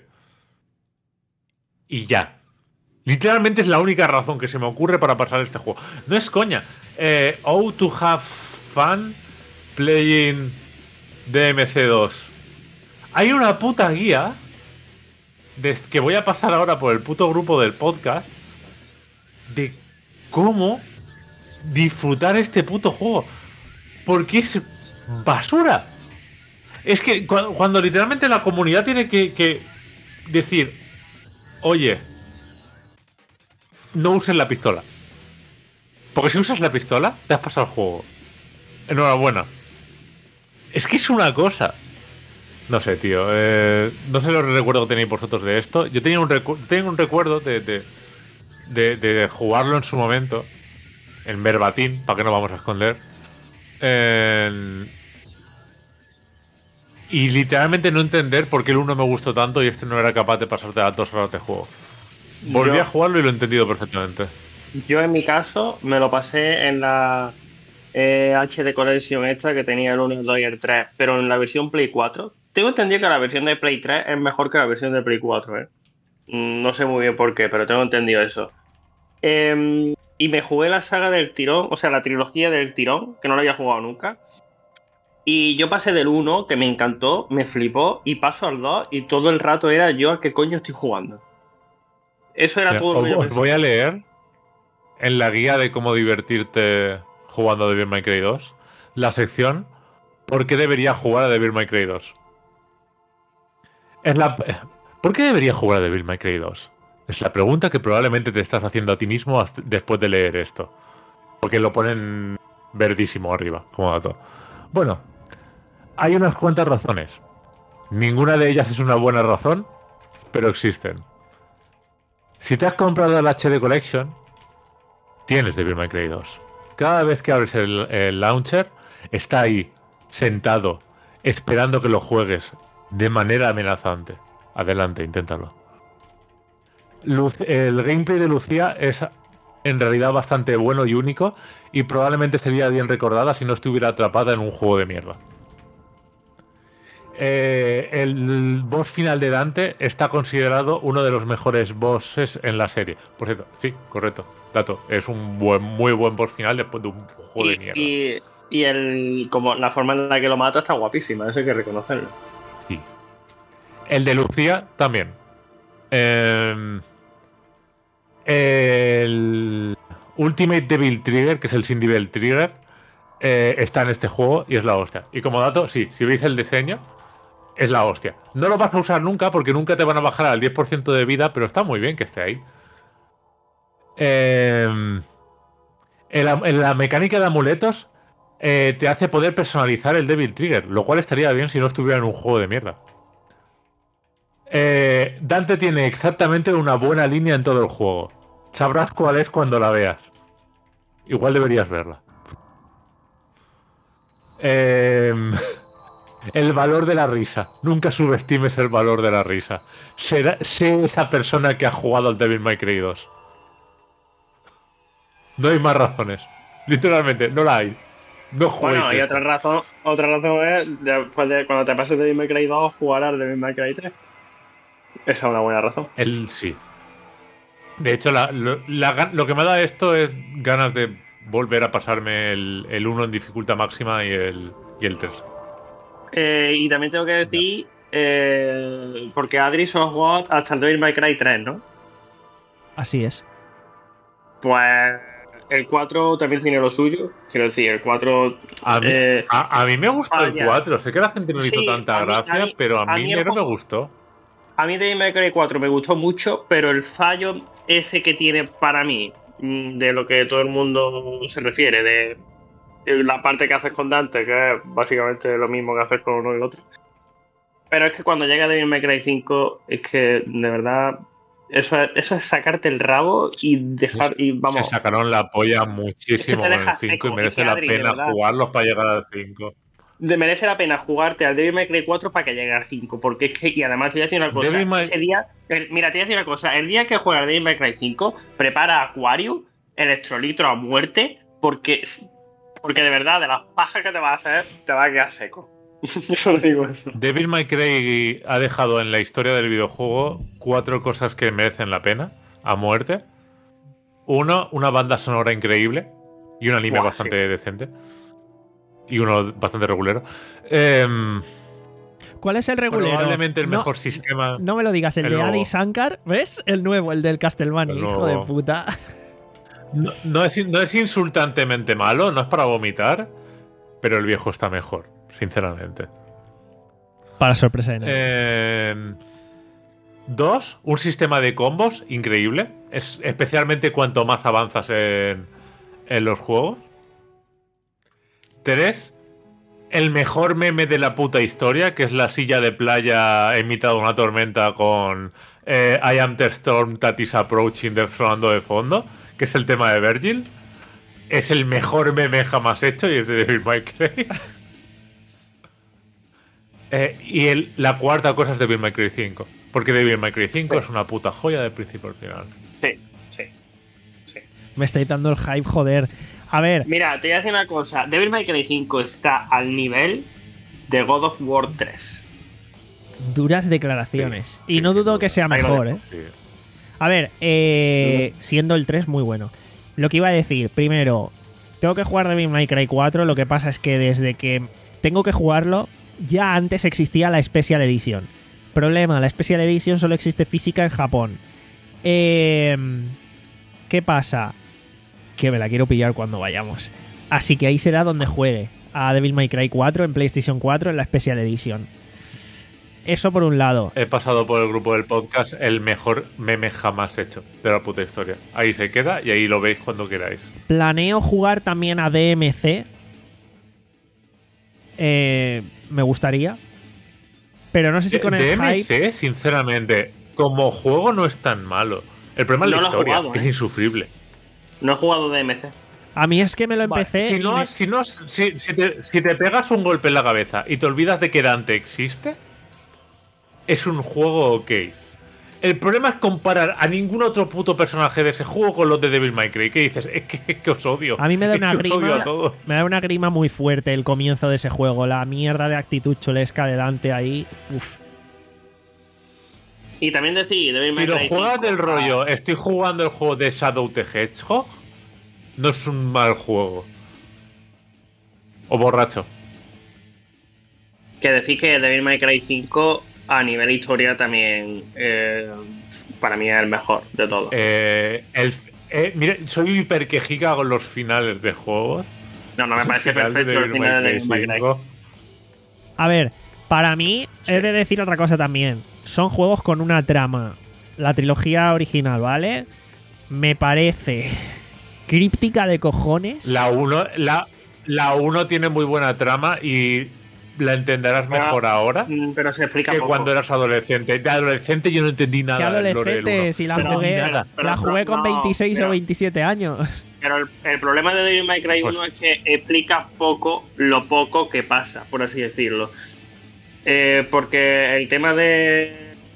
Y ya. Literalmente es la única razón que se me ocurre para pasar este juego. No es coña. Eh, oh, to have fun playing D M C dos. Hay una puta guía de, que voy a pasar ahora por el puto grupo del podcast de cómo disfrutar este puto juego. Porque es basura. Es que cu- cuando literalmente la comunidad tiene que, que decir, oye, no uses la pistola. Porque si usas la pistola, te has pasado el juego. Enhorabuena. Es que es una cosa. No sé, tío. Eh, no sé los recuerdos que tenéis vosotros de esto. Yo tenía un, recu tengo un recuerdo de, de, de, de jugarlo en su momento. En verbatim, para que no vamos a esconder. En... Y literalmente no entender por qué el uno me gustó tanto y este no era capaz de pasarte a dos horas de juego. Volví Yo- a jugarlo y lo he entendido perfectamente. Yo en mi caso me lo pasé en la eh, H D Collection esta que tenía el uno, el dos y el tres, pero en la versión Play cuatro. Tengo entendido que la versión de Play tres es mejor que la versión de Play cuatro, ¿eh? Mm, No sé muy bien por qué, pero tengo entendido eso. Eh, y me jugué la saga del tirón, o sea, la trilogía del tirón, que no la había jugado nunca. Y yo pasé del uno, que me encantó, me flipó, y paso al dos, y todo el rato era yo a qué coño estoy jugando. Eso era Mira, todo lo que yo os, os pensaba. voy a leer en la guía de cómo divertirte jugando a Devil May Cry dos la sección ¿por qué debería jugar a Devil May Cry dos? Es la... ¿Por qué debería jugar a Devil May Cry dos? Es la pregunta que probablemente te estás haciendo a ti mismo hasta- después de leer esto. Porque lo ponen verdísimo arriba, como dato. Bueno, hay unas cuantas razones. Ninguna de ellas es una buena razón, pero existen. Si te has comprado el H D Collection, tienes Devil May Cry dos. Cada vez que abres el, el launcher, está ahí, sentado, esperando que lo juegues de manera amenazante. Adelante, inténtalo. Luz- el gameplay de Lucía es en realidad bastante bueno y único, y probablemente sería bien recordada si no estuviera atrapada en un juego de mierda. Eh, el boss final de Dante está considerado uno de los mejores bosses en la serie. Por cierto, sí, correcto. Dato, es un buen, muy buen boss final después de un juego de mierda. Y, y el, como la forma en la que lo mata está guapísima, eso hay que reconocerlo. Sí. El de Lucía también. Eh, el Ultimate Devil Trigger, que es el Sin Devil Trigger, eh, está en este juego y es la hostia. Y como dato, sí, si veis el diseño, es la hostia. No lo vas a usar nunca porque nunca te van a bajar al diez por ciento de vida, pero está muy bien que esté ahí. Eh, en, la, en la mecánica de amuletos eh, te hace poder personalizar el Devil Trigger, lo cual estaría bien si no estuviera en un juego de mierda. Eh, Dante tiene exactamente una buena línea en todo el juego. Sabrás cuál es cuando la veas. Igual deberías verla. Eh, el valor de la risa. Nunca subestimes el valor de la risa. Será, sé esa persona que ha jugado al Devil May Cry dos. No hay más razones. Literalmente, no la hay. No juguéis Bueno, y esto. otra razón, otra razón es, después de cuando te pases de Devil May Cry dos, jugar al Devil May Cry tres. Esa es una buena razón. El sí. De hecho, la, lo, la gan- lo que me da esto es ganas de volver a pasarme el, el uno en dificultad máxima y el, y el tres. Eh, y también tengo que decir, eh, porque Adri solo jugó hasta el Devil May Cry tres, ¿no? Así es. Pues el cuatro también tiene lo suyo. Quiero decir, el cuatro. A mí, eh, a, a mí me gustó el vaya. cuatro. Sé que a la gente no le hizo Sí, tanta a mí- gracia, a mí- pero a a mí, mí el Nero me juego- gustó. A mí Devil May Cry cuatro me gustó mucho, pero el fallo ese que tiene para mí, mm, de lo que todo el mundo se refiere, de, de la parte que haces con Dante, que es básicamente lo mismo que hacer con uno y el otro. Pero es que cuando llega Devil May Cry cinco, es que de verdad, eso es, eso es sacarte el rabo y dejar. Y vamos. Se sacaron la polla muchísimo Es que te con deja el cinco seco, y merece es que, la Adri, de pena verdad. jugarlos para llegar al cinco. De- merece la pena jugarte al Devil May Cry cuatro para que llegue al cinco, porque es que, y además te voy a decir una cosa, Devil May- ese día, el- mira, te voy a decir una cosa, el día que juegas al Devil May Cry cinco, prepara Aquarius, electrolitro a muerte, porque, porque de verdad, de las pajas que te va a hacer, te va a quedar seco. Yo solo digo eso. Devil May Cry ha dejado en la historia del videojuego cuatro cosas que merecen la pena a muerte. Uno, una banda sonora increíble y un anime Buah, bastante sí. decente. Y uno bastante regulero. Em, ¿Cuál es el regulero? probablemente el No- mejor sistema. No me lo digas, el, El de nuevo. Adi Shankar, ¿ves? El nuevo, el del Castlevania, El hijo de nuevo. puta. No, no es, no es insultantemente malo, no es para vomitar, pero el viejo está mejor, sinceramente. Para sorpresa de nadie. Eh, dos, un sistema de combos increíble, es, especialmente cuanto más avanzas en, en los juegos. Tres, el mejor meme de la puta historia, que es la silla de playa en mitad de una tormenta con eh, I am the storm that is approaching de sonando de fondo, que es el tema de Virgil. Es el mejor meme jamás hecho y es de Devil May Cry. Eh, y el, la cuarta cosa es Devil May Cry cinco. Porque Devil May Cry cinco Sí. es una puta joya de principio al final. Sí, sí, sí. Me estáis dando el hype, joder. A ver, Mira, te voy a decir una cosa, Devil May Cry cinco está al nivel de God of War tres. duras declaraciones. Sí, y no sí, dudo sin que duda. sea Ahí lo mejor, ¿eh? dejo. Sí. A ver, eh, siendo el tres muy bueno. Lo que iba a decir, primero, tengo que jugar Devil May Cry cuatro, lo que pasa es que desde que tengo que jugarlo, ya antes existía la Special Edition. Problema, la Special Edition solo existe física en Japón. Eh, ¿Qué pasa? Que me la quiero pillar cuando vayamos. Así que ahí será donde juegue a Devil May Cry cuatro en PlayStation cuatro en la Special Edition. Eso por un lado. He pasado por el grupo del podcast el mejor meme jamás hecho de la puta historia. Ahí se queda y ahí lo veis cuando queráis. Planeo jugar también a D M C. Eh, me gustaría. Pero no sé si con el hype. D M C, sinceramente, como juego no es tan malo. El problema No es lo la he historia, jugado, que es ¿eh? insufrible. No he jugado D M C. A mí es que me lo Vale, empecé. si, y no, me- si, no, si, si te, si te pegas un golpe en la cabeza y te olvidas de que Dante existe, es un juego ok. El problema es comparar a ningún otro puto personaje de ese juego con los de Devil May Cry. ¿Qué dices? Es que, es que os odio. A mí me da Es una que os odio grima. a todos. Me da una grima muy fuerte el comienzo de ese juego. La mierda de actitud chulesca de Dante ahí. Uf. Y también decir, Devil May Si lo Cry juegas cinco, del rollo, estoy jugando el juego de Shadow the Hedgehog, no es un mal juego. O borracho. Que decir que Devil May Cry cinco a nivel historia también eh, para mí es el mejor de todos. Eh, el, eh, mire, soy hiper quejica con los finales de juegos. no, no me parece Final de perfecto el Devil final de May Devil May Cry Cry. cinco. A ver, para mí, he de decir otra cosa también. Son juegos con una trama. La trilogía original, ¿vale? Me parece críptica de cojones. La uno la, la uno tiene muy buena trama y la entenderás mejor ahora Mm, Pero se explica que poco. cuando eras adolescente. De adolescente yo no entendí nada. Que del lore del adolescente, uno. si la Pero- jugué, nada. pero- la jugué con no, veintiséis pero- o veintisiete años. Pero el, el problema de Devil May Cry Pues- uno es que explica poco lo poco que pasa, por así decirlo. Eh, porque el tema de,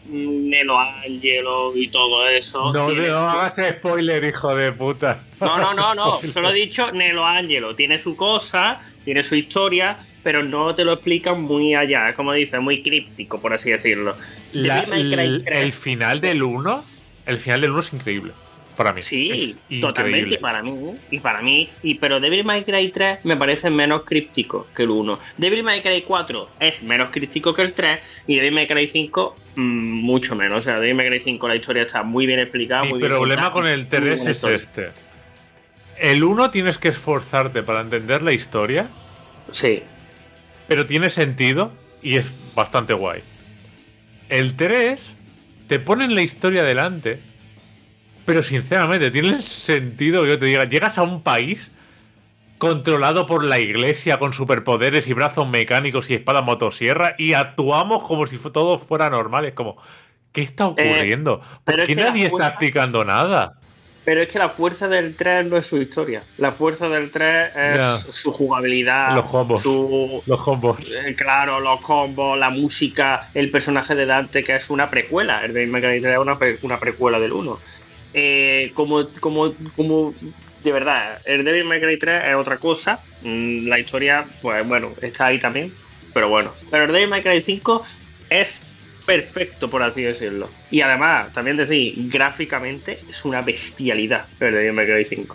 Nelo Angelo y todo eso. No, tiene no su- hagas spoiler, hijo de puta. No, no, no, no. Solo he dicho Nelo Angelo. Tiene su cosa, tiene su historia, pero no te lo explican muy allá. Como dices, muy críptico, por así decirlo. La- Devil May Cry el, tres. el final del uno, el final del uno es increíble. Para mí. Sí, es totalmente, y increíble. para mí, y para mí, y pero Devil May Cry tres me parece menos críptico que el uno. Devil May Cry cuatro es menos críptico que el tres, y Devil May Cry cinco mmm, mucho menos. O sea, Devil May Cry cinco la historia está muy bien explicada, Mi muy bien problema contada, con el muy tres buena es historia. este. El uno tienes que esforzarte para entender la historia, Sí, pero tiene sentido y es bastante guay. El tres te ponen la historia delante, pero sinceramente tiene sentido que yo te diga, llegas a un país controlado por la iglesia con superpoderes y brazos mecánicos y espada motosierra y actuamos como si fu- todo fuera normal. Es como, ¿qué está ocurriendo? pero ¿Por es qué que la nadie está fuerza- explicando nada? pero es que la fuerza del tres no es su historia. La fuerza del tres es Ya. su jugabilidad, Los combos. su Los combos. Eh, claro, los combos, la música, el personaje de Dante, que es una precuela. El Devil May Cry tres es una, pre- una precuela del uno. Eh, como, como, como, de verdad, el Devil May Cry tres es otra cosa. Mm, La historia, pues bueno, está ahí también. Pero bueno, pero el Devil May Cry cinco es perfecto, por así decirlo. Y además, también decir, gráficamente es una bestialidad el Devil May Cry cinco.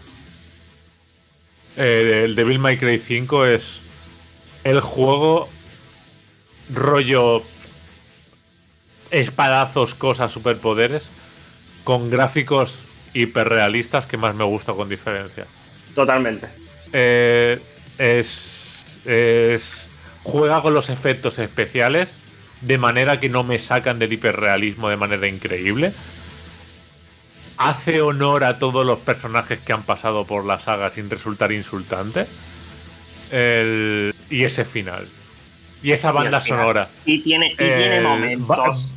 Eh, el Devil May Cry cinco es el juego rollo espadazos, cosas, superpoderes con gráficos hiperrealistas que más me gusta con diferencia. Totalmente. Eh, es, es juega con los efectos especiales de manera que no me sacan del hiperrealismo de manera increíble. Hace honor a todos los personajes que han pasado por la saga sin resultar insultante. El- y ese final. Y esa Y banda al final- sonora. Y tiene, y tiene Eh, momentos.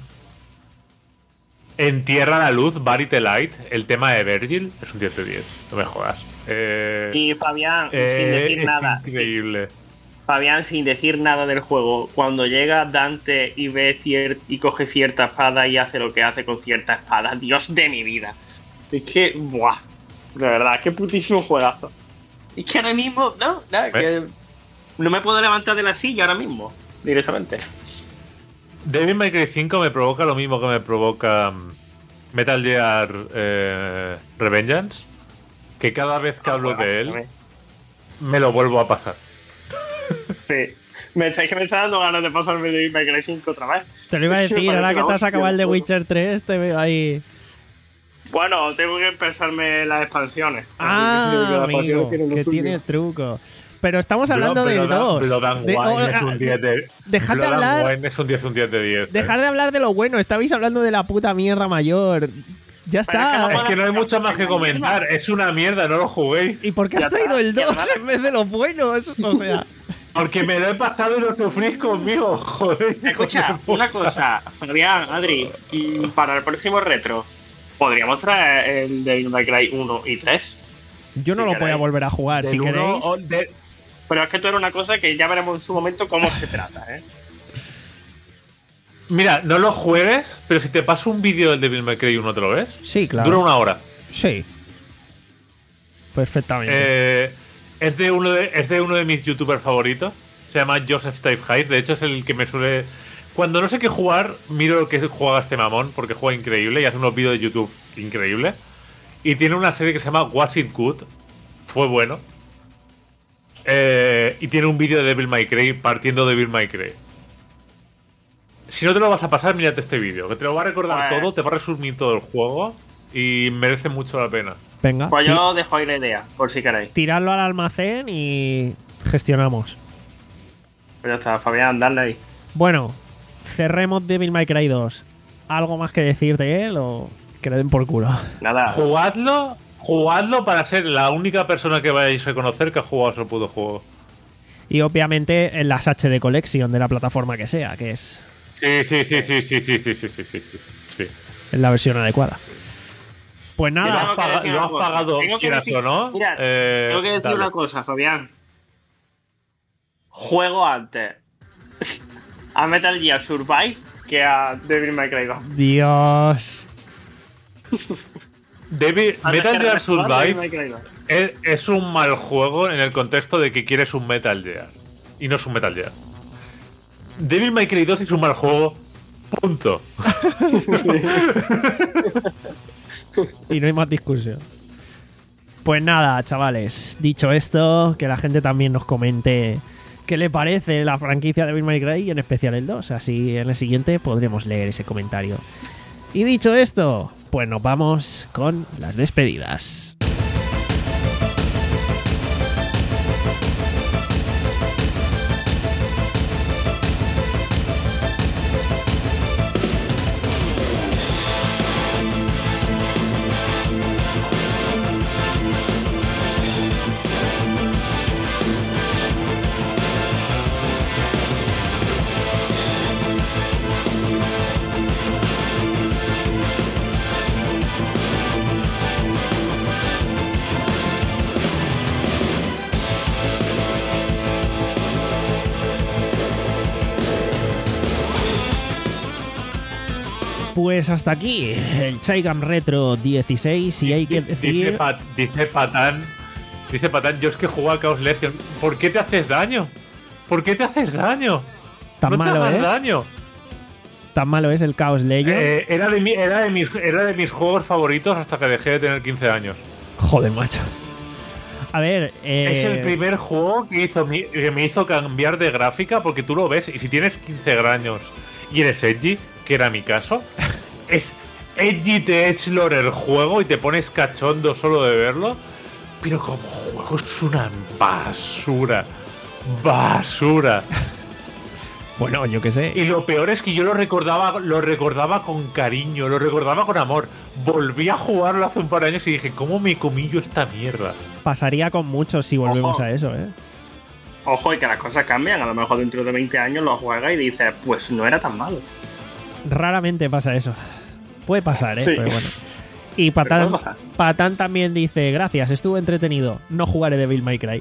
En Tierra la Luz, Buried the Light, el tema de Virgil es un diez de diez. No me jodas. Eh, Y Fabián, sin eh, decir es nada, increíble. Fabián, sin decir nada del juego, cuando llega Dante y ve cier- y coge cierta espada y hace lo que hace con cierta espada, Dios de mi vida. Es que, buah, de verdad, qué putísimo juegazo. Es que ahora mismo, no, nada, que no me puedo levantar de la silla ahora mismo, directamente. Devil May Cry cinco me provoca lo mismo que me provoca mm, Metal Gear eh, Revengeance, que cada vez que hablo de él me lo vuelvo a pasar. Sí. Me está, es que me está dando ganas de pasarme de Devil May Cry cinco otra vez. Te lo iba a Es que me decir, ahora parece que la te has hostia acabado el de el juego. Witcher tres, te veo ahí. Bueno, tengo que empezarme las expansiones. Ah, Las amigo, expansiones tienen lo que suyo. tiene truco. Pero estamos hablando Blood- del Blood- dos. Blood and De- Wine oh, es ah, un diez de dejad de Blood and hablar- Wine es un diez, un diez de diez. Dejar de hablar de lo bueno, estabais hablando de la puta mierda mayor. Ya Pero es que está. no Es que no hay mucho más que Es una comentar. mierda. Es una mierda, no lo juguéis. ¿Y por qué Ya has traído está, el ya dos está. en vez de los buenos? O sea, Porque me lo he pasado y lo sufrís conmigo, joder. Escucha, una cosa, Fabián, Adri, y para el próximo retro, ¿podríamos traer el Devil May Cry uno y tres? yo no Si lo voy a queréis. volver a jugar. Del Si uno queréis, o de- Pero es que esto era una cosa que ya veremos en su momento cómo se trata, ¿eh? Mira, no lo juegues, pero si te paso un vídeo del Devil May Cry uno, ¿te lo ves? sí, claro. Dura una hora. Sí. Perfectamente. Eh, es, de uno de, es de uno de mis youtubers favoritos. Se llama Joseph Type High. De hecho, es el que me suele. Cuando no sé qué jugar, miro lo que juega este mamón, porque juega increíble y hace unos vídeos de YouTube increíbles. Y tiene una serie que se llama Was It Good? Fue bueno. Eh, y tiene un vídeo de Devil May Cry partiendo de Devil May Cry. Si no te lo vas a pasar, mírate este vídeo, que te lo va a recordar Pues- todo, te va a resumir todo el juego y merece mucho la pena. Venga, Pues ti- yo dejo ahí la idea, por si queréis. tirarlo al almacén y gestionamos. Pues ya está, Fabián, dale ahí. Bueno, cerremos Devil May Cry dos. ¿Algo más que decir de él o que le den por culo? Nada. Jugadlo, jugadlo para ser la única persona que vayáis a reconocer que ha jugado ese puto juego. Y obviamente en las H D Collection de la plataforma que sea, que es Sí, sí, sí, sí, sí, sí, sí, sí, sí, sí, sí, sí. en la versión adecuada. Pues Lo nada, Tengo has, que paga- decir lo una has cosa. pagado, Tengo que quieras decir- o no. Mira, eh, tengo que decir dale. una cosa, Fabián. Juego antes a Metal Gear Survive que a Devil May Cry dos. Dios. Devil, Antes Metal que Gear rejugar Devil May Survive Cry dos. es, es un mal juego en el contexto de que quieres un Metal Gear. Y no es un Metal Gear. Devil May Cry dos es un mal juego. Punto. Y no hay más discusión. Pues nada, chavales. Dicho esto, que la gente también nos comente qué le parece la franquicia de Devil May Cry y en especial el dos. Así en el siguiente podremos leer ese comentario. Y dicho esto, pues nos vamos con las despedidas. Pues hasta aquí el Chaigam Retro dieciséis y hay que Dice, decir... Pat- dice Patán, dice Patán, yo es que juego a Chaos Legion. ¿Por qué te haces daño? ¿Por qué te haces daño? Tan no te malo hagas es, daño. tan malo es el Chaos Legion. Eh, era, de mi- era, de mis, era de mis juegos favoritos hasta que dejé de tener quince años. Joder, macho. A ver, eh... Es el primer juego que, hizo mi- que me hizo cambiar de gráfica, porque tú lo ves y si tienes quince años y eres edgy, que era mi caso, es edgy de edgelord el juego y te pones cachondo solo de verlo, pero como juego es una basura. Basura. Bueno, yo qué sé. Y lo peor es que yo lo recordaba, lo recordaba con cariño, lo recordaba con amor. Volví a jugarlo hace un par de años y dije, ¿cómo me comí yo esta mierda? Pasaría con muchos si volvemos Ojo. a eso, ¿eh? Ojo, y que las cosas cambian. A lo mejor dentro de veinte años lo juegas y dices, pues no era tan malo. Raramente pasa eso. Puede pasar, ¿eh? Sí. Pero bueno. Y Patán, puede pasar. Patán también dice, gracias, estuvo entretenido. No jugaré Devil May Cry.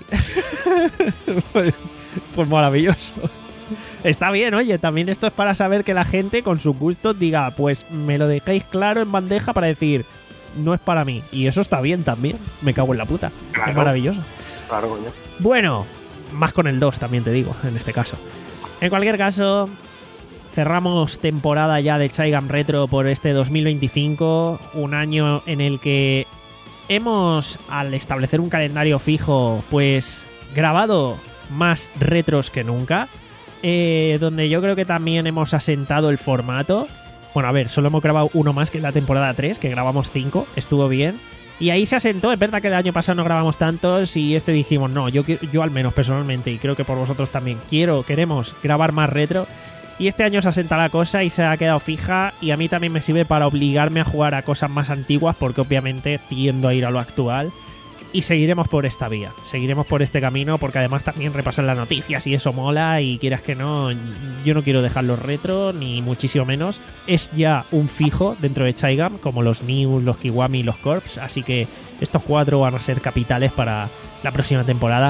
pues, pues maravilloso. Está bien, oye, también esto es para saber que la gente con sus gustos diga, pues me lo dejéis claro en bandeja para decir, no es para mí. Y eso está bien también. Me cago en la puta. Claro. Es maravilloso. Claro, coño. Bueno, más con el dos también te digo, en este caso. En cualquier caso, cerramos temporada ya de Chaigam Retro por este dos mil veinticinco, un año en el que hemos, al establecer un calendario fijo, pues grabado más retros que nunca, eh, donde yo creo que también hemos asentado el formato. Bueno, a ver, solo hemos grabado uno más que la temporada tres, que grabamos cinco, estuvo bien. Y ahí se asentó, es verdad que el año pasado no grabamos tantos y este dijimos, no, yo, yo al menos personalmente, y creo que por vosotros también, quiero, queremos grabar más retro. Y este año se asenta la cosa y se ha quedado fija y a mí también me sirve para obligarme a jugar a cosas más antiguas porque obviamente tiendo a ir a lo actual. Y seguiremos por esta vía, seguiremos por este camino porque además también repasan las noticias y eso mola y quieras que no, yo no quiero dejarlos retro ni muchísimo menos. Es ya un fijo dentro de Chaigam como los News, los Kiwami y los Corps, así que estos cuatro van a ser capitales para la próxima temporada.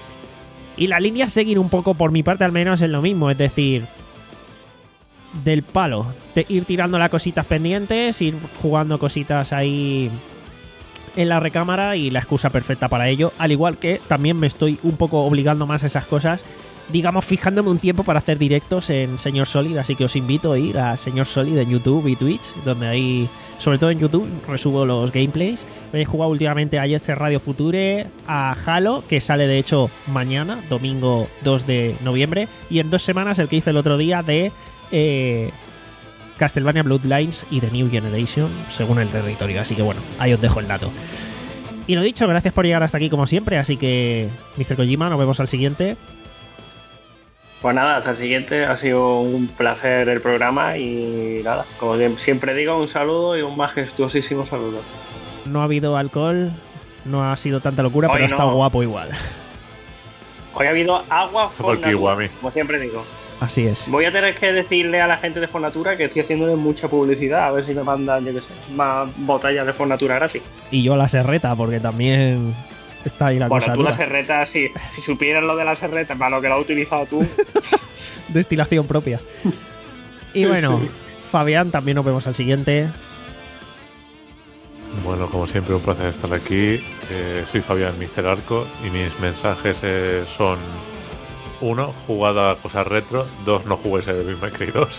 Y la línea es seguir un poco, por mi parte al menos, en lo mismo, es decir, del palo, de ir tirando las cositas pendientes, ir jugando cositas ahí en la recámara y la excusa perfecta para ello, al igual que también me estoy un poco obligando más a esas cosas, digamos fijándome un tiempo para hacer directos en Señor Solid, así que os invito a ir a Señor Solid en YouTube y Twitch, donde ahí, sobre todo en YouTube, resubo los gameplays. He jugado últimamente a Jet Set Radio Future, a Halo, que sale de hecho mañana, domingo dos de noviembre, y en dos semanas el que hice el otro día de eh, Castlevania Bloodlines y The New Generation, según el territorio. Así que bueno, ahí os dejo el dato. Y lo dicho, gracias por llegar hasta aquí como siempre. Así que, mister Kojima, nos vemos al siguiente. Pues nada, hasta el siguiente. Ha sido un placer el programa y nada, como siempre digo, un saludo y un majestuosísimo saludo. No ha habido alcohol, no ha sido tanta locura, Hoy pero ha no. estado guapo igual. Hoy ha habido agua Por Fornatura, Kiwami. como siempre digo. Así es. Voy a tener que decirle a la gente de Fornatura que estoy haciéndole mucha publicidad, a ver si me mandan, yo qué sé, más botellas de Fornatura gratis. Y yo la serreta, porque también está ahí la Bueno, cosa tú la dura. serreta, si, si supieras lo de la serreta, para lo que la has utilizado tú, Destilación propia. Y bueno, Fabián, también nos vemos al siguiente. Bueno, como siempre, un placer estar aquí. Eh, soy Fabián mister Arco y mis mensajes eh, son: uno, jugad a cosas retro; dos, no juguéis a Devil May Cry dos.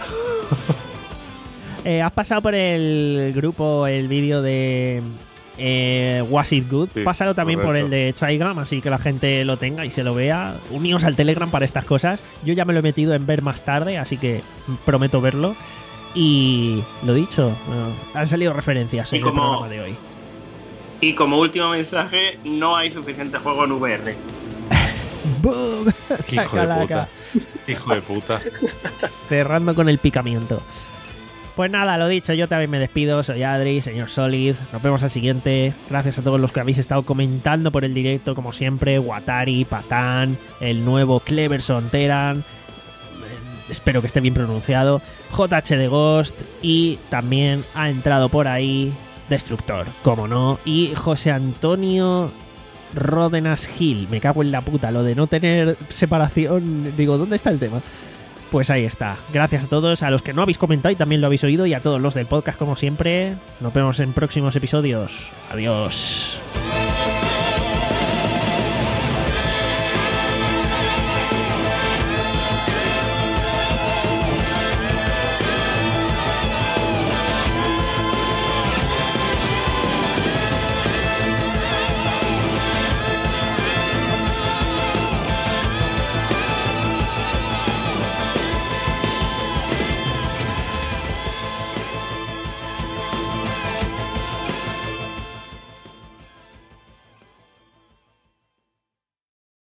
eh, has pasado por el grupo el vídeo de eh, Was It Good. Sí, Pásalo también correcto. por el de Chaigam, así que la gente lo tenga y se lo vea. Uníos al Telegram para estas cosas. Yo ya me lo he metido en ver más tarde, así que prometo verlo. Y lo dicho, bueno, han salido referencias Y en como- el programa de hoy. Y como último mensaje, no hay suficiente juego en V R. ¡Bum! Hijo de Calaca. puta. Hijo de puta. Cerrando con el picamiento. Pues nada, lo dicho, yo también me despido. Soy Adri, señor Solid. Nos vemos al siguiente. Gracias a todos los que habéis estado comentando por el directo, como siempre. Watari, Patán, el nuevo Cleverson Teran. Espero que esté bien pronunciado. J H de Ghost. Y también ha entrado por ahí Destructor, como no. Y José Antonio Ródenas Gil. Me cago en la puta. Lo de no tener separación. Digo, ¿dónde está el tema? Pues ahí está. Gracias a todos, a los que no habéis comentado y también lo habéis oído, y a todos los del podcast, como siempre. Nos vemos en próximos episodios. Adiós.